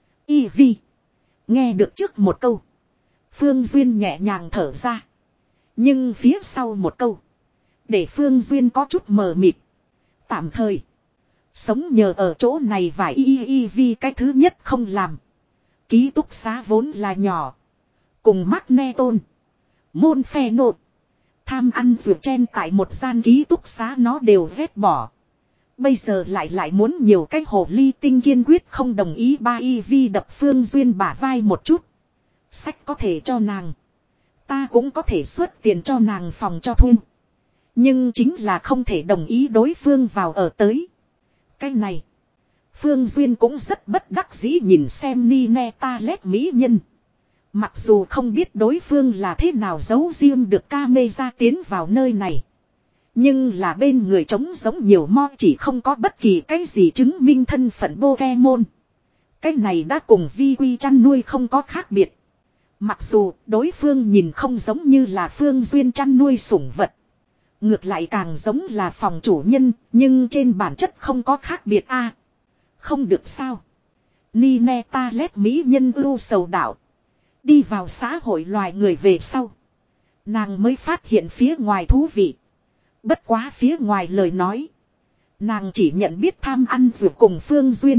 Y Vi. Nghe được trước một câu. Phương Duyên nhẹ nhàng thở ra. Nhưng phía sau một câu. Để Phương Duyên có chút mờ mịt. Tạm thời. Sống nhờ ở chỗ này và Y Y Vi cái thứ nhất không làm. Ký túc xá vốn là nhỏ. Cùng Magneton. Môn phe nột. Tham ăn vượt chen tại một gian ký túc xá nó đều ghét bỏ. Bây giờ lại lại muốn nhiều cái hồ ly tinh kiên quyết không đồng ý. Ba y vi đập Phương Duyên bả vai một chút. Sách có thể cho nàng. Ta cũng có thể xuất tiền cho nàng phòng cho thuê. Nhưng chính là không thể đồng ý đối phương vào ở tới. Cái này. Phương Duyên cũng rất bất đắc dĩ nhìn xem Nine Talet mỹ nhân. Mặc dù không biết đối phương là thế nào giấu riêng được camera tiến vào nơi này. Nhưng là bên người trống giống nhiều mo chỉ không có bất kỳ cái gì chứng minh thân phận Pokemon. Cái này đã cùng vi quy chăn nuôi không có khác biệt. Mặc dù đối phương nhìn không giống như là Phương Duyên chăn nuôi sủng vật. Ngược lại càng giống là phòng chủ nhân, nhưng trên bản chất không có khác biệt a. À, không được sao. Nine Talet mỹ nhân ưu sầu đạo. Đi vào xã hội loài người về sau. Nàng mới phát hiện phía ngoài thú vị. Bất quá phía ngoài lời nói. Nàng chỉ nhận biết tham ăn ruột cùng Phương Duyên.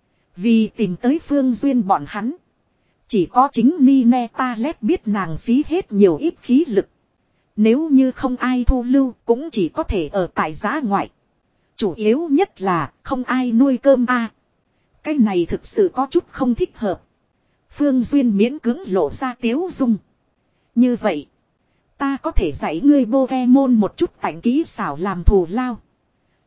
Vì tìm tới Phương Duyên bọn hắn. Chỉ có chính Nine Talet biết nàng phí hết nhiều ít khí lực. Nếu như không ai thu lưu cũng chỉ có thể ở tại giá ngoại. Chủ yếu nhất là không ai nuôi cơm a. À, cái này thực sự có chút không thích hợp. Phương Duyên miễn cưỡng lộ ra tiếu dung. Như vậy. Ta có thể dạy ngươi Pokemon một chút tảnh kỹ xảo làm thù lao.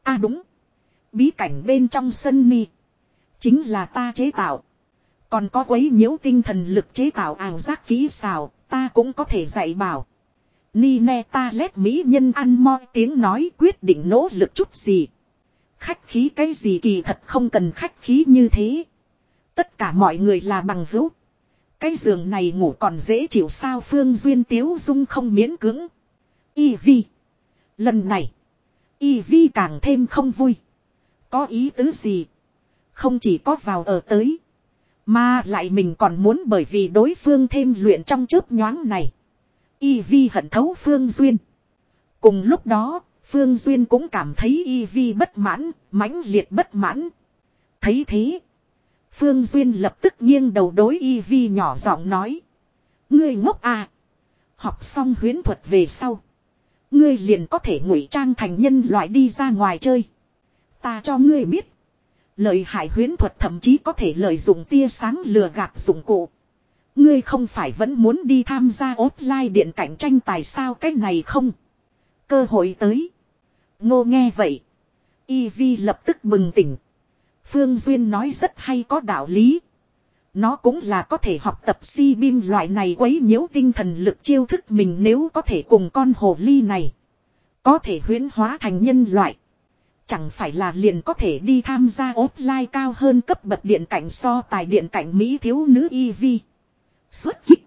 À đúng. Bí cảnh bên trong sân ni. Chính là ta chế tạo. Còn có quấy nhiễu tinh thần lực chế tạo ảo giác kỹ xảo. Ta cũng có thể dạy bảo. Ni ne ta lét mỹ nhân ăn moi tiếng nói quyết định nỗ lực chút gì. Khách khí cái gì kỳ thật không cần khách khí như thế. Tất cả mọi người là bằng hữu. Cái giường này ngủ còn dễ chịu sao Phương Duyên tiếu dung không miễn cưỡng. Y vi. Lần này. Y vi càng thêm không vui. Có ý tứ gì? Không chỉ có vào ở tới. Mà lại mình còn muốn bởi vì đối phương thêm luyện trong chớp nhoáng này. Y vi hận thấu Phương Duyên. Cùng lúc đó, Phương Duyên cũng cảm thấy Y vi bất mãn, mãnh liệt bất mãn. Thấy thế. Phương Duyên lập tức nghiêng đầu đối Y vi nhỏ giọng nói. Ngươi ngốc à. Học xong huyễn thuật về sau. Ngươi liền có thể ngụy trang thành nhân loại đi ra ngoài chơi. Ta cho ngươi biết. Lợi hại huyễn thuật thậm chí có thể lợi dụng tia sáng lừa gạt dụng cụ. Ngươi không phải vẫn muốn đi tham gia offline điện cạnh tranh tài sao cái này không? Cơ hội tới. Ngô nghe vậy. Y vi lập tức bừng tỉnh. Phương Duyên nói rất hay có đạo lý. Nó cũng là có thể học tập si bim loại này quấy nhiễu tinh thần lực chiêu thức mình nếu có thể cùng con hồ ly này. Có thể huyễn hóa thành nhân loại. Chẳng phải là liền có thể đi tham gia offline cao hơn cấp bậc điện cảnh so tài điện cảnh Mỹ thiếu nữ y vi. Xuất kích.